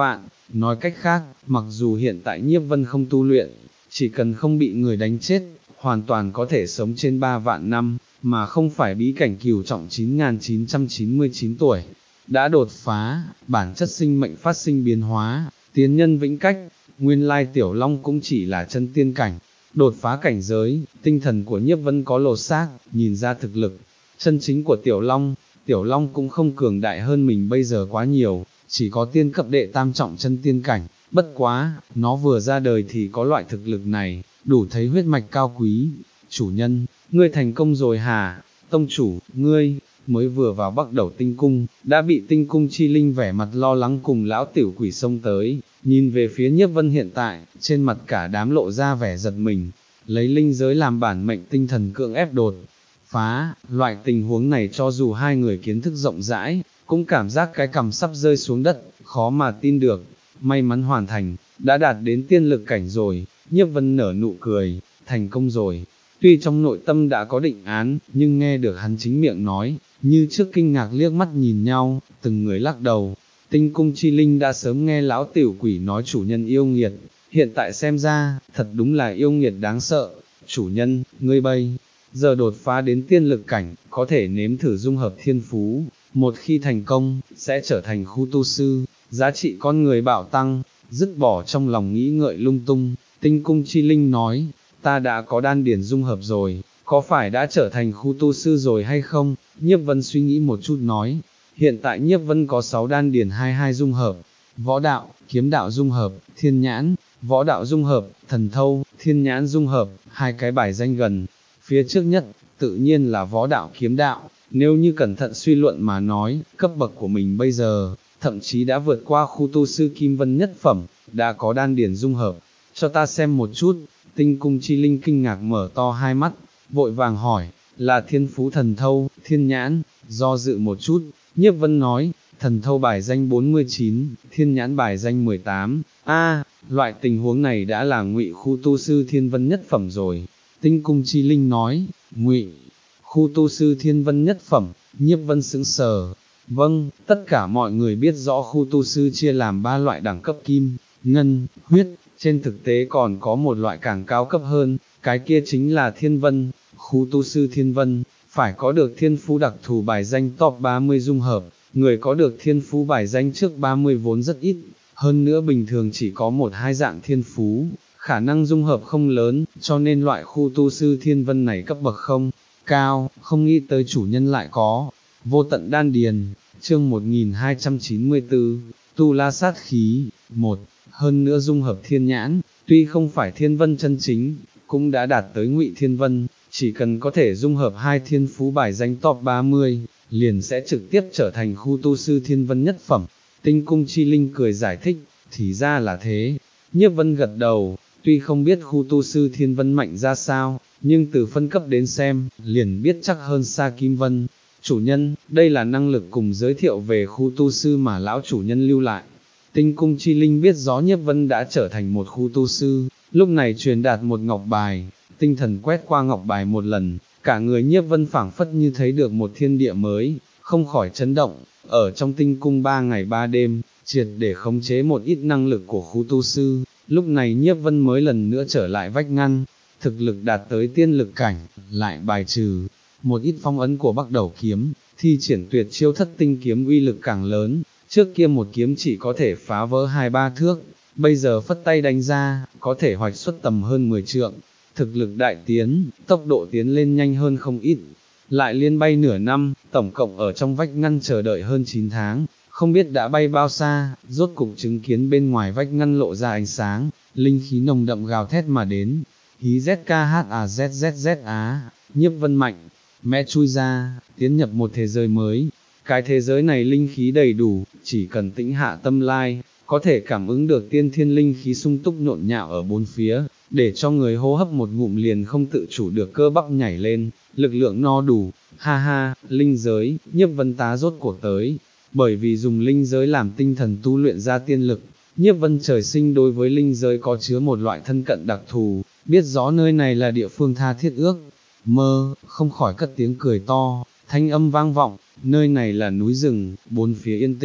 nói cách khác, mặc dù hiện tại Nhiếp Vân không tu luyện, chỉ cần không bị người đánh chết, hoàn toàn có thể sống trên ba vạn năm, mà không phải bí cảnh cửu trọng chín nghìn chín trăm chín mươi chín tuổi. Đã đột phá, bản chất sinh mệnh phát sinh biến hóa, tiến nhân vĩnh cách, nguyên lai Tiểu Long cũng chỉ là chân tiên cảnh. Đột phá cảnh giới, tinh thần của Nhiếp Vân có lột xác, nhìn ra thực lực, chân chính của Tiểu Long, Tiểu Long cũng không cường đại hơn mình bây giờ quá nhiều, chỉ có tiên cấp đệ tam trọng chân tiên cảnh, bất quá, nó vừa ra đời thì có loại thực lực này, đủ thấy huyết mạch cao quý. Chủ nhân, ngươi thành công rồi hả? Tông chủ, ngươi, mới vừa vào Bắc Đẩu Tinh Cung, đã bị Tinh Cung Chi Linh vẻ mặt lo lắng cùng lão tiểu quỷ xông tới, nhìn về phía Nhiếp Vân hiện tại, trên mặt cả đám lộ ra vẻ giật mình, lấy linh giới làm bản mệnh tinh thần cưỡng ép đột phá, loại tình huống này cho dù hai người kiến thức rộng rãi, cũng cảm giác cái cằm sắp rơi xuống đất, khó mà tin được, may mắn hoàn thành, đã đạt đến tiên lực cảnh rồi. Nhiếp Vân nở nụ cười, thành công rồi. Tuy trong nội tâm đã có định án, nhưng nghe được hắn chính miệng nói, như trước kinh ngạc liếc mắt nhìn nhau, từng người lắc đầu. Tinh Cung Chi Linh đã sớm nghe lão tiểu quỷ nói chủ nhân yêu nghiệt, hiện tại xem ra, thật đúng là yêu nghiệt đáng sợ. Chủ nhân, ngươi bây giờ đột phá đến tiên lực cảnh, có thể nếm thử dung hợp thiên phú, một khi thành công, sẽ trở thành khu tu sư, giá trị con người bạo tăng. Dứt bỏ trong lòng nghĩ ngợi lung tung, Tinh Cung Chi Linh nói, ta đã có đan điển dung hợp rồi, có phải đã trở thành khu tu sư rồi hay không? Nhiếp Vân suy nghĩ một chút nói, hiện tại Nhiếp Vân có sáu đan điển hai hai dung hợp, võ đạo, kiếm đạo dung hợp, thiên nhãn, võ đạo dung hợp, thần thâu, thiên nhãn dung hợp, hai cái bài danh gần, phía trước nhất, tự nhiên là võ đạo kiếm đạo, nếu như cẩn thận suy luận mà nói, cấp bậc của mình bây giờ, thậm chí đã vượt qua khu tu sư Kim Vân nhất phẩm, đã có đan điển dung hợp, cho ta xem một chút. Tinh Cung Chi Linh kinh ngạc mở to hai mắt, vội vàng hỏi, là thiên phú thần thâu, thiên nhãn? Do dự một chút, Nhiếp Vân nói, thần thâu bài danh bốn mươi chín, thiên nhãn bài danh mười tám, a, loại tình huống này đã là ngụy khu tu sư thiên vân nhất phẩm rồi. Tinh Cung Chi Linh nói, ngụy khu tu sư thiên vân nhất phẩm. Nhiếp Vân sững sờ, vâng, tất cả mọi người biết rõ khu tu sư chia làm ba loại đẳng cấp kim, ngân, huyết, trên thực tế còn có một loại càng cao cấp hơn, cái kia chính là thiên vân. Khu tu sư thiên vân, phải có được thiên phú đặc thù bài danh top ba mươi dung hợp, người có được thiên phú bài danh trước ba mươi vốn rất ít, hơn nữa bình thường chỉ có một hai dạng thiên phú, khả năng dung hợp không lớn, cho nên loại khu tu sư thiên vân này cấp bậc không cao, không nghĩ tới chủ nhân lại có. Vô tận đan điền, chương một nghìn hai trăm chín mươi tư, tu la sát khí, một, hơn nữa dung hợp thiên nhãn, tuy không phải thiên vân chân chính, cũng đã đạt tới ngụy thiên vân, chỉ cần có thể dung hợp hai thiên phú bài danh top ba mươi, liền sẽ trực tiếp trở thành khu tu sư thiên vân nhất phẩm. Tinh Cung Chi Linh cười giải thích, thì ra là thế. Nhiếp Vân gật đầu, tuy không biết khu tu sư thiên vân mạnh ra sao, nhưng từ phân cấp đến xem, liền biết chắc hơn xa Kim Vân. Chủ nhân, đây là năng lực cùng giới thiệu về khu tu sư mà lão chủ nhân lưu lại. Tinh Cung Chi Linh biết rõ Nhiếp Vân đã trở thành một khu tu sư, lúc này truyền đạt một ngọc bài, tinh thần quét qua ngọc bài một lần, cả người Nhiếp Vân phảng phất như thấy được một thiên địa mới, không khỏi chấn động, ở trong tinh cung ba ngày ba đêm, triệt để khống chế một ít năng lực của khu tu sư, lúc này Nhiếp Vân mới lần nữa trở lại vách ngăn, thực lực đạt tới tiên lực cảnh, lại bài trừ một ít phong ấn của Bắc Đẩu kiếm, thi triển tuyệt chiêu thất tinh kiếm uy lực càng lớn, trước kia một kiếm chỉ có thể phá vỡ hai ba thước, bây giờ phất tay đánh ra, có thể hoạch xuất tầm hơn mười trượng, thực lực đại tiến, tốc độ tiến lên nhanh hơn không ít, lại liên bay nửa năm, tổng cộng ở trong vách ngăn chờ đợi hơn chín tháng, không biết đã bay bao xa, rốt cục chứng kiến bên ngoài vách ngăn lộ ra ánh sáng, linh khí nồng đậm gào thét mà đến, hí z k h a z z z á, Nhiếp Vân mạnh mẽ chui ra, tiến nhập một thế giới mới. Cái thế giới này linh khí đầy đủ, chỉ cần tĩnh hạ tâm lai, có thể cảm ứng được tiên thiên linh khí sung túc nhộn nhạo ở bốn phía, để cho người hô hấp một ngụm liền không tự chủ được cơ bắp nhảy lên, lực lượng no đủ. Ha ha, linh giới, Nhiếp Vân tá rốt cuộc tới, bởi vì dùng linh giới làm tinh thần tu luyện ra tiên lực, Nhiếp Vân trời sinh đối với linh giới có chứa một loại thân cận đặc thù, biết rõ nơi này là địa phương tha thiết ước mơ, không khỏi cất tiếng cười to, thanh âm vang vọng, nơi này là núi rừng, bốn phía yên tĩnh,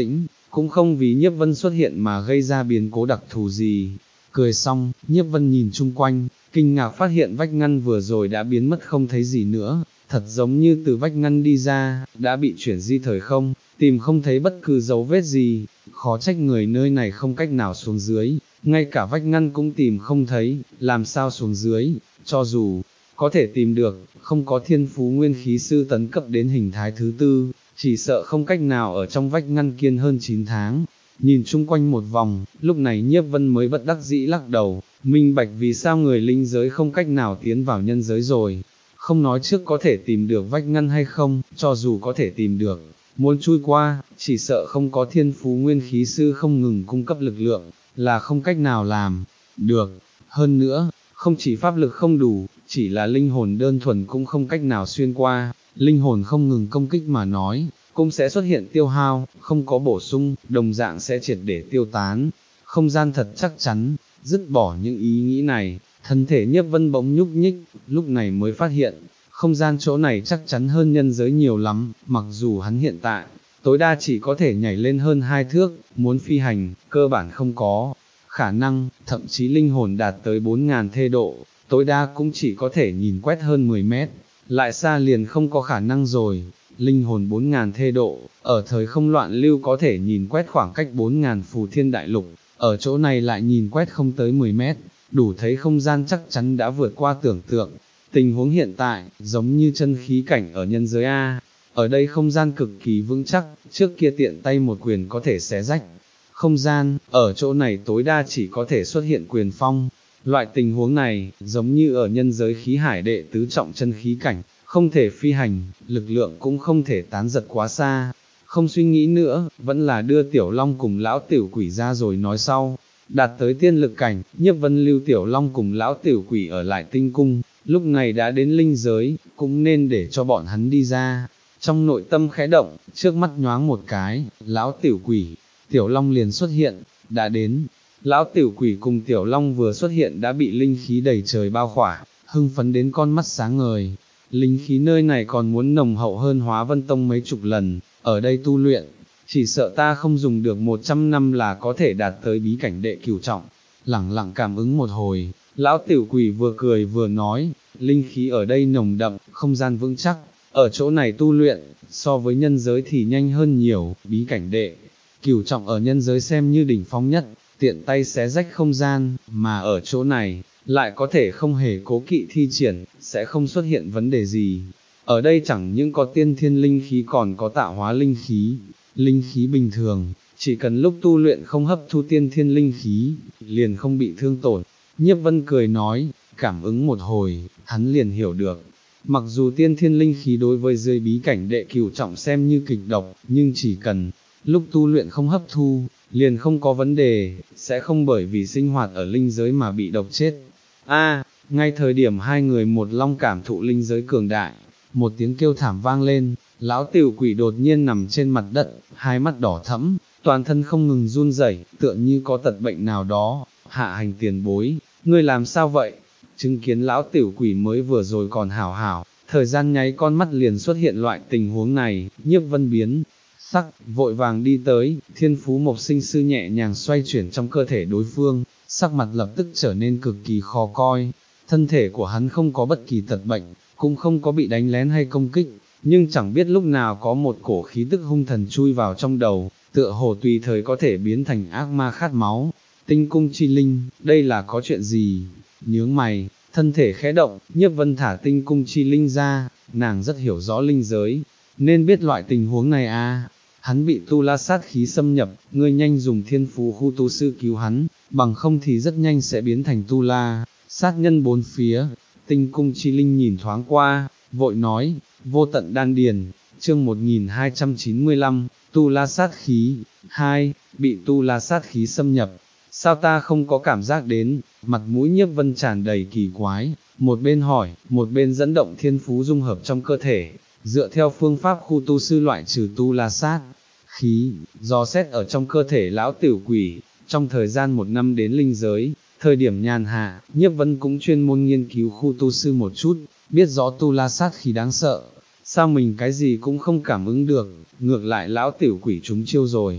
cũng không vì Nhiếp Vân xuất hiện mà gây ra biến cố đặc thù gì. Cười xong, Nhiếp Vân nhìn chung quanh, kinh ngạc phát hiện vách ngăn vừa rồi đã biến mất không thấy gì nữa, thật giống như từ vách ngăn đi ra, đã bị chuyển di thời không, tìm không thấy bất cứ dấu vết gì, khó trách người nơi này không cách nào xuống dưới, ngay cả vách ngăn cũng tìm không thấy, làm sao xuống dưới, cho dù có thể tìm được, không có thiên phú nguyên khí sư tấn cấp đến hình thái thứ tư, chỉ sợ không cách nào ở trong vách ngăn kiên hơn chín tháng. Nhìn chung quanh một vòng, lúc này Nhiếp Vân mới bất đắc dĩ lắc đầu, minh bạch vì sao người linh giới không cách nào tiến vào nhân giới rồi. Không nói trước có thể tìm được vách ngăn hay không, cho dù có thể tìm được, muốn chui qua, chỉ sợ không có thiên phú nguyên khí sư không ngừng cung cấp lực lượng, là không cách nào làm được. Hơn nữa, không chỉ pháp lực không đủ, chỉ là linh hồn đơn thuần cũng không cách nào xuyên qua, linh hồn không ngừng công kích mà nói, cũng sẽ xuất hiện tiêu hao, không có bổ sung, đồng dạng sẽ triệt để tiêu tán. Không gian thật chắc chắn, dứt bỏ những ý nghĩ này, thân thể Nhiếp Vân bỗng nhúc nhích, lúc này mới phát hiện, không gian chỗ này chắc chắn hơn nhân giới nhiều lắm, mặc dù hắn hiện tại, tối đa chỉ có thể nhảy lên hơn hai thước, muốn phi hành, cơ bản không có khả năng, thậm chí linh hồn đạt tới bốn ngàn thê độ, tối đa cũng chỉ có thể nhìn quét hơn mười mét, lại xa liền không có khả năng rồi. Linh hồn bốn ngàn thê độ, ở thời không loạn lưu có thể nhìn quét khoảng cách bốn ngàn phù thiên đại lục, ở chỗ này lại nhìn quét không tới mười mét, đủ thấy không gian chắc chắn đã vượt qua tưởng tượng. Tình huống hiện tại, giống như chân khí cảnh ở nhân giới A, ở đây không gian cực kỳ vững chắc, trước kia tiện tay một quyền có thể xé rách. Không gian, ở chỗ này tối đa chỉ có thể xuất hiện quyền phong. Loại tình huống này, giống như ở nhân giới khí hải đệ tứ trọng chân khí cảnh, không thể phi hành, lực lượng cũng không thể tán giật quá xa. Không suy nghĩ nữa, vẫn là đưa Tiểu Long cùng lão tiểu quỷ ra rồi nói sau. Đạt tới tiên lực cảnh, Nhiếp Vân lưu Tiểu Long cùng lão tiểu quỷ ở lại tinh cung, lúc này đã đến linh giới, cũng nên để cho bọn hắn đi ra. Trong nội tâm khẽ động, trước mắt nhoáng một cái, lão tiểu quỷ, Tiểu Long liền xuất hiện, đã đến. Lão tiểu quỷ cùng Tiểu Long vừa xuất hiện đã bị linh khí đầy trời bao khỏa, hưng phấn đến con mắt sáng ngời. Linh khí nơi này còn muốn nồng hậu hơn Hóa Vân Tông mấy chục lần, ở đây tu luyện, chỉ sợ ta không dùng được một trăm năm là có thể đạt tới bí cảnh đệ cửu trọng. Lẳng lặng cảm ứng một hồi, lão tiểu quỷ vừa cười vừa nói, linh khí ở đây nồng đậm, không gian vững chắc, ở chỗ này tu luyện, so với nhân giới thì nhanh hơn nhiều, bí cảnh đệ cửu trọng ở nhân giới xem như đỉnh phong nhất, tiện tay xé rách không gian, mà ở chỗ này, lại có thể không hề cố kỵ thi triển, sẽ không xuất hiện vấn đề gì. Ở đây chẳng những có tiên thiên linh khí còn có tạo hóa linh khí, linh khí bình thường, chỉ cần lúc tu luyện không hấp thu tiên thiên linh khí, liền không bị thương tổn. Nhiếp Vân cười nói, cảm ứng một hồi, hắn liền hiểu được. Mặc dù tiên thiên linh khí đối với dưới bí cảnh đệ cửu trọng xem như kịch độc, nhưng chỉ cần lúc tu luyện không hấp thu, liền không có vấn đề, sẽ không bởi vì sinh hoạt ở linh giới mà bị độc chết. A, ngay thời điểm hai người một long cảm thụ linh giới cường đại, một tiếng kêu thảm vang lên, lão tiểu quỷ đột nhiên nằm trên mặt đất, hai mắt đỏ thẫm, toàn thân không ngừng run rẩy, tựa như có tật bệnh nào đó. Hạ hành tiền bối, ngươi làm sao vậy? Chứng kiến lão tiểu quỷ mới vừa rồi còn hảo hảo, thời gian nháy con mắt liền xuất hiện loại tình huống này, Nhiếp Vân biến sắc, vội vàng đi tới, thiên phú mộc sinh sư nhẹ nhàng xoay chuyển trong cơ thể đối phương, sắc mặt lập tức trở nên cực kỳ khó coi. Thân thể của hắn không có bất kỳ tật bệnh, cũng không có bị đánh lén hay công kích, nhưng chẳng biết lúc nào có một cổ khí tức hung thần chui vào trong đầu, tựa hồ tùy thời có thể biến thành ác ma khát máu. Tinh cung chi linh, đây là có chuyện gì? Nhướng mày, thân thể khẽ động, Nhiếp Vân thả tinh cung chi linh ra, nàng rất hiểu rõ linh giới, nên biết loại tình huống này à. Hắn bị tu la sát khí xâm nhập, ngươi nhanh dùng thiên phú khu tu sư cứu hắn, bằng không thì rất nhanh sẽ biến thành tu la, sát nhân bốn phía. Tinh cung chi linh nhìn thoáng qua, vội nói, vô tận đan điền, chương một nghìn hai trăm chín mươi lăm, tu la sát khí, hai, bị tu la sát khí xâm nhập. Sao ta không có cảm giác đến? Mặt mũi Nhiếp Vân tràn đầy kỳ quái, một bên hỏi, một bên dẫn động thiên phú dung hợp trong cơ thể, dựa theo phương pháp khu tu sư loại trừ tu la sát khí, dò xét ở trong cơ thể lão tiểu quỷ. Trong thời gian một năm đến linh giới, thời điểm nhàn hạ, Nhiếp Vân cũng chuyên môn nghiên cứu khu tu sư một chút, biết rõ tu la sát khí đáng sợ. Sao mình cái gì cũng không cảm ứng được, ngược lại lão tiểu quỷ trúng chiêu rồi.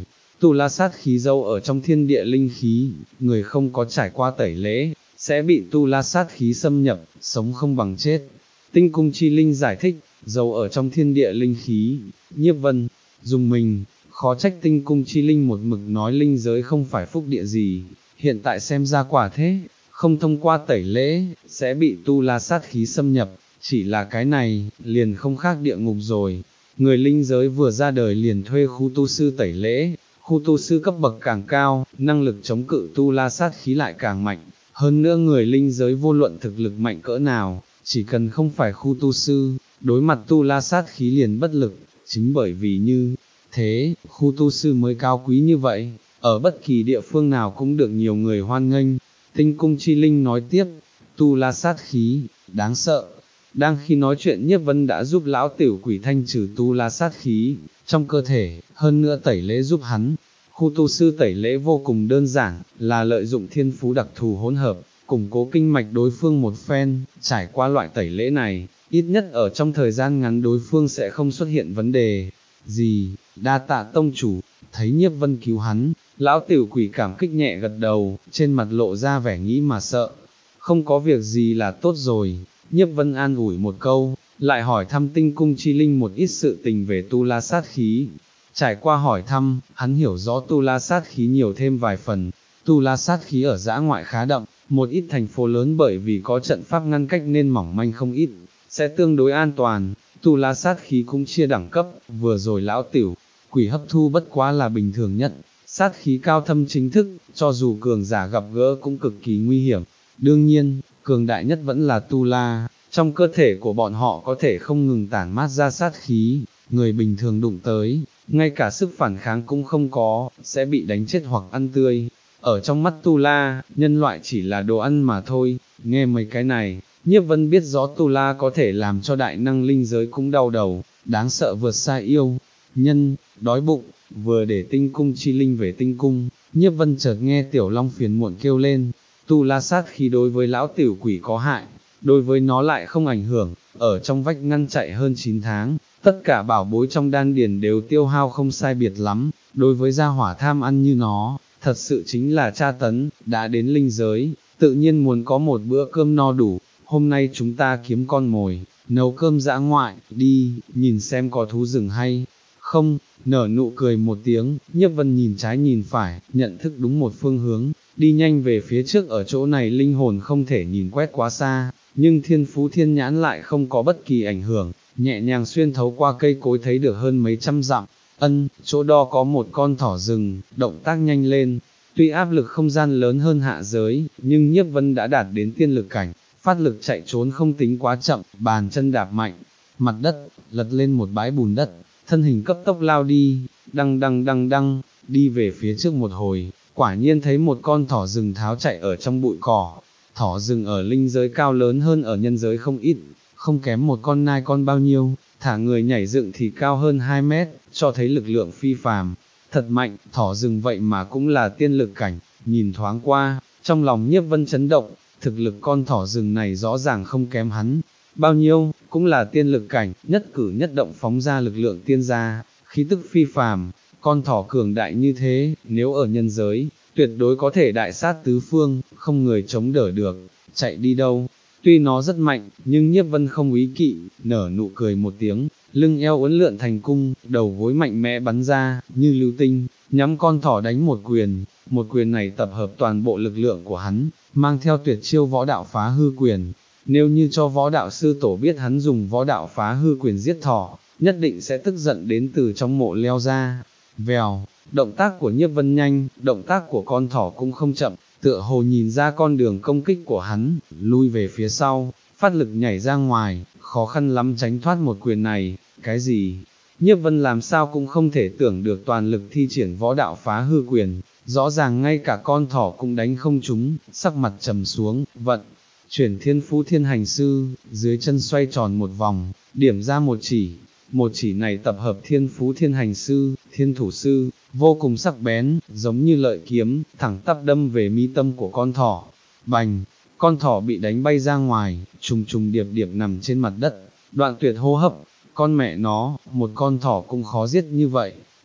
tu la sát khí giấu ở trong thiên địa linh khí, người không có trải qua tẩy lễ, sẽ bị tu la sát khí xâm nhập, sống không bằng chết. Tinh cung chi linh giải thích, giấu ở trong thiên địa linh khí, Nhiếp Vân, dùng mình, khó trách tinh cung chi linh một mực nói linh giới không phải phúc địa gì, hiện tại xem ra quả thế, không thông qua tẩy lễ, sẽ bị tu la sát khí xâm nhập, chỉ là cái này, liền không khác địa ngục rồi. Người linh giới vừa ra đời liền thuê khu tu sư tẩy lễ, khu tu sư cấp bậc càng cao, năng lực chống cự tu la sát khí lại càng mạnh, hơn nữa người linh giới vô luận thực lực mạnh cỡ nào, chỉ cần không phải khu tu sư, đối mặt tu la sát khí liền bất lực, chính bởi vì như thế, khu tu sư mới cao quý như vậy, ở bất kỳ địa phương nào cũng được nhiều người hoan nghênh. Tinh cung chi linh nói tiếp, tu la sát khí, đáng sợ. Đang khi nói chuyện Nhiếp Vân đã giúp lão tiểu quỷ thanh trừ tu la sát khí, trong cơ thể, hơn nữa tẩy lễ giúp hắn. Khu tu sư tẩy lễ vô cùng đơn giản, là lợi dụng thiên phú đặc thù hỗn hợp, củng cố kinh mạch đối phương một phen, trải qua loại tẩy lễ này, ít nhất ở trong thời gian ngắn đối phương sẽ không xuất hiện vấn đề gì. Đa tạ tông chủ, thấy Nhiếp Vân cứu hắn, lão tiểu quỷ cảm kích nhẹ gật đầu, trên mặt lộ ra vẻ nghĩ mà sợ. Không có việc gì là tốt rồi, Nhiếp Vân an ủi một câu, lại hỏi thăm tinh cung chi linh một ít sự tình về tu la sát khí. Trải qua hỏi thăm, hắn hiểu rõ tu la sát khí nhiều thêm vài phần. Tu la sát khí ở dã ngoại khá đậm, một ít thành phố lớn bởi vì có trận pháp ngăn cách nên mỏng manh không ít, sẽ tương đối an toàn. Tu la sát khí cũng chia đẳng cấp, vừa rồi lão tiểu quỷ hấp thu bất quá là bình thường nhất, sát khí cao thâm chính thức, cho dù cường giả gặp gỡ cũng cực kỳ nguy hiểm. Đương nhiên, cường đại nhất vẫn là tu la, trong cơ thể của bọn họ có thể không ngừng tản mát ra sát khí, người bình thường đụng tới, ngay cả sức phản kháng cũng không có, sẽ bị đánh chết hoặc ăn tươi. Ở trong mắt tu la, nhân loại chỉ là đồ ăn mà thôi. Nghe mấy cái này, Nhiếp Vân biết rõ tu la có thể làm cho đại năng linh giới cũng đau đầu, đáng sợ vượt xa yêu nhân. Đói bụng, vừa để tinh cung chi linh về tinh cung, Nhiếp Vân chợt nghe tiểu long phiền muộn kêu lên. Tu la sát khí đối với lão tiểu quỷ có hại, đối với nó lại không ảnh hưởng. Ở trong vách ngăn chạy hơn chín tháng, tất cả bảo bối trong đan điền đều tiêu hao không sai biệt lắm, đối với gia hỏa tham ăn như nó, thật sự chính là tra tấn. Đã đến linh giới, tự nhiên muốn có một bữa cơm no đủ. Hôm nay chúng ta kiếm con mồi, nấu cơm dã ngoại, đi, nhìn xem có thú rừng hay không. Nở nụ cười một tiếng, Nhiếp Vân nhìn trái nhìn phải, nhận thức đúng một phương hướng, đi nhanh về phía trước. Ở chỗ này linh hồn không thể nhìn quét quá xa, nhưng thiên phú thiên nhãn lại không có bất kỳ ảnh hưởng, nhẹ nhàng xuyên thấu qua cây cối thấy được hơn mấy trăm dặm. Ân, chỗ đó có một con thỏ rừng, động tác nhanh lên. Tuy áp lực không gian lớn hơn hạ giới, nhưng Nhiếp Vân đã đạt đến tiên lực cảnh, phát lực chạy trốn không tính quá chậm, bàn chân đạp mạnh, mặt đất, lật lên một bãi bùn đất, thân hình cấp tốc lao đi, đăng đăng đăng đăng, đi về phía trước một hồi, quả nhiên thấy một con thỏ rừng tháo chạy ở trong bụi cỏ. Thỏ rừng ở linh giới cao lớn hơn ở nhân giới không ít, không kém một con nai con bao nhiêu, thả người nhảy dựng thì cao hơn hai mét, cho thấy lực lượng phi phàm, thật mạnh. Thỏ rừng vậy mà cũng là tiên lực cảnh, nhìn thoáng qua, trong lòng Nhiếp Vân chấn động, thực lực con thỏ rừng này rõ ràng không kém hắn bao nhiêu, cũng là tiên lực cảnh, nhất cử nhất động phóng ra lực lượng tiên gia, khí tức phi phàm. Con thỏ cường đại như thế, nếu ở nhân giới, tuyệt đối có thể đại sát tứ phương, không người chống đỡ được. Chạy đi đâu? Tuy nó rất mạnh, nhưng Nhiếp Vân không ý kỵ, nở nụ cười một tiếng, lưng eo uốn lượn thành cung, đầu gối mạnh mẽ bắn ra, như lưu tinh, nhắm con thỏ đánh một quyền. Một quyền này tập hợp toàn bộ lực lượng của hắn, mang theo tuyệt chiêu võ đạo phá hư quyền. Nếu như cho võ đạo sư tổ biết hắn dùng võ đạo phá hư quyền giết thỏ, nhất định sẽ tức giận đến từ trong mộ leo ra. Vèo, động tác của Nhiếp Vân nhanh, động tác của con thỏ cũng không chậm, tựa hồ nhìn ra con đường công kích của hắn, lui về phía sau, phát lực nhảy ra ngoài, khó khăn lắm tránh thoát một quyền này. Cái gì? Nhiếp Vân làm sao cũng không thể tưởng được toàn lực thi triển võ đạo phá hư quyền, rõ ràng ngay cả con thỏ cũng đánh không trúng, sắc mặt trầm xuống, vận chuyển thiên phú thiên hành sư, dưới chân xoay tròn một vòng, điểm ra một chỉ. Một chỉ này tập hợp thiên phú thiên hành sư, thiên thủ sư, vô cùng sắc bén, giống như lợi kiếm, thẳng tắp đâm về mi tâm của con thỏ. Bành, con thỏ bị đánh bay ra ngoài, trùng trùng điệp điệp nằm trên mặt đất, đoạn tuyệt hô hấp. Con mẹ nó, một con thỏ cũng khó giết như vậy,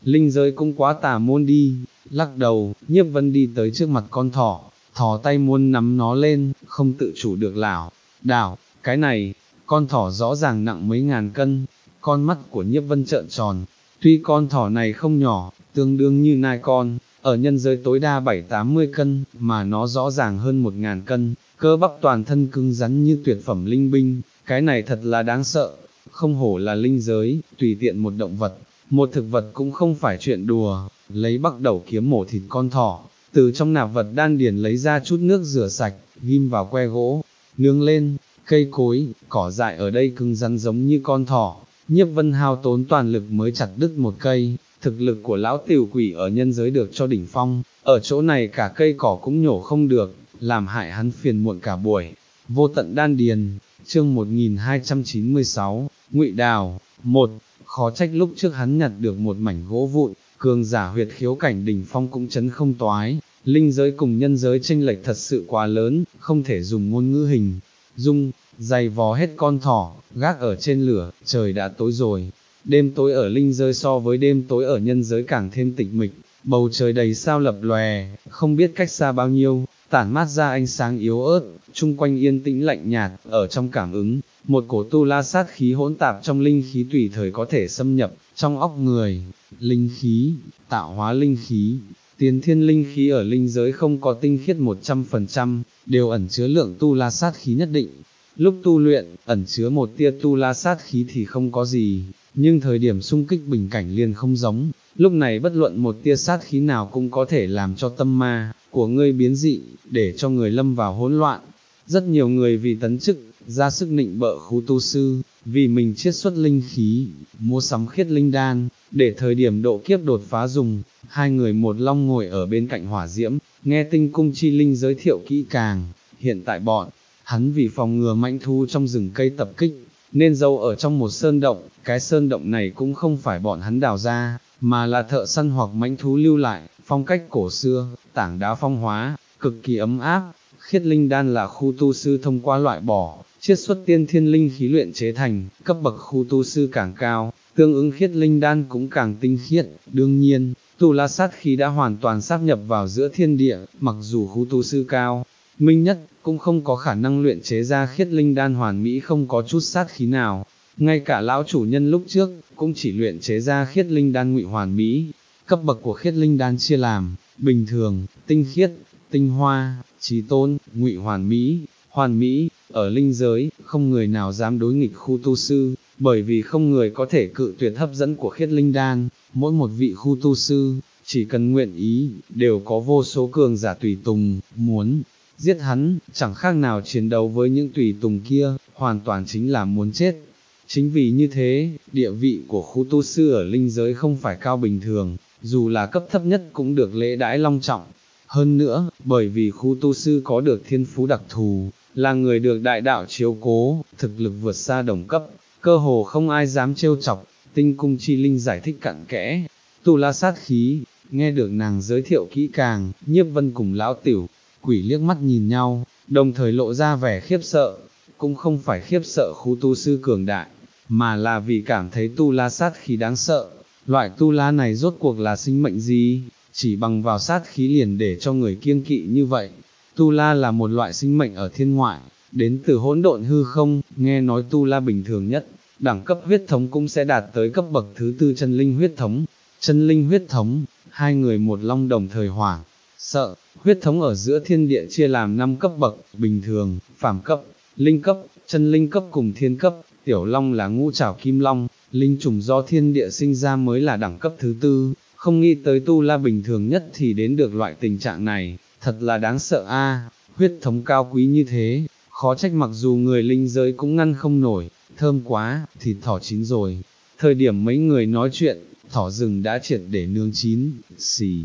linh giới cũng quá tà môn đi, lắc đầu, Nhiếp Vân đi tới trước mặt con thỏ, thò tay muốn nắm nó lên, không tự chủ được lảo đảo, cái này, con thỏ rõ ràng nặng mấy ngàn cân, con mắt của Nhiếp Vân trợn tròn, tuy con thỏ này không nhỏ, tương đương như nai con, ở nhân giới tối đa bảy tám mươi cân, mà nó rõ ràng hơn một ngàn cân, cơ bắp toàn thân cứng rắn như tuyệt phẩm linh binh, cái này thật là đáng sợ, không hổ là linh giới, tùy tiện một động vật, một thực vật cũng không phải chuyện đùa, lấy bắt đầu kiếm mổ thịt con thỏ, từ trong nạp vật đan điền lấy ra chút nước rửa sạch, ghim vào que gỗ, nướng lên, cây cối, cỏ dại ở đây cứng rắn giống như con thỏ, Nhiếp Vân hao tốn toàn lực mới chặt đứt một cây, thực lực của lão tiểu quỷ ở nhân giới được cho đỉnh phong, ở chỗ này cả cây cỏ cũng nhổ không được, làm hại hắn phiền muộn cả buổi. Vô tận đan điền, chương một nghìn hai trăm chín mươi sáu, Ngụy Đào, một, khó trách lúc trước hắn nhặt được một mảnh gỗ vụn, cường giả huyệt khiếu cảnh đỉnh phong cũng chấn không toái, linh giới cùng nhân giới chênh lệch thật sự quá lớn, không thể dùng ngôn ngữ hình dung, dày vò hết con thỏ, gác ở trên lửa, trời đã tối rồi. Đêm tối ở linh giới so với đêm tối ở nhân giới càng thêm tịch mịch, bầu trời đầy sao lập lòe, không biết cách xa bao nhiêu, tản mát ra ánh sáng yếu ớt, chung quanh yên tĩnh lạnh nhạt, ở trong cảm ứng, một cổ tu la sát khí hỗn tạp trong linh khí tùy thời có thể xâm nhập, trong óc người, linh khí, tạo hóa linh khí, tiên thiên linh khí ở linh giới không có tinh khiết một trăm phần trăm, đều ẩn chứa lượng tu la sát khí nhất định. Lúc tu luyện, ẩn chứa một tia tu la sát khí thì không có gì, nhưng thời điểm xung kích bình cảnh liền không giống, lúc này bất luận một tia sát khí nào cũng có thể làm cho tâm ma của ngươi biến dị, để cho người lâm vào hỗn loạn. Rất nhiều người vì tấn chức, ra sức nịnh bợ khu tu sư, vì mình chiết xuất linh khí, mua sắm khiết linh đan, để thời điểm độ kiếp đột phá dùng. Hai người một long ngồi ở bên cạnh hỏa diễm, nghe tinh cung chi linh giới thiệu kỹ càng, hiện tại bọn hắn vì phòng ngừa mãnh thú trong rừng cây tập kích, nên giấu ở trong một sơn động, cái sơn động này cũng không phải bọn hắn đào ra, mà là thợ săn hoặc mãnh thú lưu lại, phong cách cổ xưa, tảng đá phong hóa, cực kỳ ấm áp. Khiết linh đan là khu tu sư thông qua loại bỏ, chiết xuất tiên thiên linh khí luyện chế thành, cấp bậc khu tu sư càng cao, tương ứng khiết linh đan cũng càng tinh khiết, đương nhiên, tu la sát khí đã hoàn toàn sáp nhập vào giữa thiên địa, mặc dù khu tu sư cao minh nhất, cũng không có khả năng luyện chế ra khiết linh đan hoàn mỹ không có chút sát khí nào. Ngay cả lão chủ nhân lúc trước, cũng chỉ luyện chế ra khiết linh đan ngụy hoàn mỹ. Cấp bậc của khiết linh đan chia làm, bình thường, tinh khiết, tinh hoa, trí tôn, ngụy hoàn mỹ, hoàn mỹ. Ở linh giới, không người nào dám đối nghịch khu tu sư, bởi vì không người có thể cự tuyệt hấp dẫn của khiết linh đan. Mỗi một vị khu tu sư, chỉ cần nguyện ý, đều có vô số cường giả tùy tùng, muốn giết hắn, chẳng khác nào chiến đấu với những tùy tùng kia, hoàn toàn chính là muốn chết. Chính vì như thế, địa vị của khu tu sư ở linh giới không phải cao bình thường, dù là cấp thấp nhất cũng được lễ đãi long trọng. Hơn nữa, bởi vì khu tu sư có được thiên phú đặc thù, là người được đại đạo chiếu cố, thực lực vượt xa đồng cấp, cơ hồ không ai dám trêu chọc. Tinh cung chi linh giải thích cặn kẽ, tu la sát khí, nghe được nàng giới thiệu kỹ càng, Nhiếp Vân cùng lão tiểu quỷ liếc mắt nhìn nhau, đồng thời lộ ra vẻ khiếp sợ, cũng không phải khiếp sợ khu tu sư cường đại, mà là vì cảm thấy tu la sát khí đáng sợ. Loại tu la này rốt cuộc là sinh mệnh gì, chỉ bằng vào sát khí liền để cho người kiêng kỵ như vậy. Tu la là một loại sinh mệnh ở thiên ngoại, đến từ hỗn độn hư không, nghe nói tu la bình thường nhất, đẳng cấp huyết thống cũng sẽ đạt tới cấp bậc thứ tư chân linh huyết thống. Chân linh huyết thống, hai người một long đồng thời hoảng sợ. Huyết thống ở giữa thiên địa chia làm năm cấp bậc, bình thường, phàm cấp, linh cấp, chân linh cấp cùng thiên cấp. Tiểu long là ngũ trảo kim long, linh trùng do thiên địa sinh ra mới là đẳng cấp thứ tư. Không nghĩ tới tu la bình thường nhất thì đến được loại tình trạng này, thật là đáng sợ a. Huyết thống cao quý như thế, khó trách mặc dù người linh giới cũng ngăn không nổi. Thơm quá, thịt thỏ chín rồi. Thời điểm mấy người nói chuyện, thỏ rừng đã triệt để nướng chín, xì,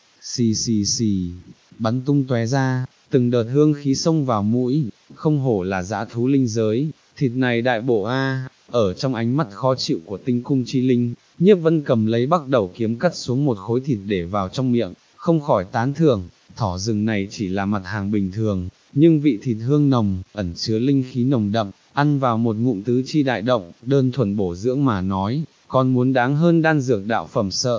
xì xì xì, bắn tung tóe ra, từng đợt hương khí xông vào mũi, không hổ là dã thú linh giới, thịt này đại bổ a. Ở trong ánh mắt khó chịu của tinh cung chi linh, Nhiếp Vân cầm lấy bắt đầu kiếm cắt xuống một khối thịt để vào trong miệng, không khỏi tán thưởng, thỏ rừng này chỉ là mặt hàng bình thường, nhưng vị thịt hương nồng, ẩn chứa linh khí nồng đậm, ăn vào một ngụm tứ chi đại động, đơn thuần bổ dưỡng mà nói, còn muốn đáng hơn đan dược đạo phẩm sợ,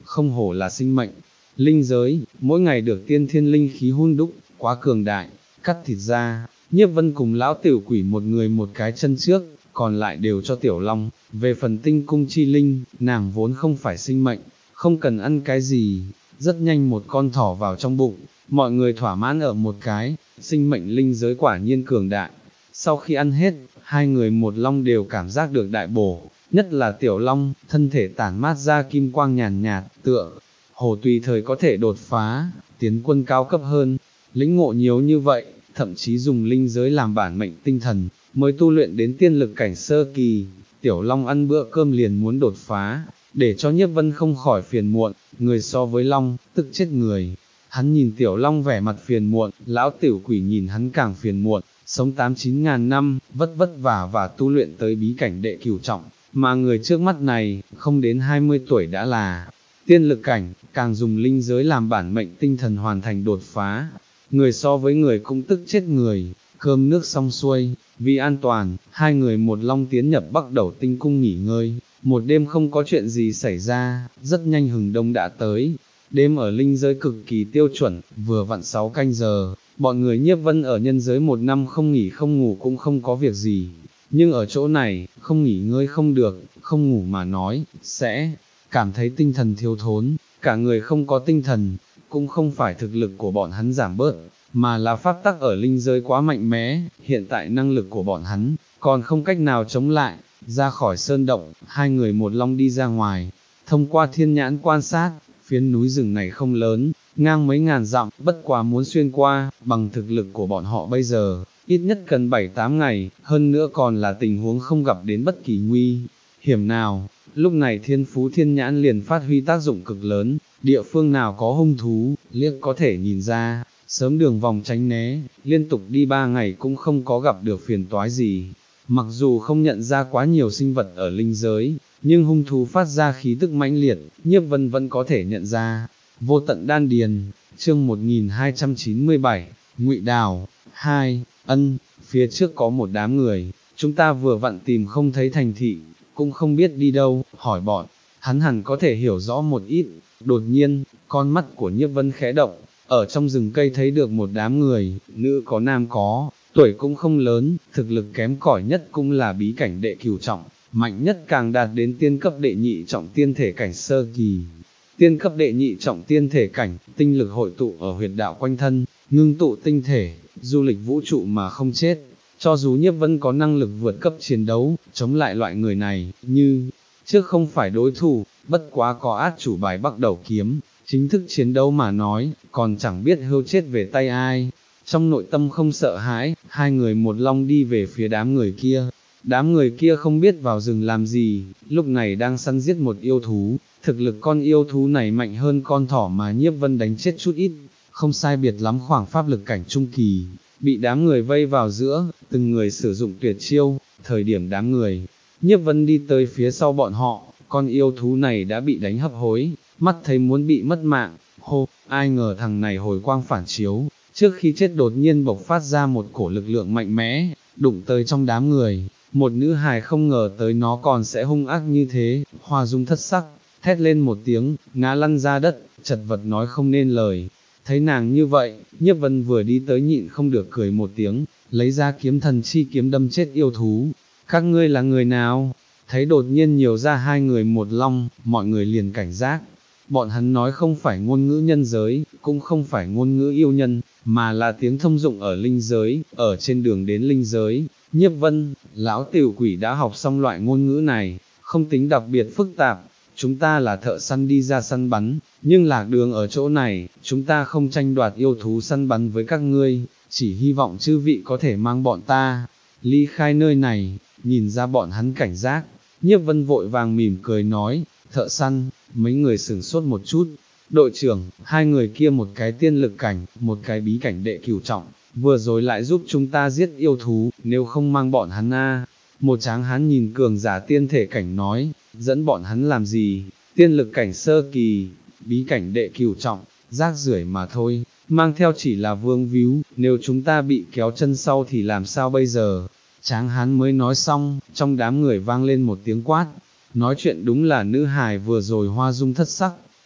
không hổ là sinh mệnh. Linh giới, mỗi ngày được tiên thiên linh khí hun đúc, quá cường đại, cắt thịt ra, Nhiếp Vân cùng lão tiểu quỷ một người một cái chân trước, còn lại đều cho Tiểu Long. Về phần tinh cung chi linh, nàng vốn không phải sinh mệnh, không cần ăn cái gì, rất nhanh một con thỏ vào trong bụng, mọi người thỏa mãn ở một cái, sinh mệnh linh giới quả nhiên cường đại. Sau khi ăn hết, hai người một long đều cảm giác được đại bổ, nhất là Tiểu Long, thân thể tản mát ra kim quang nhàn nhạt, tựa hồ tùy thời có thể đột phá, tiến quân cao cấp hơn, lĩnh ngộ nhiều như vậy, thậm chí dùng linh giới làm bản mệnh tinh thần, mới tu luyện đến tiên lực cảnh sơ kỳ. Tiểu Long ăn bữa cơm liền muốn đột phá, để cho Nhiếp Vân không khỏi phiền muộn, người so với Long, tức chết người. Hắn nhìn Tiểu Long vẻ mặt phiền muộn, lão tiểu quỷ nhìn hắn càng phiền muộn, sống tám chín ngàn năm, vất vất vả và tu luyện tới bí cảnh đệ cửu trọng, mà người trước mắt này, không đến hai mươi tuổi đã là tiên lực cảnh, càng dùng linh giới làm bản mệnh tinh thần hoàn thành đột phá. Người so với người cũng tức chết người. Cơm nước xong xuôi, vì an toàn, hai người một long tiến nhập Bắc Đầu Tinh Cung nghỉ ngơi, một đêm không có chuyện gì xảy ra, rất nhanh hừng đông đã tới. Đêm ở linh giới cực kỳ tiêu chuẩn, vừa vặn sáu canh giờ, bọn người Nhiếp Vân ở nhân giới một năm không nghỉ không ngủ cũng không có việc gì, nhưng ở chỗ này, không nghỉ ngơi không được, không ngủ mà nói, sẽ cảm thấy tinh thần thiếu thốn, cả người không có tinh thần, cũng không phải thực lực của bọn hắn giảm bớt, mà là pháp tắc ở linh giới quá mạnh mẽ, hiện tại năng lực của bọn hắn, còn không cách nào chống lại. Ra khỏi sơn động, hai người một long đi ra ngoài, thông qua thiên nhãn quan sát, phiến núi rừng này không lớn, ngang mấy ngàn dặm, bất quá muốn xuyên qua, bằng thực lực của bọn họ bây giờ, ít nhất cần bảy tám ngày, hơn nữa còn là tình huống không gặp đến bất kỳ nguy hiểm nào. Lúc này thiên phú thiên nhãn liền phát huy tác dụng cực lớn, địa phương nào có hung thú, liếc có thể nhìn ra, sớm đường vòng tránh né, liên tục đi ba ngày cũng không có gặp được phiền toái gì. Mặc dù không nhận ra quá nhiều sinh vật ở linh giới, nhưng hung thú phát ra khí tức mãnh liệt, Nhiếp Vân vẫn có thể nhận ra. Vô tận đan điền, chương một nghìn hai trăm chín mươi bảy, Ngụy Đào, hai, ân, phía trước có một đám người, chúng ta vừa vặn tìm không thấy thành thị, cũng không biết đi đâu, hỏi bọn, hắn hẳn có thể hiểu rõ một ít. Đột nhiên, con mắt của Nhiếp Vân khẽ động, ở trong rừng cây thấy được một đám người, nữ có nam có, tuổi cũng không lớn, thực lực kém cỏi nhất cũng là bí cảnh đệ cửu trọng, mạnh nhất càng đạt đến tiên cấp đệ nhị trọng tiên thể cảnh sơ kỳ. Tiên cấp đệ nhị trọng tiên thể cảnh, tinh lực hội tụ ở huyệt đạo quanh thân, ngưng tụ tinh thể, du lịch vũ trụ mà không chết. Cho dù Nhiếp Vân có năng lực vượt cấp chiến đấu, chống lại loại người này, như trước không phải đối thủ, bất quá có át chủ bài Bắc Đầu kiếm, chính thức chiến đấu mà nói, còn chẳng biết hưu chết về tay ai. Trong nội tâm không sợ hãi, hai người một long đi về phía đám người kia. Đám người kia không biết vào rừng làm gì, lúc này đang săn giết một yêu thú, thực lực con yêu thú này mạnh hơn con thỏ mà Nhiếp Vân đánh chết chút ít, không sai biệt lắm khoảng pháp lực cảnh trung kỳ, bị đám người vây vào giữa, từng người sử dụng tuyệt chiêu, thời điểm đám người, Nhiếp Vân đi tới phía sau bọn họ, con yêu thú này đã bị đánh hấp hối, mắt thấy muốn bị mất mạng, hô, ai ngờ thằng này hồi quang phản chiếu, trước khi chết đột nhiên bộc phát ra một cổ lực lượng mạnh mẽ, đụng tới trong đám người. Một nữ hài không ngờ tới nó còn sẽ hung ác như thế, Hoa Dung thất sắc, thét lên một tiếng, ngã lăn ra đất, chật vật nói không nên lời. Thấy nàng như vậy, Nhiếp Vân vừa đi tới nhịn không được cười một tiếng, lấy ra kiếm thần chi kiếm đâm chết yêu thú. Các ngươi là người nào? Thấy đột nhiên nhiều ra hai người một long, mọi người liền cảnh giác. Bọn hắn nói không phải ngôn ngữ nhân giới, cũng không phải ngôn ngữ yêu nhân, mà là tiếng thông dụng ở linh giới, ở trên đường đến linh giới. Nhiếp Vân, lão tiểu quỷ đã học xong loại ngôn ngữ này, không tính đặc biệt phức tạp, chúng ta là thợ săn đi ra săn bắn, nhưng lạc đường ở chỗ này, chúng ta không tranh đoạt yêu thú săn bắn với các ngươi, chỉ hy vọng chư vị có thể mang bọn ta, ly khai nơi này. Nhìn ra bọn hắn cảnh giác, Nhiếp Vân vội vàng mỉm cười nói, thợ săn, mấy người sửng sốt một chút. Đội trưởng, hai người kia một cái tiên lực cảnh, một cái bí cảnh đệ cửu trọng, vừa rồi lại giúp chúng ta giết yêu thú, nếu không mang bọn hắn a. Một tráng hán nhìn cường giả tiên thể cảnh nói, dẫn bọn hắn làm gì, tiên lực cảnh sơ kỳ, bí cảnh đệ cửu trọng, rác rưởi mà thôi, mang theo chỉ là vương víu, nếu chúng ta bị kéo chân sau thì làm sao bây giờ. Tráng hán mới nói xong, trong đám người vang lên một tiếng quát, nói chuyện đúng là nữ hài vừa rồi Hoa Dung thất sắc,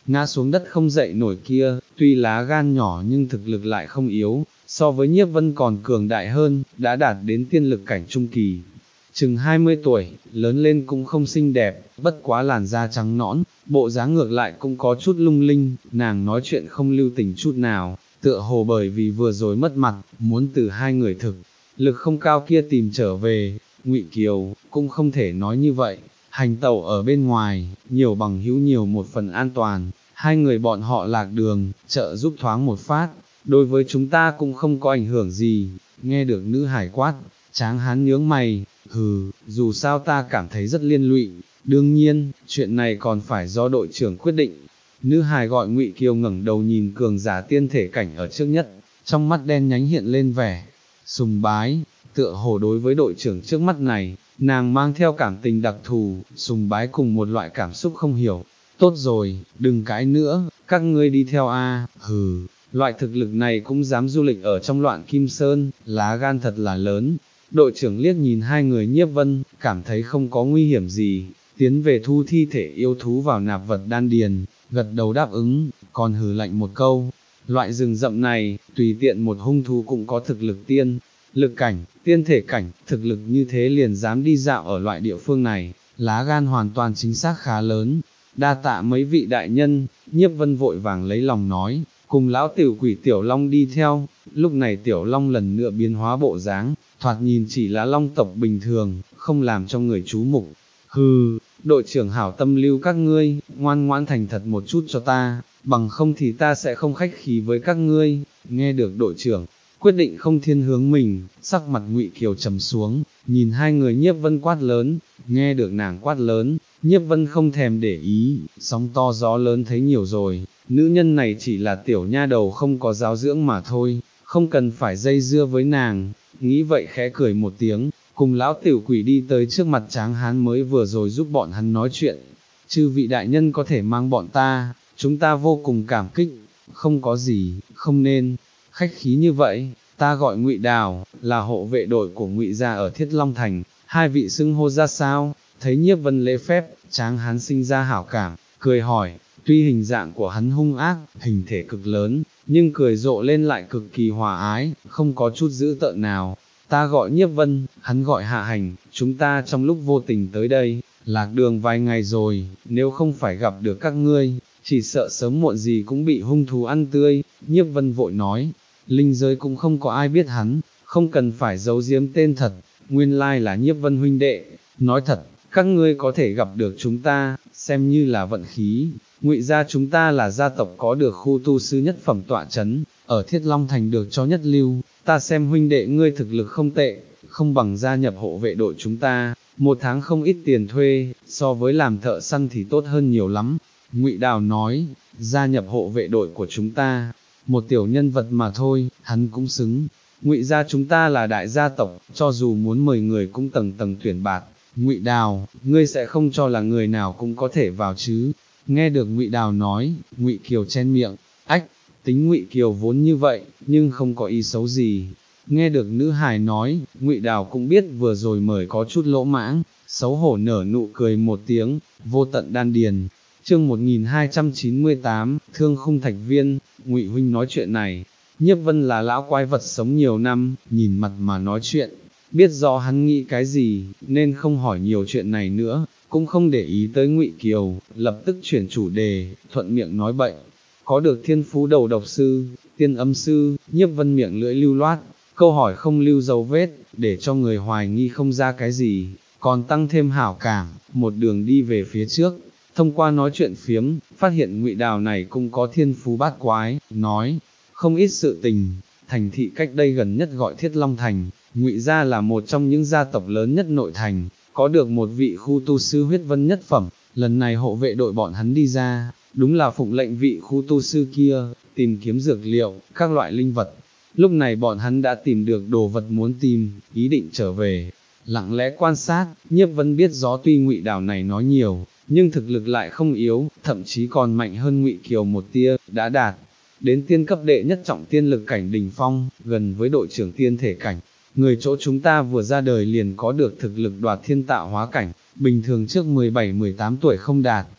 ngã xuống đất không dậy nổi kia, tuy lá gan nhỏ nhưng thực lực lại không yếu, so với Nhiếp Vân còn cường đại hơn, đã đạt đến tiên lực cảnh trung kỳ. Chừng hai mươi tuổi, lớn lên cũng không xinh đẹp, bất quá làn da trắng nõn, bộ dáng ngược lại cũng có chút lung linh, nàng nói chuyện không lưu tình chút nào, tựa hồ bởi vì vừa rồi mất mặt, muốn từ hai người thực, lực không cao kia tìm trở về. Ngụy Kiều, cũng không thể nói như vậy, hành tẩu ở bên ngoài, nhiều bằng hữu nhiều một phần an toàn, hai người bọn họ lạc đường, trợ giúp thoáng một phát, đối với chúng ta cũng không có ảnh hưởng gì. Nghe được nữ hải quát, Tráng Hán nhướng mày, hừ, dù sao ta cảm thấy rất liên lụy, đương nhiên, chuyện này còn phải do đội trưởng quyết định. Nữ hài gọi Ngụy Kiều ngẩng đầu nhìn cường giả tiên thể cảnh ở trước nhất, trong mắt đen nhánh hiện lên vẻ sùng bái, tựa hồ đối với đội trưởng trước mắt này, nàng mang theo cảm tình đặc thù, sùng bái cùng một loại cảm xúc không hiểu. Tốt rồi, đừng cãi nữa, các ngươi đi theo a. Hừ, loại thực lực này cũng dám du lịch ở trong Loạn Kim Sơn, lá gan thật là lớn. Đội trưởng liếc nhìn hai người Nhiếp Vân, cảm thấy không có nguy hiểm gì, tiến về thu thi thể yêu thú vào nạp vật đan điền, gật đầu đáp ứng, còn hừ lạnh một câu. Loại rừng rậm này, tùy tiện một hung thú cũng có thực lực tiên, lực cảnh, tiên thể cảnh, thực lực như thế liền dám đi dạo ở loại địa phương này, lá gan hoàn toàn chính xác khá lớn. Đa tạ mấy vị đại nhân, Nhiếp Vân vội vàng lấy lòng nói, cùng lão tiểu quỷ Tiểu Long đi theo. Lúc này Tiểu Long lần nữa biến hóa bộ dáng, thoạt nhìn chỉ là long tộc bình thường, không làm cho người chú mục. Hừ, đội trưởng hảo tâm lưu các ngươi, ngoan ngoãn thành thật một chút cho ta, bằng không thì ta sẽ không khách khí với các ngươi. Nghe được đội trưởng quyết định không thiên hướng mình, sắc mặt Ngụy Kiều trầm xuống, nhìn hai người Nhiếp Vân quát lớn. Nghe được nàng quát lớn, Nhiếp Vân không thèm để ý, sóng to gió lớn thấy nhiều rồi, nữ nhân này chỉ là tiểu nha đầu không có giáo dưỡng mà thôi, không cần phải dây dưa với nàng. Nghĩ vậy khẽ cười một tiếng, cùng lão tiểu quỷ đi tới trước mặt Tráng Hán mới vừa rồi giúp bọn hắn nói chuyện. Chư vị đại nhân có thể mang bọn ta, chúng ta vô cùng cảm kích. Không có gì, không nên khách khí như vậy. Ta gọi Ngụy Đào, là hộ vệ đội của Ngụy gia ở Thiết Long Thành, hai vị xưng hô ra sao? Thấy Nhiếp Vân lễ phép, Tráng Hán sinh ra hảo cảm, cười hỏi. Tuy hình dạng của hắn hung ác, hình thể cực lớn, nhưng cười rộ lên lại cực kỳ hòa ái, không có chút dữ tợn nào. Ta gọi Nhiếp Vân, hắn gọi Hạ Hành, chúng ta trong lúc vô tình tới đây, lạc đường vài ngày rồi, nếu không phải gặp được các ngươi, chỉ sợ sớm muộn gì cũng bị hung thú ăn tươi. Nhiếp Vân vội nói, linh giới cũng không có ai biết hắn, không cần phải giấu giếm tên thật, nguyên lai là Nhiếp Vân huynh đệ. Nói thật, các ngươi có thể gặp được chúng ta, xem như là vận khí. Ngụy gia chúng ta là gia tộc có được khu tu sư nhất phẩm tọa chấn, ở Thiết Long Thành được cho nhất lưu, ta xem huynh đệ ngươi thực lực không tệ, không bằng gia nhập hộ vệ đội chúng ta, một tháng không ít tiền thuê, so với làm thợ săn thì tốt hơn nhiều lắm. Ngụy Đào nói, gia nhập hộ vệ đội của chúng ta, một tiểu nhân vật mà thôi, hắn cũng xứng. Ngụy gia chúng ta là đại gia tộc, cho dù muốn mời người cũng tầng tầng tuyển bạt. Ngụy Đào, ngươi sẽ không cho là người nào cũng có thể vào chứ? Nghe được Ngụy Đào nói, Ngụy Kiều chen miệng, ách, tính Ngụy Kiều vốn như vậy, nhưng không có ý xấu gì. Nghe được nữ hài nói, Ngụy Đào cũng biết vừa rồi mời có chút lỗ mãng, xấu hổ nở nụ cười một tiếng, vô tận đan điền. Chương một nghìn hai trăm chín mươi tám, Thương Khung Thạch Viên. Ngụy huynh nói chuyện này, Nhiếp Vân là lão quái vật sống nhiều năm, nhìn mặt mà nói chuyện, biết rõ hắn nghĩ cái gì, nên không hỏi nhiều chuyện này nữa, cũng không để ý tới Ngụy Kiều, lập tức chuyển chủ đề, thuận miệng nói bậy. Có được thiên phú đầu độc sư, tiên âm sư, Nhiếp Vân miệng lưỡi lưu loát, câu hỏi không lưu dấu vết, để cho người hoài nghi không ra cái gì, còn tăng thêm hảo cảm, một đường đi về phía trước. Thông qua nói chuyện phiếm, phát hiện Ngụy Đào này cũng có thiên phú bát quái, nói không ít sự tình. Thành thị cách đây gần nhất gọi Thiết Long Thành, Ngụy gia là một trong những gia tộc lớn nhất nội thành, có được một vị khu tu sư huyết vân nhất phẩm. Lần này hộ vệ đội bọn hắn đi ra, đúng là phụng lệnh vị khu tu sư kia, tìm kiếm dược liệu, các loại linh vật. Lúc này bọn hắn đã tìm được đồ vật muốn tìm, ý định trở về. Lặng lẽ quan sát, Nhiếp Vân biết rõ tuy Ngụy Đào này nói nhiều, nhưng thực lực lại không yếu, thậm chí còn mạnh hơn Ngụy Kiều một tia, đã đạt đến tiên cấp đệ nhất trọng tiên lực cảnh đỉnh phong, gần với đội trưởng tiên thể cảnh. Người chỗ chúng ta vừa ra đời liền có được thực lực đoạt thiên tạo hóa cảnh, bình thường trước mười bảy mười tám tuổi không đạt,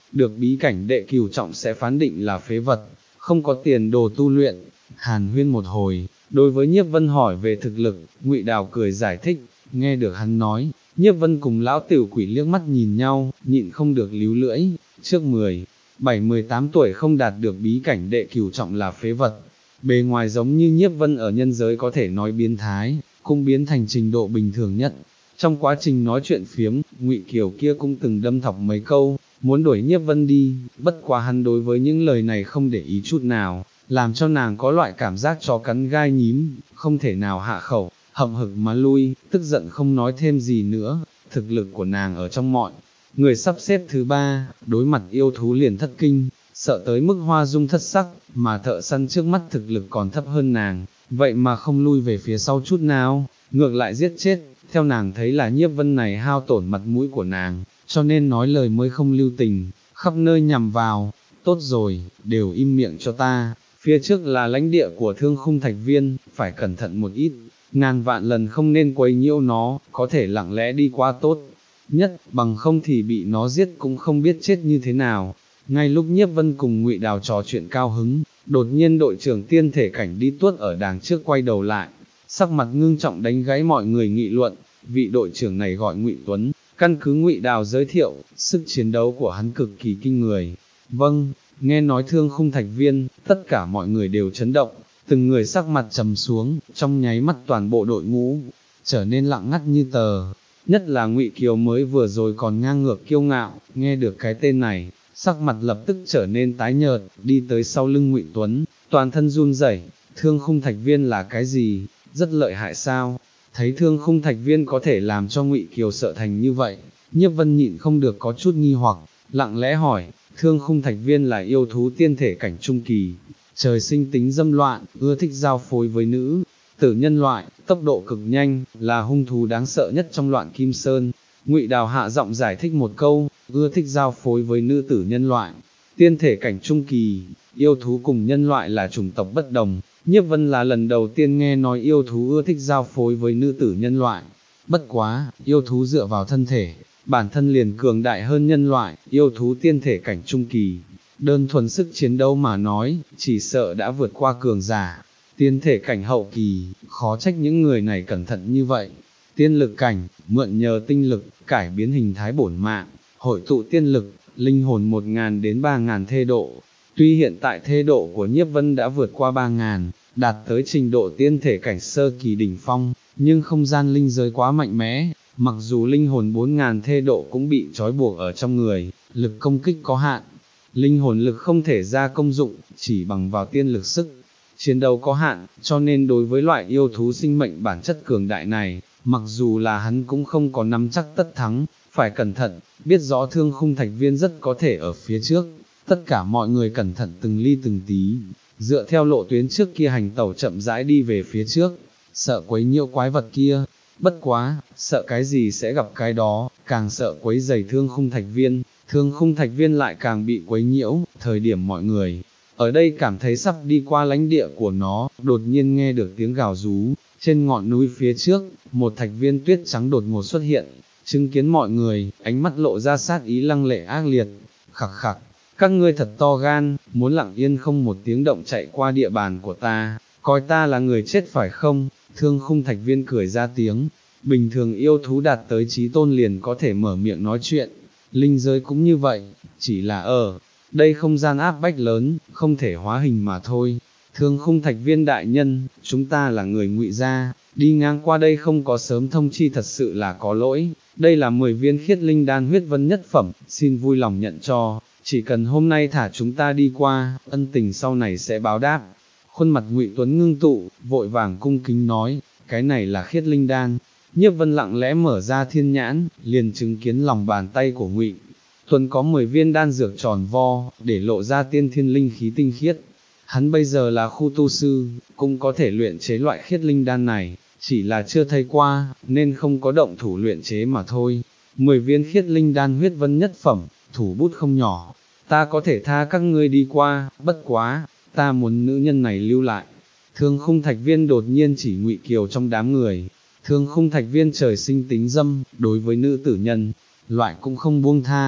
được bí cảnh đệ cửu trọng sẽ phán định là phế vật, không có tiền đồ tu luyện. Hàn huyên một hồi, đối với Nhiếp Vân hỏi về thực lực, Ngụy Đào cười giải thích, nghe được hắn nói, Nhiếp Vân cùng lão tiểu quỷ liếc mắt nhìn nhau, nhịn không được líu lưỡi, trước mười, bảy mười tám tuổi không đạt được bí cảnh đệ cửu trọng là phế vật. Bề ngoài giống như Nhiếp Vân ở nhân giới có thể nói biến thái, cũng biến thành trình độ bình thường nhất. Trong quá trình nói chuyện phiếm, Ngụy Kiều kia cũng từng đâm thọc mấy câu, muốn đuổi Nhiếp Vân đi, bất quá hắn đối với những lời này không để ý chút nào, làm cho nàng có loại cảm giác chó cắn gai nhím, không thể nào hạ khẩu, hậm hực mà lui, tức giận không nói thêm gì nữa. Thực lực của nàng ở trong mọi người sắp xếp thứ ba, đối mặt yêu thú liền thất kinh, sợ tới mức hoa dung thất sắc, mà thợ săn trước mắt thực lực còn thấp hơn nàng, vậy mà không lui về phía sau chút nào, ngược lại giết chết. Theo nàng thấy là Nhiếp Vân này hao tổn mặt mũi của nàng, cho nên nói lời mới không lưu tình, khắp nơi nhằm vào. Tốt rồi, đều im miệng cho ta, phía trước là lãnh địa của Thương Khung Thạch Viên, phải cẩn thận một ít, ngàn vạn lần không nên quấy nhiễu nó, có thể lặng lẽ đi qua tốt nhất, bằng không thì bị nó giết cũng không biết chết như thế nào. Ngay lúc Nhiếp Vân cùng Ngụy Đào trò chuyện cao hứng, đột nhiên đội trưởng tiên thể cảnh đi tuốt ở đàng trước quay đầu lại, sắc mặt ngưng trọng đánh gãy mọi người nghị luận. Vị đội trưởng này gọi Ngụy Tuấn, căn cứ Ngụy Đào giới thiệu, sức chiến đấu của hắn cực kỳ kinh người. Vâng, nghe nói Thương Khung Thạch Viên, tất cả mọi người đều chấn động, từng người sắc mặt trầm xuống, trong nháy mắt toàn bộ đội ngũ trở nên lặng ngắt như tờ. Nhất là Ngụy Kiều mới vừa rồi còn ngang ngược kiêu ngạo, nghe được cái tên này, sắc mặt lập tức trở nên tái nhợt, đi tới sau lưng Ngụy Tuấn, toàn thân run rẩy. Thương Khung Thạch Viên là cái gì? Rất lợi hại sao? Thấy Thương Khung Thạch Viên có thể làm cho Ngụy Kiều sợ thành như vậy, Nhiếp Vân nhịn không được có chút nghi hoặc, lặng lẽ hỏi, Thương Khung Thạch Viên là yêu thú tiên thể cảnh trung kỳ, trời sinh tính dâm loạn, ưa thích giao phối với nữ tử nhân loại, tốc độ cực nhanh, là hung thú đáng sợ nhất trong loạn Kim Sơn. Ngụy Đào hạ giọng giải thích một câu, ưa thích giao phối với nữ tử nhân loại, tiên thể cảnh trung kỳ, yêu thú cùng nhân loại là chủng tộc bất đồng. Nhiếp Vân là lần đầu tiên nghe nói yêu thú ưa thích giao phối với nữ tử nhân loại. Bất quá, yêu thú dựa vào thân thể, bản thân liền cường đại hơn nhân loại, yêu thú tiên thể cảnh trung kỳ. Đơn thuần sức chiến đấu mà nói, chỉ sợ đã vượt qua cường giả. Tiên thể cảnh hậu kỳ, khó trách những người này cẩn thận như vậy. Tiên lực cảnh, mượn nhờ tinh lực, cải biến hình thái bổn mạng, hội tụ tiên lực, linh hồn một ngàn đến ba ngàn thê độ. Tuy hiện tại thê độ của Nhiếp Vân đã vượt qua ba ngàn, đạt tới trình độ tiên thể cảnh sơ kỳ đỉnh phong, nhưng không gian linh giới quá mạnh mẽ, mặc dù linh hồn bốn ngàn thê độ cũng bị trói buộc ở trong người, lực công kích có hạn. Linh hồn lực không thể ra công dụng, chỉ bằng vào tiên lực sức chiến đấu có hạn, cho nên đối với loại yêu thú sinh mệnh bản chất cường đại này, mặc dù là hắn cũng không có nắm chắc tất thắng, phải cẩn thận, biết rõ Thương Khung Thạch Viên rất có thể ở phía trước. Tất cả mọi người cẩn thận từng ly từng tí, dựa theo lộ tuyến trước kia hành tẩu chậm rãi đi về phía trước, sợ quấy nhiễu quái vật kia. Bất quá, sợ cái gì sẽ gặp cái đó, càng sợ quấy rầy Thương Khung Thạch Viên, Thương Khung Thạch Viên lại càng bị quấy nhiễu. Thời điểm mọi người ở đây cảm thấy sắp đi qua lãnh địa của nó, đột nhiên nghe được tiếng gào rú, trên ngọn núi phía trước, một thạch viên tuyết trắng đột ngột xuất hiện, chứng kiến mọi người, ánh mắt lộ ra sát ý lăng lệ ác liệt. Khặc khặc, các ngươi thật to gan, muốn lặng yên không một tiếng động chạy qua địa bàn của ta, coi ta là người chết phải không? Thương Khung Thạch Viên cười ra tiếng, bình thường yêu thú đạt tới chí tôn liền có thể mở miệng nói chuyện, linh giới cũng như vậy, chỉ là ở đây không gian áp bách lớn, không thể hóa hình mà thôi. Thương Khung Thạch Viên đại nhân, chúng ta là người Ngụy gia, đi ngang qua đây không có sớm thông chi thật sự là có lỗi, đây là mười viên khiết linh đan huyết vân nhất phẩm, xin vui lòng nhận cho, chỉ cần hôm nay thả chúng ta đi qua, ân tình sau này sẽ báo đáp. Khuôn mặt Ngụy Tuấn ngưng tụ, vội vàng cung kính nói, cái này là khiết linh đan. Nhiếp Vân lặng lẽ mở ra thiên nhãn, liền chứng kiến lòng bàn tay của Ngụy Tuấn có mười viên đan dược tròn vo, để lộ ra tiên thiên linh khí tinh khiết. Hắn bây giờ là khu tu sư, cũng có thể luyện chế loại khiết linh đan này, chỉ là chưa thấy qua, nên không có động thủ luyện chế mà thôi. Mười viên khiết linh đan huyết vân nhất phẩm, thủ bút không nhỏ, ta có thể tha các ngươi đi qua, bất quá, ta muốn nữ nhân này lưu lại. Thương Khung Thạch Viên đột nhiên chỉ Ngụy Kiều trong đám người. Thương Khung Thạch Viên trời sinh tính dâm, đối với nữ tử nhân loại cũng không buông tha,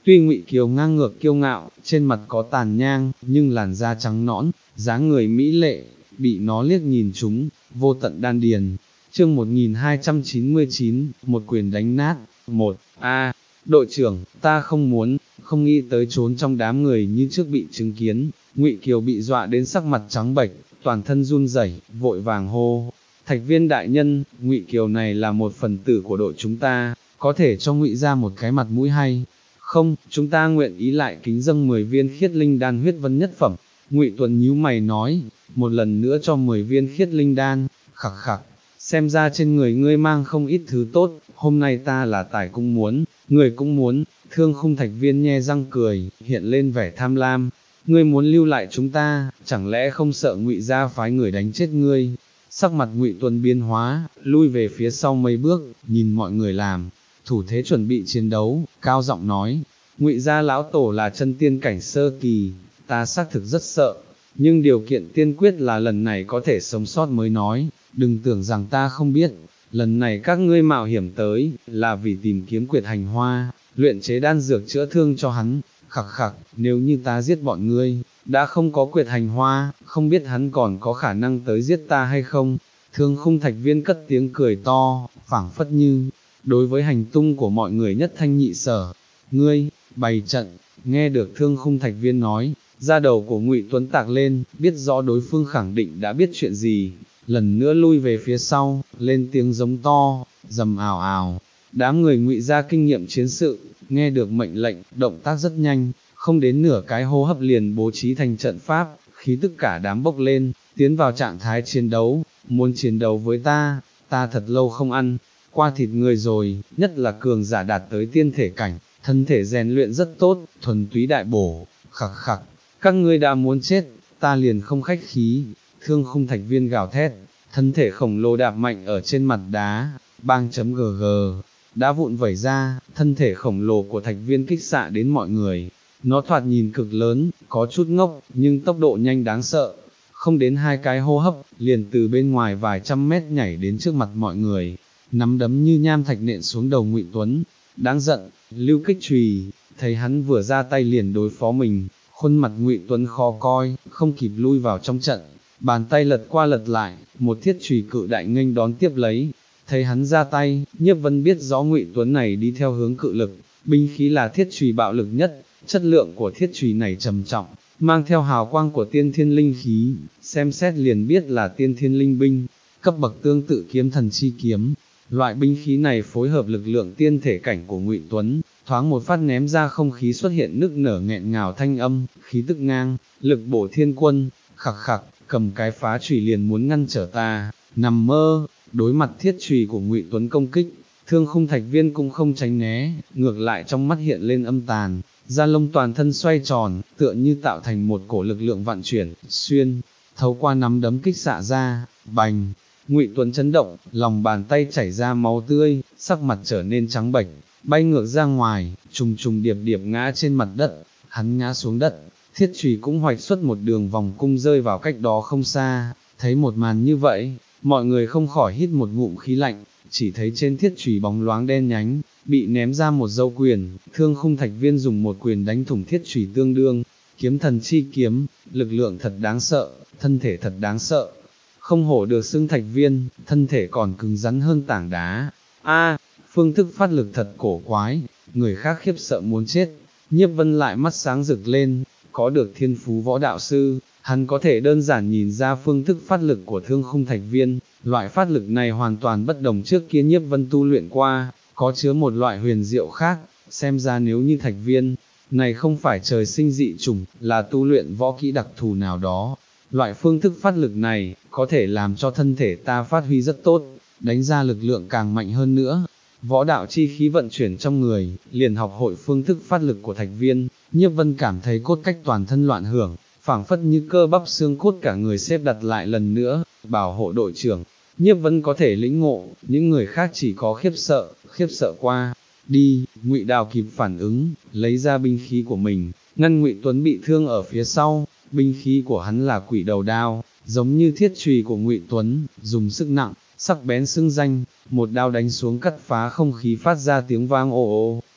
Tuy Ngụy Kiều ngang ngược kiêu ngạo, trên mặt có tàn nhang, nhưng làn da trắng nõn, dáng người mỹ lệ, bị nó liếc nhìn chúng, vô tận đan điền. Chương một nghìn hai trăm chín mươi chín, một quyền đánh nát. Một, a, đội trưởng, ta không muốn, không nghĩ tới trốn trong đám người như trước bị chứng kiến. Ngụy Kiều bị dọa đến sắc mặt trắng bệch, toàn thân run rẩy, vội vàng hô: Thạch Viên đại nhân, Ngụy Kiều này là một phần tử của đội chúng ta, có thể cho Ngụy ra một cái mặt mũi hay không? Chúng ta nguyện ý lại kính dâng mười viên khiết linh đan huyết vân nhất phẩm. Ngụy Tuấn nhíu mày nói, một lần nữa cho mười viên khiết linh đan. Khặc khặc, xem ra trên người ngươi mang không ít thứ tốt, hôm nay ta là tài cũng muốn, người cũng muốn. Thương Khung Thạch Viên nhe răng cười, hiện lên vẻ tham lam. Ngươi muốn lưu lại chúng ta, chẳng lẽ không sợ Ngụy gia phái người đánh chết ngươi? Sắc mặt Ngụy Tuấn biến hóa, lui về phía sau mấy bước, nhìn mọi người làm thủ thế chuẩn bị chiến đấu, cao giọng nói: Ngụy gia lão tổ là chân tiên cảnh sơ kỳ, ta xác thực rất sợ, nhưng điều kiện tiên quyết là lần này có thể sống sót mới nói. Đừng tưởng rằng ta không biết, lần này các ngươi mạo hiểm tới, là vì tìm kiếm Quyệt Hành Hoa, luyện chế đan dược chữa thương cho hắn. Khặc khặc, nếu như ta giết bọn ngươi, đã không có Quyệt Hành Hoa, không biết hắn còn có khả năng tới giết ta hay không? Thương Khung Thạch Viên cất tiếng cười to, phảng phất như đối với hành tung của mọi người nhất thanh nhị sở. Ngươi, bày trận. Nghe được Thương Khung Thạch Viên nói, da đầu của Ngụy Tuấn tạc lên, biết rõ đối phương khẳng định đã biết chuyện gì, lần nữa lui về phía sau, lên tiếng giống to, rầm ào ào. Đám người Ngụy gia kinh nghiệm chiến sự, nghe được mệnh lệnh, động tác rất nhanh, không đến nửa cái hô hấp liền bố trí thành trận pháp, khí tức cả đám bốc lên, tiến vào trạng thái chiến đấu. Muốn chiến đấu với ta, ta thật lâu không ăn qua thịt người rồi, nhất là cường giả đạt tới tiên thể cảnh, thân thể rèn luyện rất tốt, thuần túy đại bổ. Khặc khặc, các ngươi đã muốn chết, ta liền không khách khí. Thương Khung Thạch Viên gào thét, thân thể khổng lồ đạp mạnh ở trên mặt đá, bang chấm gg, đá vụn vẩy ra, thân thể khổng lồ của Thạch Viên kích xạ đến mọi người. Nó thoạt nhìn cực lớn, có chút ngốc, nhưng tốc độ nhanh đáng sợ, không đến hai cái hô hấp, liền từ bên ngoài vài trăm mét nhảy đến trước mặt mọi người, nắm đấm như nham thạch nện xuống đầu Ngụy Tuấn. Đáng giận, Lưu Kích Chùy, thấy hắn vừa ra tay liền đối phó mình, khuôn mặt Ngụy Tuấn khó coi, không kịp lui vào trong trận, bàn tay lật qua lật lại, một thiết chùy cự đại nghênh đón tiếp lấy. Thấy hắn ra tay, Nhiếp Vân biết rõ Ngụy Tuấn này đi theo hướng cự lực, binh khí là thiết chùy bạo lực nhất, chất lượng của thiết chùy này trầm trọng, mang theo hào quang của tiên thiên linh khí, xem xét liền biết là tiên thiên linh binh, cấp bậc tương tự kiếm thần chi kiếm. Loại binh khí này phối hợp lực lượng tiên thể cảnh của Ngụy Tuấn, thoáng một phát ném ra không khí xuất hiện nức nở nghẹn ngào thanh âm, khí tức ngang, lực bổ thiên quân. Khặc khặc, cầm cái phá chùy liền muốn ngăn trở ta, nằm mơ. Đối mặt thiết chùy của Ngụy Tuấn công kích, Thương Khung Thạch Viên cũng không tránh né, ngược lại trong mắt hiện lên âm tàn, da lông toàn thân xoay tròn, tựa như tạo thành một cổ lực lượng vạn chuyển, xuyên thấu qua nắm đấm kích xạ ra. Bành, Ngụy Tuấn chấn động, lòng bàn tay chảy ra máu tươi, sắc mặt trở nên trắng bệch, bay ngược ra ngoài, trùng trùng điệp điệp ngã trên mặt đất. Hắn ngã xuống đất, thiết chùy cũng hoạch xuất một đường vòng cung rơi vào cách đó không xa. Thấy một màn như vậy, mọi người không khỏi hít một ngụm khí lạnh, chỉ thấy trên thiết chùy bóng loáng đen nhánh, bị ném ra một dấu quyền. Thương Khung Thạch Viên dùng một quyền đánh thủng thiết chùy tương đương, kiếm thần chi kiếm, lực lượng thật đáng sợ, thân thể thật đáng sợ. Không hổ được xưng Thạch Viên, thân thể còn cứng rắn hơn tảng đá. A, phương thức phát lực thật cổ quái, người khác khiếp sợ muốn chết. Nhiếp Vân lại mắt sáng rực lên, có được thiên phú võ đạo sư, hắn có thể đơn giản nhìn ra phương thức phát lực của Thương Khung Thạch Viên. Loại phát lực này hoàn toàn bất đồng trước kia Nhiếp Vân tu luyện qua, có chứa một loại huyền diệu khác. Xem ra nếu như Thạch Viên này không phải trời sinh dị chủng, là tu luyện võ kỹ đặc thù nào đó, loại phương thức phát lực này có thể làm cho thân thể ta phát huy rất tốt, đánh ra lực lượng càng mạnh hơn nữa. Võ đạo chi khí vận chuyển trong người, liền học hội phương thức phát lực của Thạch Viên. Nhiếp Vân cảm thấy cốt cách toàn thân loạn hưởng, phảng phất như cơ bắp xương cốt cả người xếp đặt lại lần nữa. Bảo hộ đội trưởng, Nhiếp Vân có thể lĩnh ngộ, những người khác chỉ có khiếp sợ, khiếp sợ qua đi. Ngụy Đào kịp phản ứng, lấy ra binh khí của mình, ngăn Ngụy Tuấn bị thương ở phía sau. Binh khí của hắn là quỷ đầu đao, giống như thiết chùy của Ngụy Tuấn, dùng sức nặng, sắc bén xưng danh, một đao đánh xuống cắt phá không khí phát ra tiếng vang ồ ồ.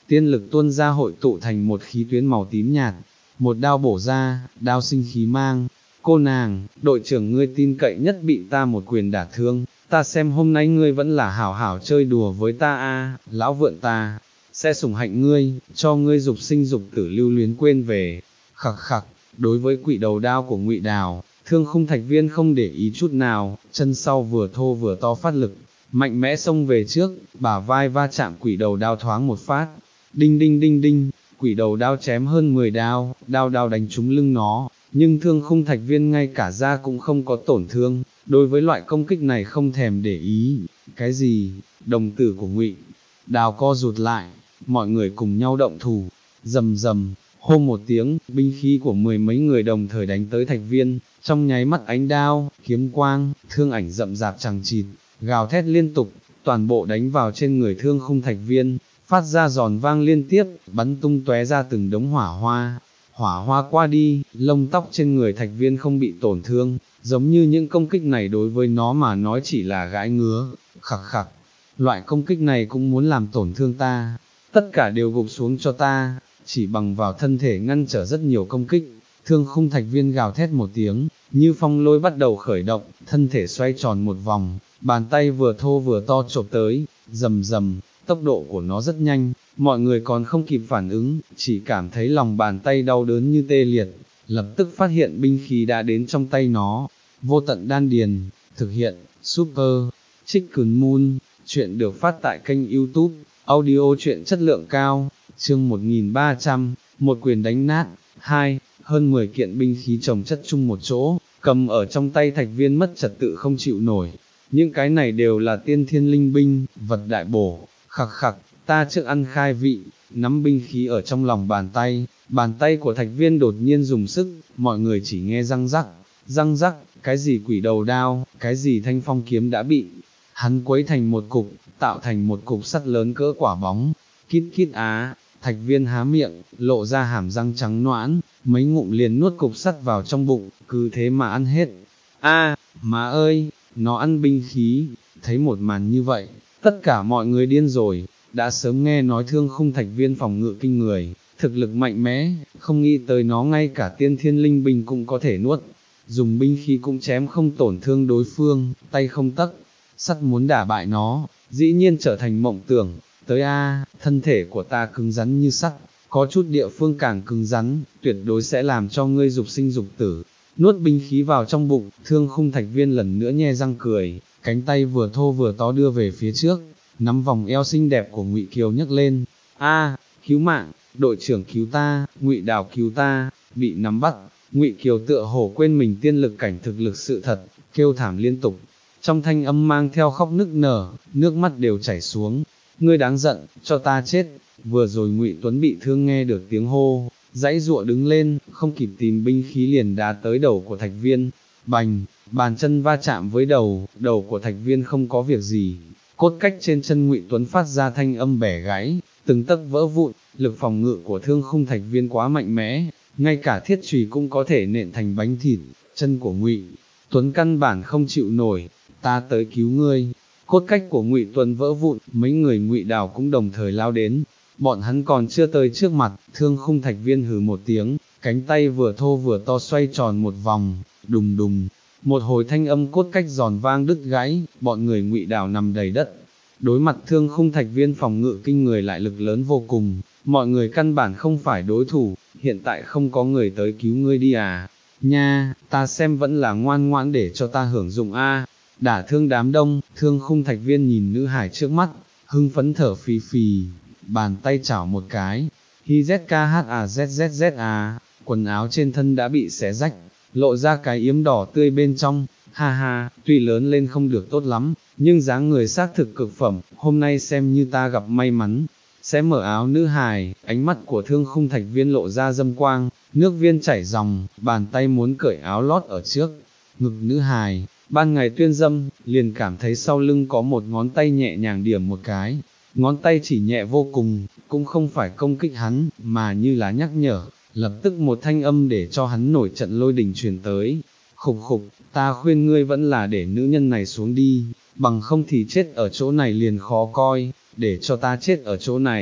tiên lực tuôn ra hội tụ thành một khí tuyến màu tím nhạt, một đao bổ ra, đao sinh khí mang. Cô nàng, đội trưởng ngươi tin cậy nhất bị ta một quyền đả thương, ta xem hôm nay ngươi vẫn là hảo hảo chơi đùa với ta a, lão vượn ta, sẽ sủng hạnh ngươi, cho ngươi dục sinh dục tử lưu luyến quên về. Khặc khặc, đối với quỷ đầu đao của Ngụy Đào, Thương Khung Thạch Viên không để ý chút nào, chân sau vừa thô vừa to phát lực, mạnh mẽ xông về trước, bả vai va chạm quỷ đầu đao thoáng một phát, đinh đinh đinh đinh, quỷ đầu đao chém hơn mười đao, đao đao đánh trúng lưng nó, nhưng Thương Khung Thạch Viên ngay cả da cũng không có tổn thương, đối với loại công kích này không thèm để ý. Cái gì? Đồng tử của Ngụy Đào co rụt lại, mọi người cùng nhau động thủ, rầm rầm, hô một tiếng, binh khí của mười mấy người đồng thời đánh tới Thạch Viên, trong nháy mắt ánh đao, kiếm quang, thương ảnh rậm rạp chằng chịt, gào thét liên tục, toàn bộ đánh vào trên người Thương Khung Thạch Viên, phát ra giòn vang liên tiếp, bắn tung tóe ra từng đống hỏa hoa. Hỏa hoa qua đi, lông tóc trên người Thạch Viên không bị tổn thương, giống như những công kích này đối với nó mà nói chỉ là gãi ngứa. Khặc khặc, loại công kích này cũng muốn làm tổn thương ta, tất cả đều gục xuống cho ta, chỉ bằng vào thân thể ngăn trở rất nhiều công kích. Thương Khung Thạch Viên gào thét một tiếng, như phong lôi bắt đầu khởi động, thân thể xoay tròn một vòng, bàn tay vừa thô vừa to chộp tới, rầm rầm, tốc độ của nó rất nhanh, mọi người còn không kịp phản ứng, chỉ cảm thấy lòng bàn tay đau đớn như tê liệt, lập tức phát hiện binh khí đã đến trong tay nó. Vô Tận Đan Điền, thực hiện, Super, Chicken Moon, chuyện được phát tại kênh YouTube, audio chuyện chất lượng cao, chương một nghìn ba trăm, một quyền đánh nát, hai, hơn mười kiện binh khí chồng chất chung một chỗ, cầm ở trong tay Thạch Viên mất trật tự không chịu nổi. Những cái này đều là tiên thiên linh binh, vật đại bổ. Khặc khặc, ta trước ăn khai vị, nắm binh khí ở trong lòng bàn tay, bàn tay của Thạch Viên đột nhiên dùng sức, mọi người chỉ nghe răng rắc, răng rắc, cái gì quỷ đầu đao, cái gì thanh phong kiếm đã bị hắn quấy thành một cục, tạo thành một cục sắt lớn cỡ quả bóng. Kít kít á, Thạch Viên há miệng, lộ ra hàm răng trắng noãn, mấy ngụm liền nuốt cục sắt vào trong bụng, cứ thế mà ăn hết. A, má ơi, nó ăn binh khí. Thấy một màn như vậy, tất cả mọi người điên rồi, đã sớm nghe nói Thương Khung Thạch Viên phòng ngự kinh người, thực lực mạnh mẽ, không nghĩ tới nó ngay cả tiên thiên linh binh cũng có thể nuốt, dùng binh khí cũng chém không tổn thương đối phương, tay không tấc, sắt muốn đả bại nó, dĩ nhiên trở thành mộng tưởng. Tới a, thân thể của ta cứng rắn như sắt, có chút địa phương càng cứng rắn, tuyệt đối sẽ làm cho ngươi dục sinh dục tử. Nuốt binh khí vào trong bụng, Thương Khung Thạch Viên lần nữa nhe răng cười, cánh tay vừa thô vừa to đưa về phía trước, nắm vòng eo xinh đẹp của Ngụy Kiều nhấc lên. A, cứu mạng, đội trưởng cứu ta, Ngụy Đào cứu ta. Bị nắm bắt, Ngụy Kiều tựa hồ quên mình tiên lực cảnh thực lực sự thật, kêu thảm liên tục, trong thanh âm mang theo khóc nức nở, nước mắt đều chảy xuống. Ngươi đáng giận, cho ta chết. Vừa rồi Ngụy Tuấn bị thương nghe được tiếng hô, dãy dụa đứng lên, không kịp tìm binh khí liền đá tới đầu của Thạch Viên. Bành, bàn chân va chạm với đầu, đầu của Thạch Viên không có việc gì, cốt cách trên chân Ngụy Tuấn phát ra thanh âm bẻ gãy, từng tấc vỡ vụn. Lực phòng ngự của Thương Khung Thạch Viên quá mạnh mẽ, ngay cả thiết chùy cũng có thể nện thành bánh thịt. Chân của Ngụy Tuấn căn bản không chịu nổi, ta tới cứu ngươi. Cốt cách của Ngụy Tuấn vỡ vụn, mấy người Ngụy Đào cũng đồng thời lao đến, bọn hắn còn chưa tới trước mặt, Thương Khung Thạch Viên hừ một tiếng, cánh tay vừa thô vừa to xoay tròn một vòng, đùng đùng, một hồi thanh âm cốt cách giòn vang đứt gãy, bọn người Ngụy Đào nằm đầy đất. Đối mặt Thương Khung Thạch Viên phòng ngự kinh người lại lực lớn vô cùng, mọi người căn bản không phải đối thủ, hiện tại không có người tới cứu ngươi đi à, nha, ta xem vẫn là ngoan ngoãn để cho ta hưởng dụng a. Đả thương đám đông, Thương Khung Thạch Viên nhìn nữ hải trước mắt, hưng phấn thở phì phì, bàn tay chảo một cái, hi z k h a z z z a, quần áo trên thân đã bị xé rách, lộ ra cái yếm đỏ tươi bên trong, ha ha, tuy lớn lên không được tốt lắm, nhưng dáng người xác thực cực phẩm, hôm nay xem như ta gặp may mắn. Xé mở áo nữ hài, ánh mắt của Thương Khung Thạch Viên lộ ra dâm quang, nước viên chảy ròng, bàn tay muốn cởi áo lót ở trước ngực nữ hài. Ban ngày tuyên dâm, liền cảm thấy sau lưng có một ngón tay nhẹ nhàng điểm một cái, ngón tay chỉ nhẹ vô cùng, cũng không phải công kích hắn, mà như là nhắc nhở, lập tức một thanh âm để cho hắn nổi trận lôi đình truyền tới. Khục khục, ta khuyên ngươi vẫn là để nữ nhân này xuống đi, bằng không thì chết ở chỗ này liền khó coi, để cho ta chết ở chỗ này.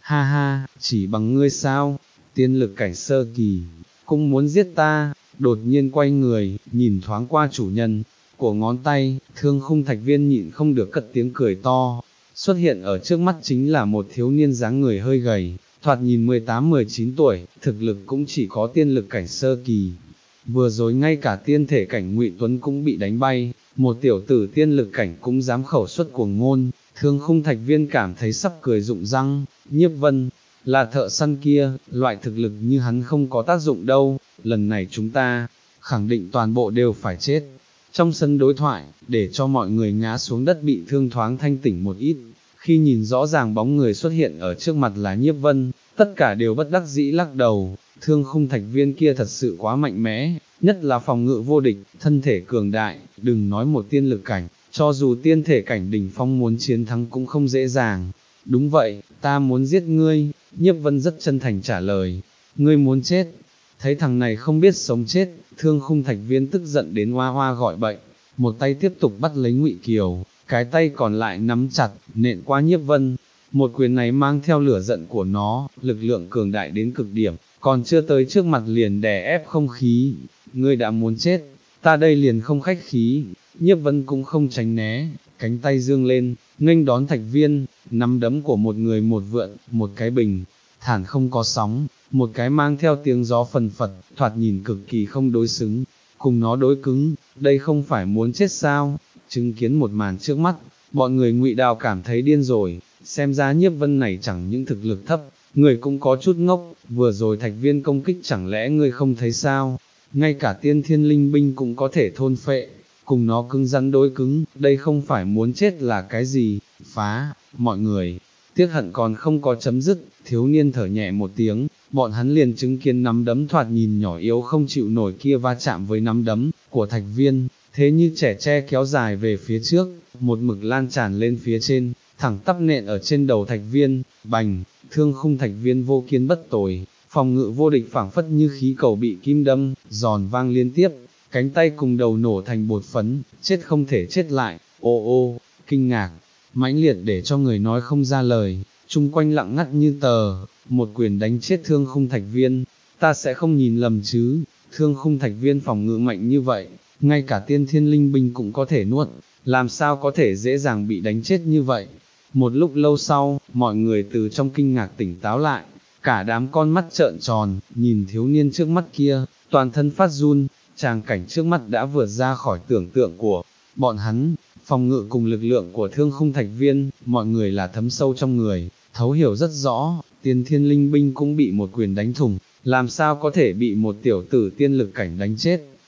ha ha, chỉ bằng ngươi sao, tiên lực cảnh sơ kỳ, cũng muốn giết ta, đột nhiên quay người, nhìn thoáng qua chủ nhân, của ngón tay, Thương Khung Thạch Viên nhịn không được cất tiếng cười to, xuất hiện ở trước mắt chính là một thiếu niên dáng người hơi gầy, thoạt nhìn mười tám mười chín tuổi, thực lực cũng chỉ có tiên lực cảnh sơ kỳ. Vừa rồi ngay cả tiên thể cảnh Ngụy Tuấn cũng bị đánh bay, một tiểu tử tiên lực cảnh cũng dám khẩu xuất cuồng ngôn, Thương Khung Thạch Viên cảm thấy sắp cười rụng răng. Nhiếp Vân, là thợ săn kia, loại thực lực như hắn không có tác dụng đâu, lần này chúng ta, khẳng định toàn bộ đều phải chết. Trong sân đối thoại, để cho mọi người ngã xuống đất bị thương thoáng thanh tỉnh một ít, khi nhìn rõ ràng bóng người xuất hiện ở trước mặt là Nhiếp Vân, tất cả đều bất đắc dĩ lắc đầu, Thương Khung Thạch Viên kia thật sự quá mạnh mẽ, nhất là phòng ngự vô địch, thân thể cường đại, đừng nói một tiên lực cảnh, cho dù tiên thể cảnh đỉnh phong muốn chiến thắng cũng không dễ dàng. Đúng vậy, ta muốn giết ngươi, Nhiếp Vân rất chân thành trả lời, ngươi muốn chết. Thấy thằng này không biết sống chết, Thương Khung Thạch Viên tức giận đến hoa hoa gọi bệnh, một tay tiếp tục bắt lấy Ngụy Kiều, cái tay còn lại nắm chặt, nện qua Nhiếp Vân. Một quyền này mang theo lửa giận của nó, lực lượng cường đại đến cực điểm, còn chưa tới trước mặt liền đè ép không khí, ngươi đã muốn chết, ta đây liền không khách khí. Nhiếp Vân cũng không tránh né, cánh tay dương lên, nghênh đón Thạch Viên, nắm đấm của một người một vượn, một cái bình, thản không có sóng, một cái mang theo tiếng gió phần phật, thoạt nhìn cực kỳ không đối xứng, cùng nó đối cứng, đây không phải muốn chết sao. Chứng kiến một màn trước mắt, bọn người Ngụy Đào cảm thấy điên rồi, xem ra Nhiếp Vân này chẳng những thực lực thấp, người cũng có chút ngốc, vừa rồi Thạch Viên công kích chẳng lẽ ngươi không thấy sao, ngay cả tiên thiên linh binh cũng có thể thôn phệ, cùng nó cứng rắn đối cứng, đây không phải muốn chết là cái gì, phá, mọi người, tiếc hận còn không có chấm dứt, thiếu niên thở nhẹ một tiếng, bọn hắn liền chứng kiến nắm đấm thoạt nhìn nhỏ yếu không chịu nổi kia va chạm với nắm đấm của Thạch Viên, thế như trẻ tre kéo dài về phía trước, một mực lan tràn lên phía trên, thẳng tắp nện ở trên đầu Thạch Viên, bành, Thương Khung Thạch Viên vô kiên bất tồi, phòng ngự vô địch phảng phất như khí cầu bị kim đâm, giòn vang liên tiếp, cánh tay cùng đầu nổ thành bột phấn, chết không thể chết lại, ô ô, kinh ngạc, mãnh liệt để cho người nói không ra lời, chung quanh lặng ngắt như tờ, một quyền đánh chết Thương Khung Thạch Viên, ta sẽ không nhìn lầm chứ, Thương Khung Thạch Viên phòng ngự mạnh như vậy, ngay cả tiên thiên linh binh cũng có thể nuốt, làm sao có thể dễ dàng bị đánh chết như vậy. Một lúc lâu sau, mọi người từ trong kinh ngạc tỉnh táo lại, cả đám con mắt trợn tròn, nhìn thiếu niên trước mắt kia, toàn thân phát run, tràng cảnh trước mắt đã vượt ra khỏi tưởng tượng của bọn hắn, phòng ngự cùng lực lượng của Thương Khung Thạch Viên, mọi người là thấm sâu trong người, thấu hiểu rất rõ, tiên thiên linh binh cũng bị một quyền đánh thủng, làm sao có thể bị một tiểu tử tiên lực cảnh đánh chết,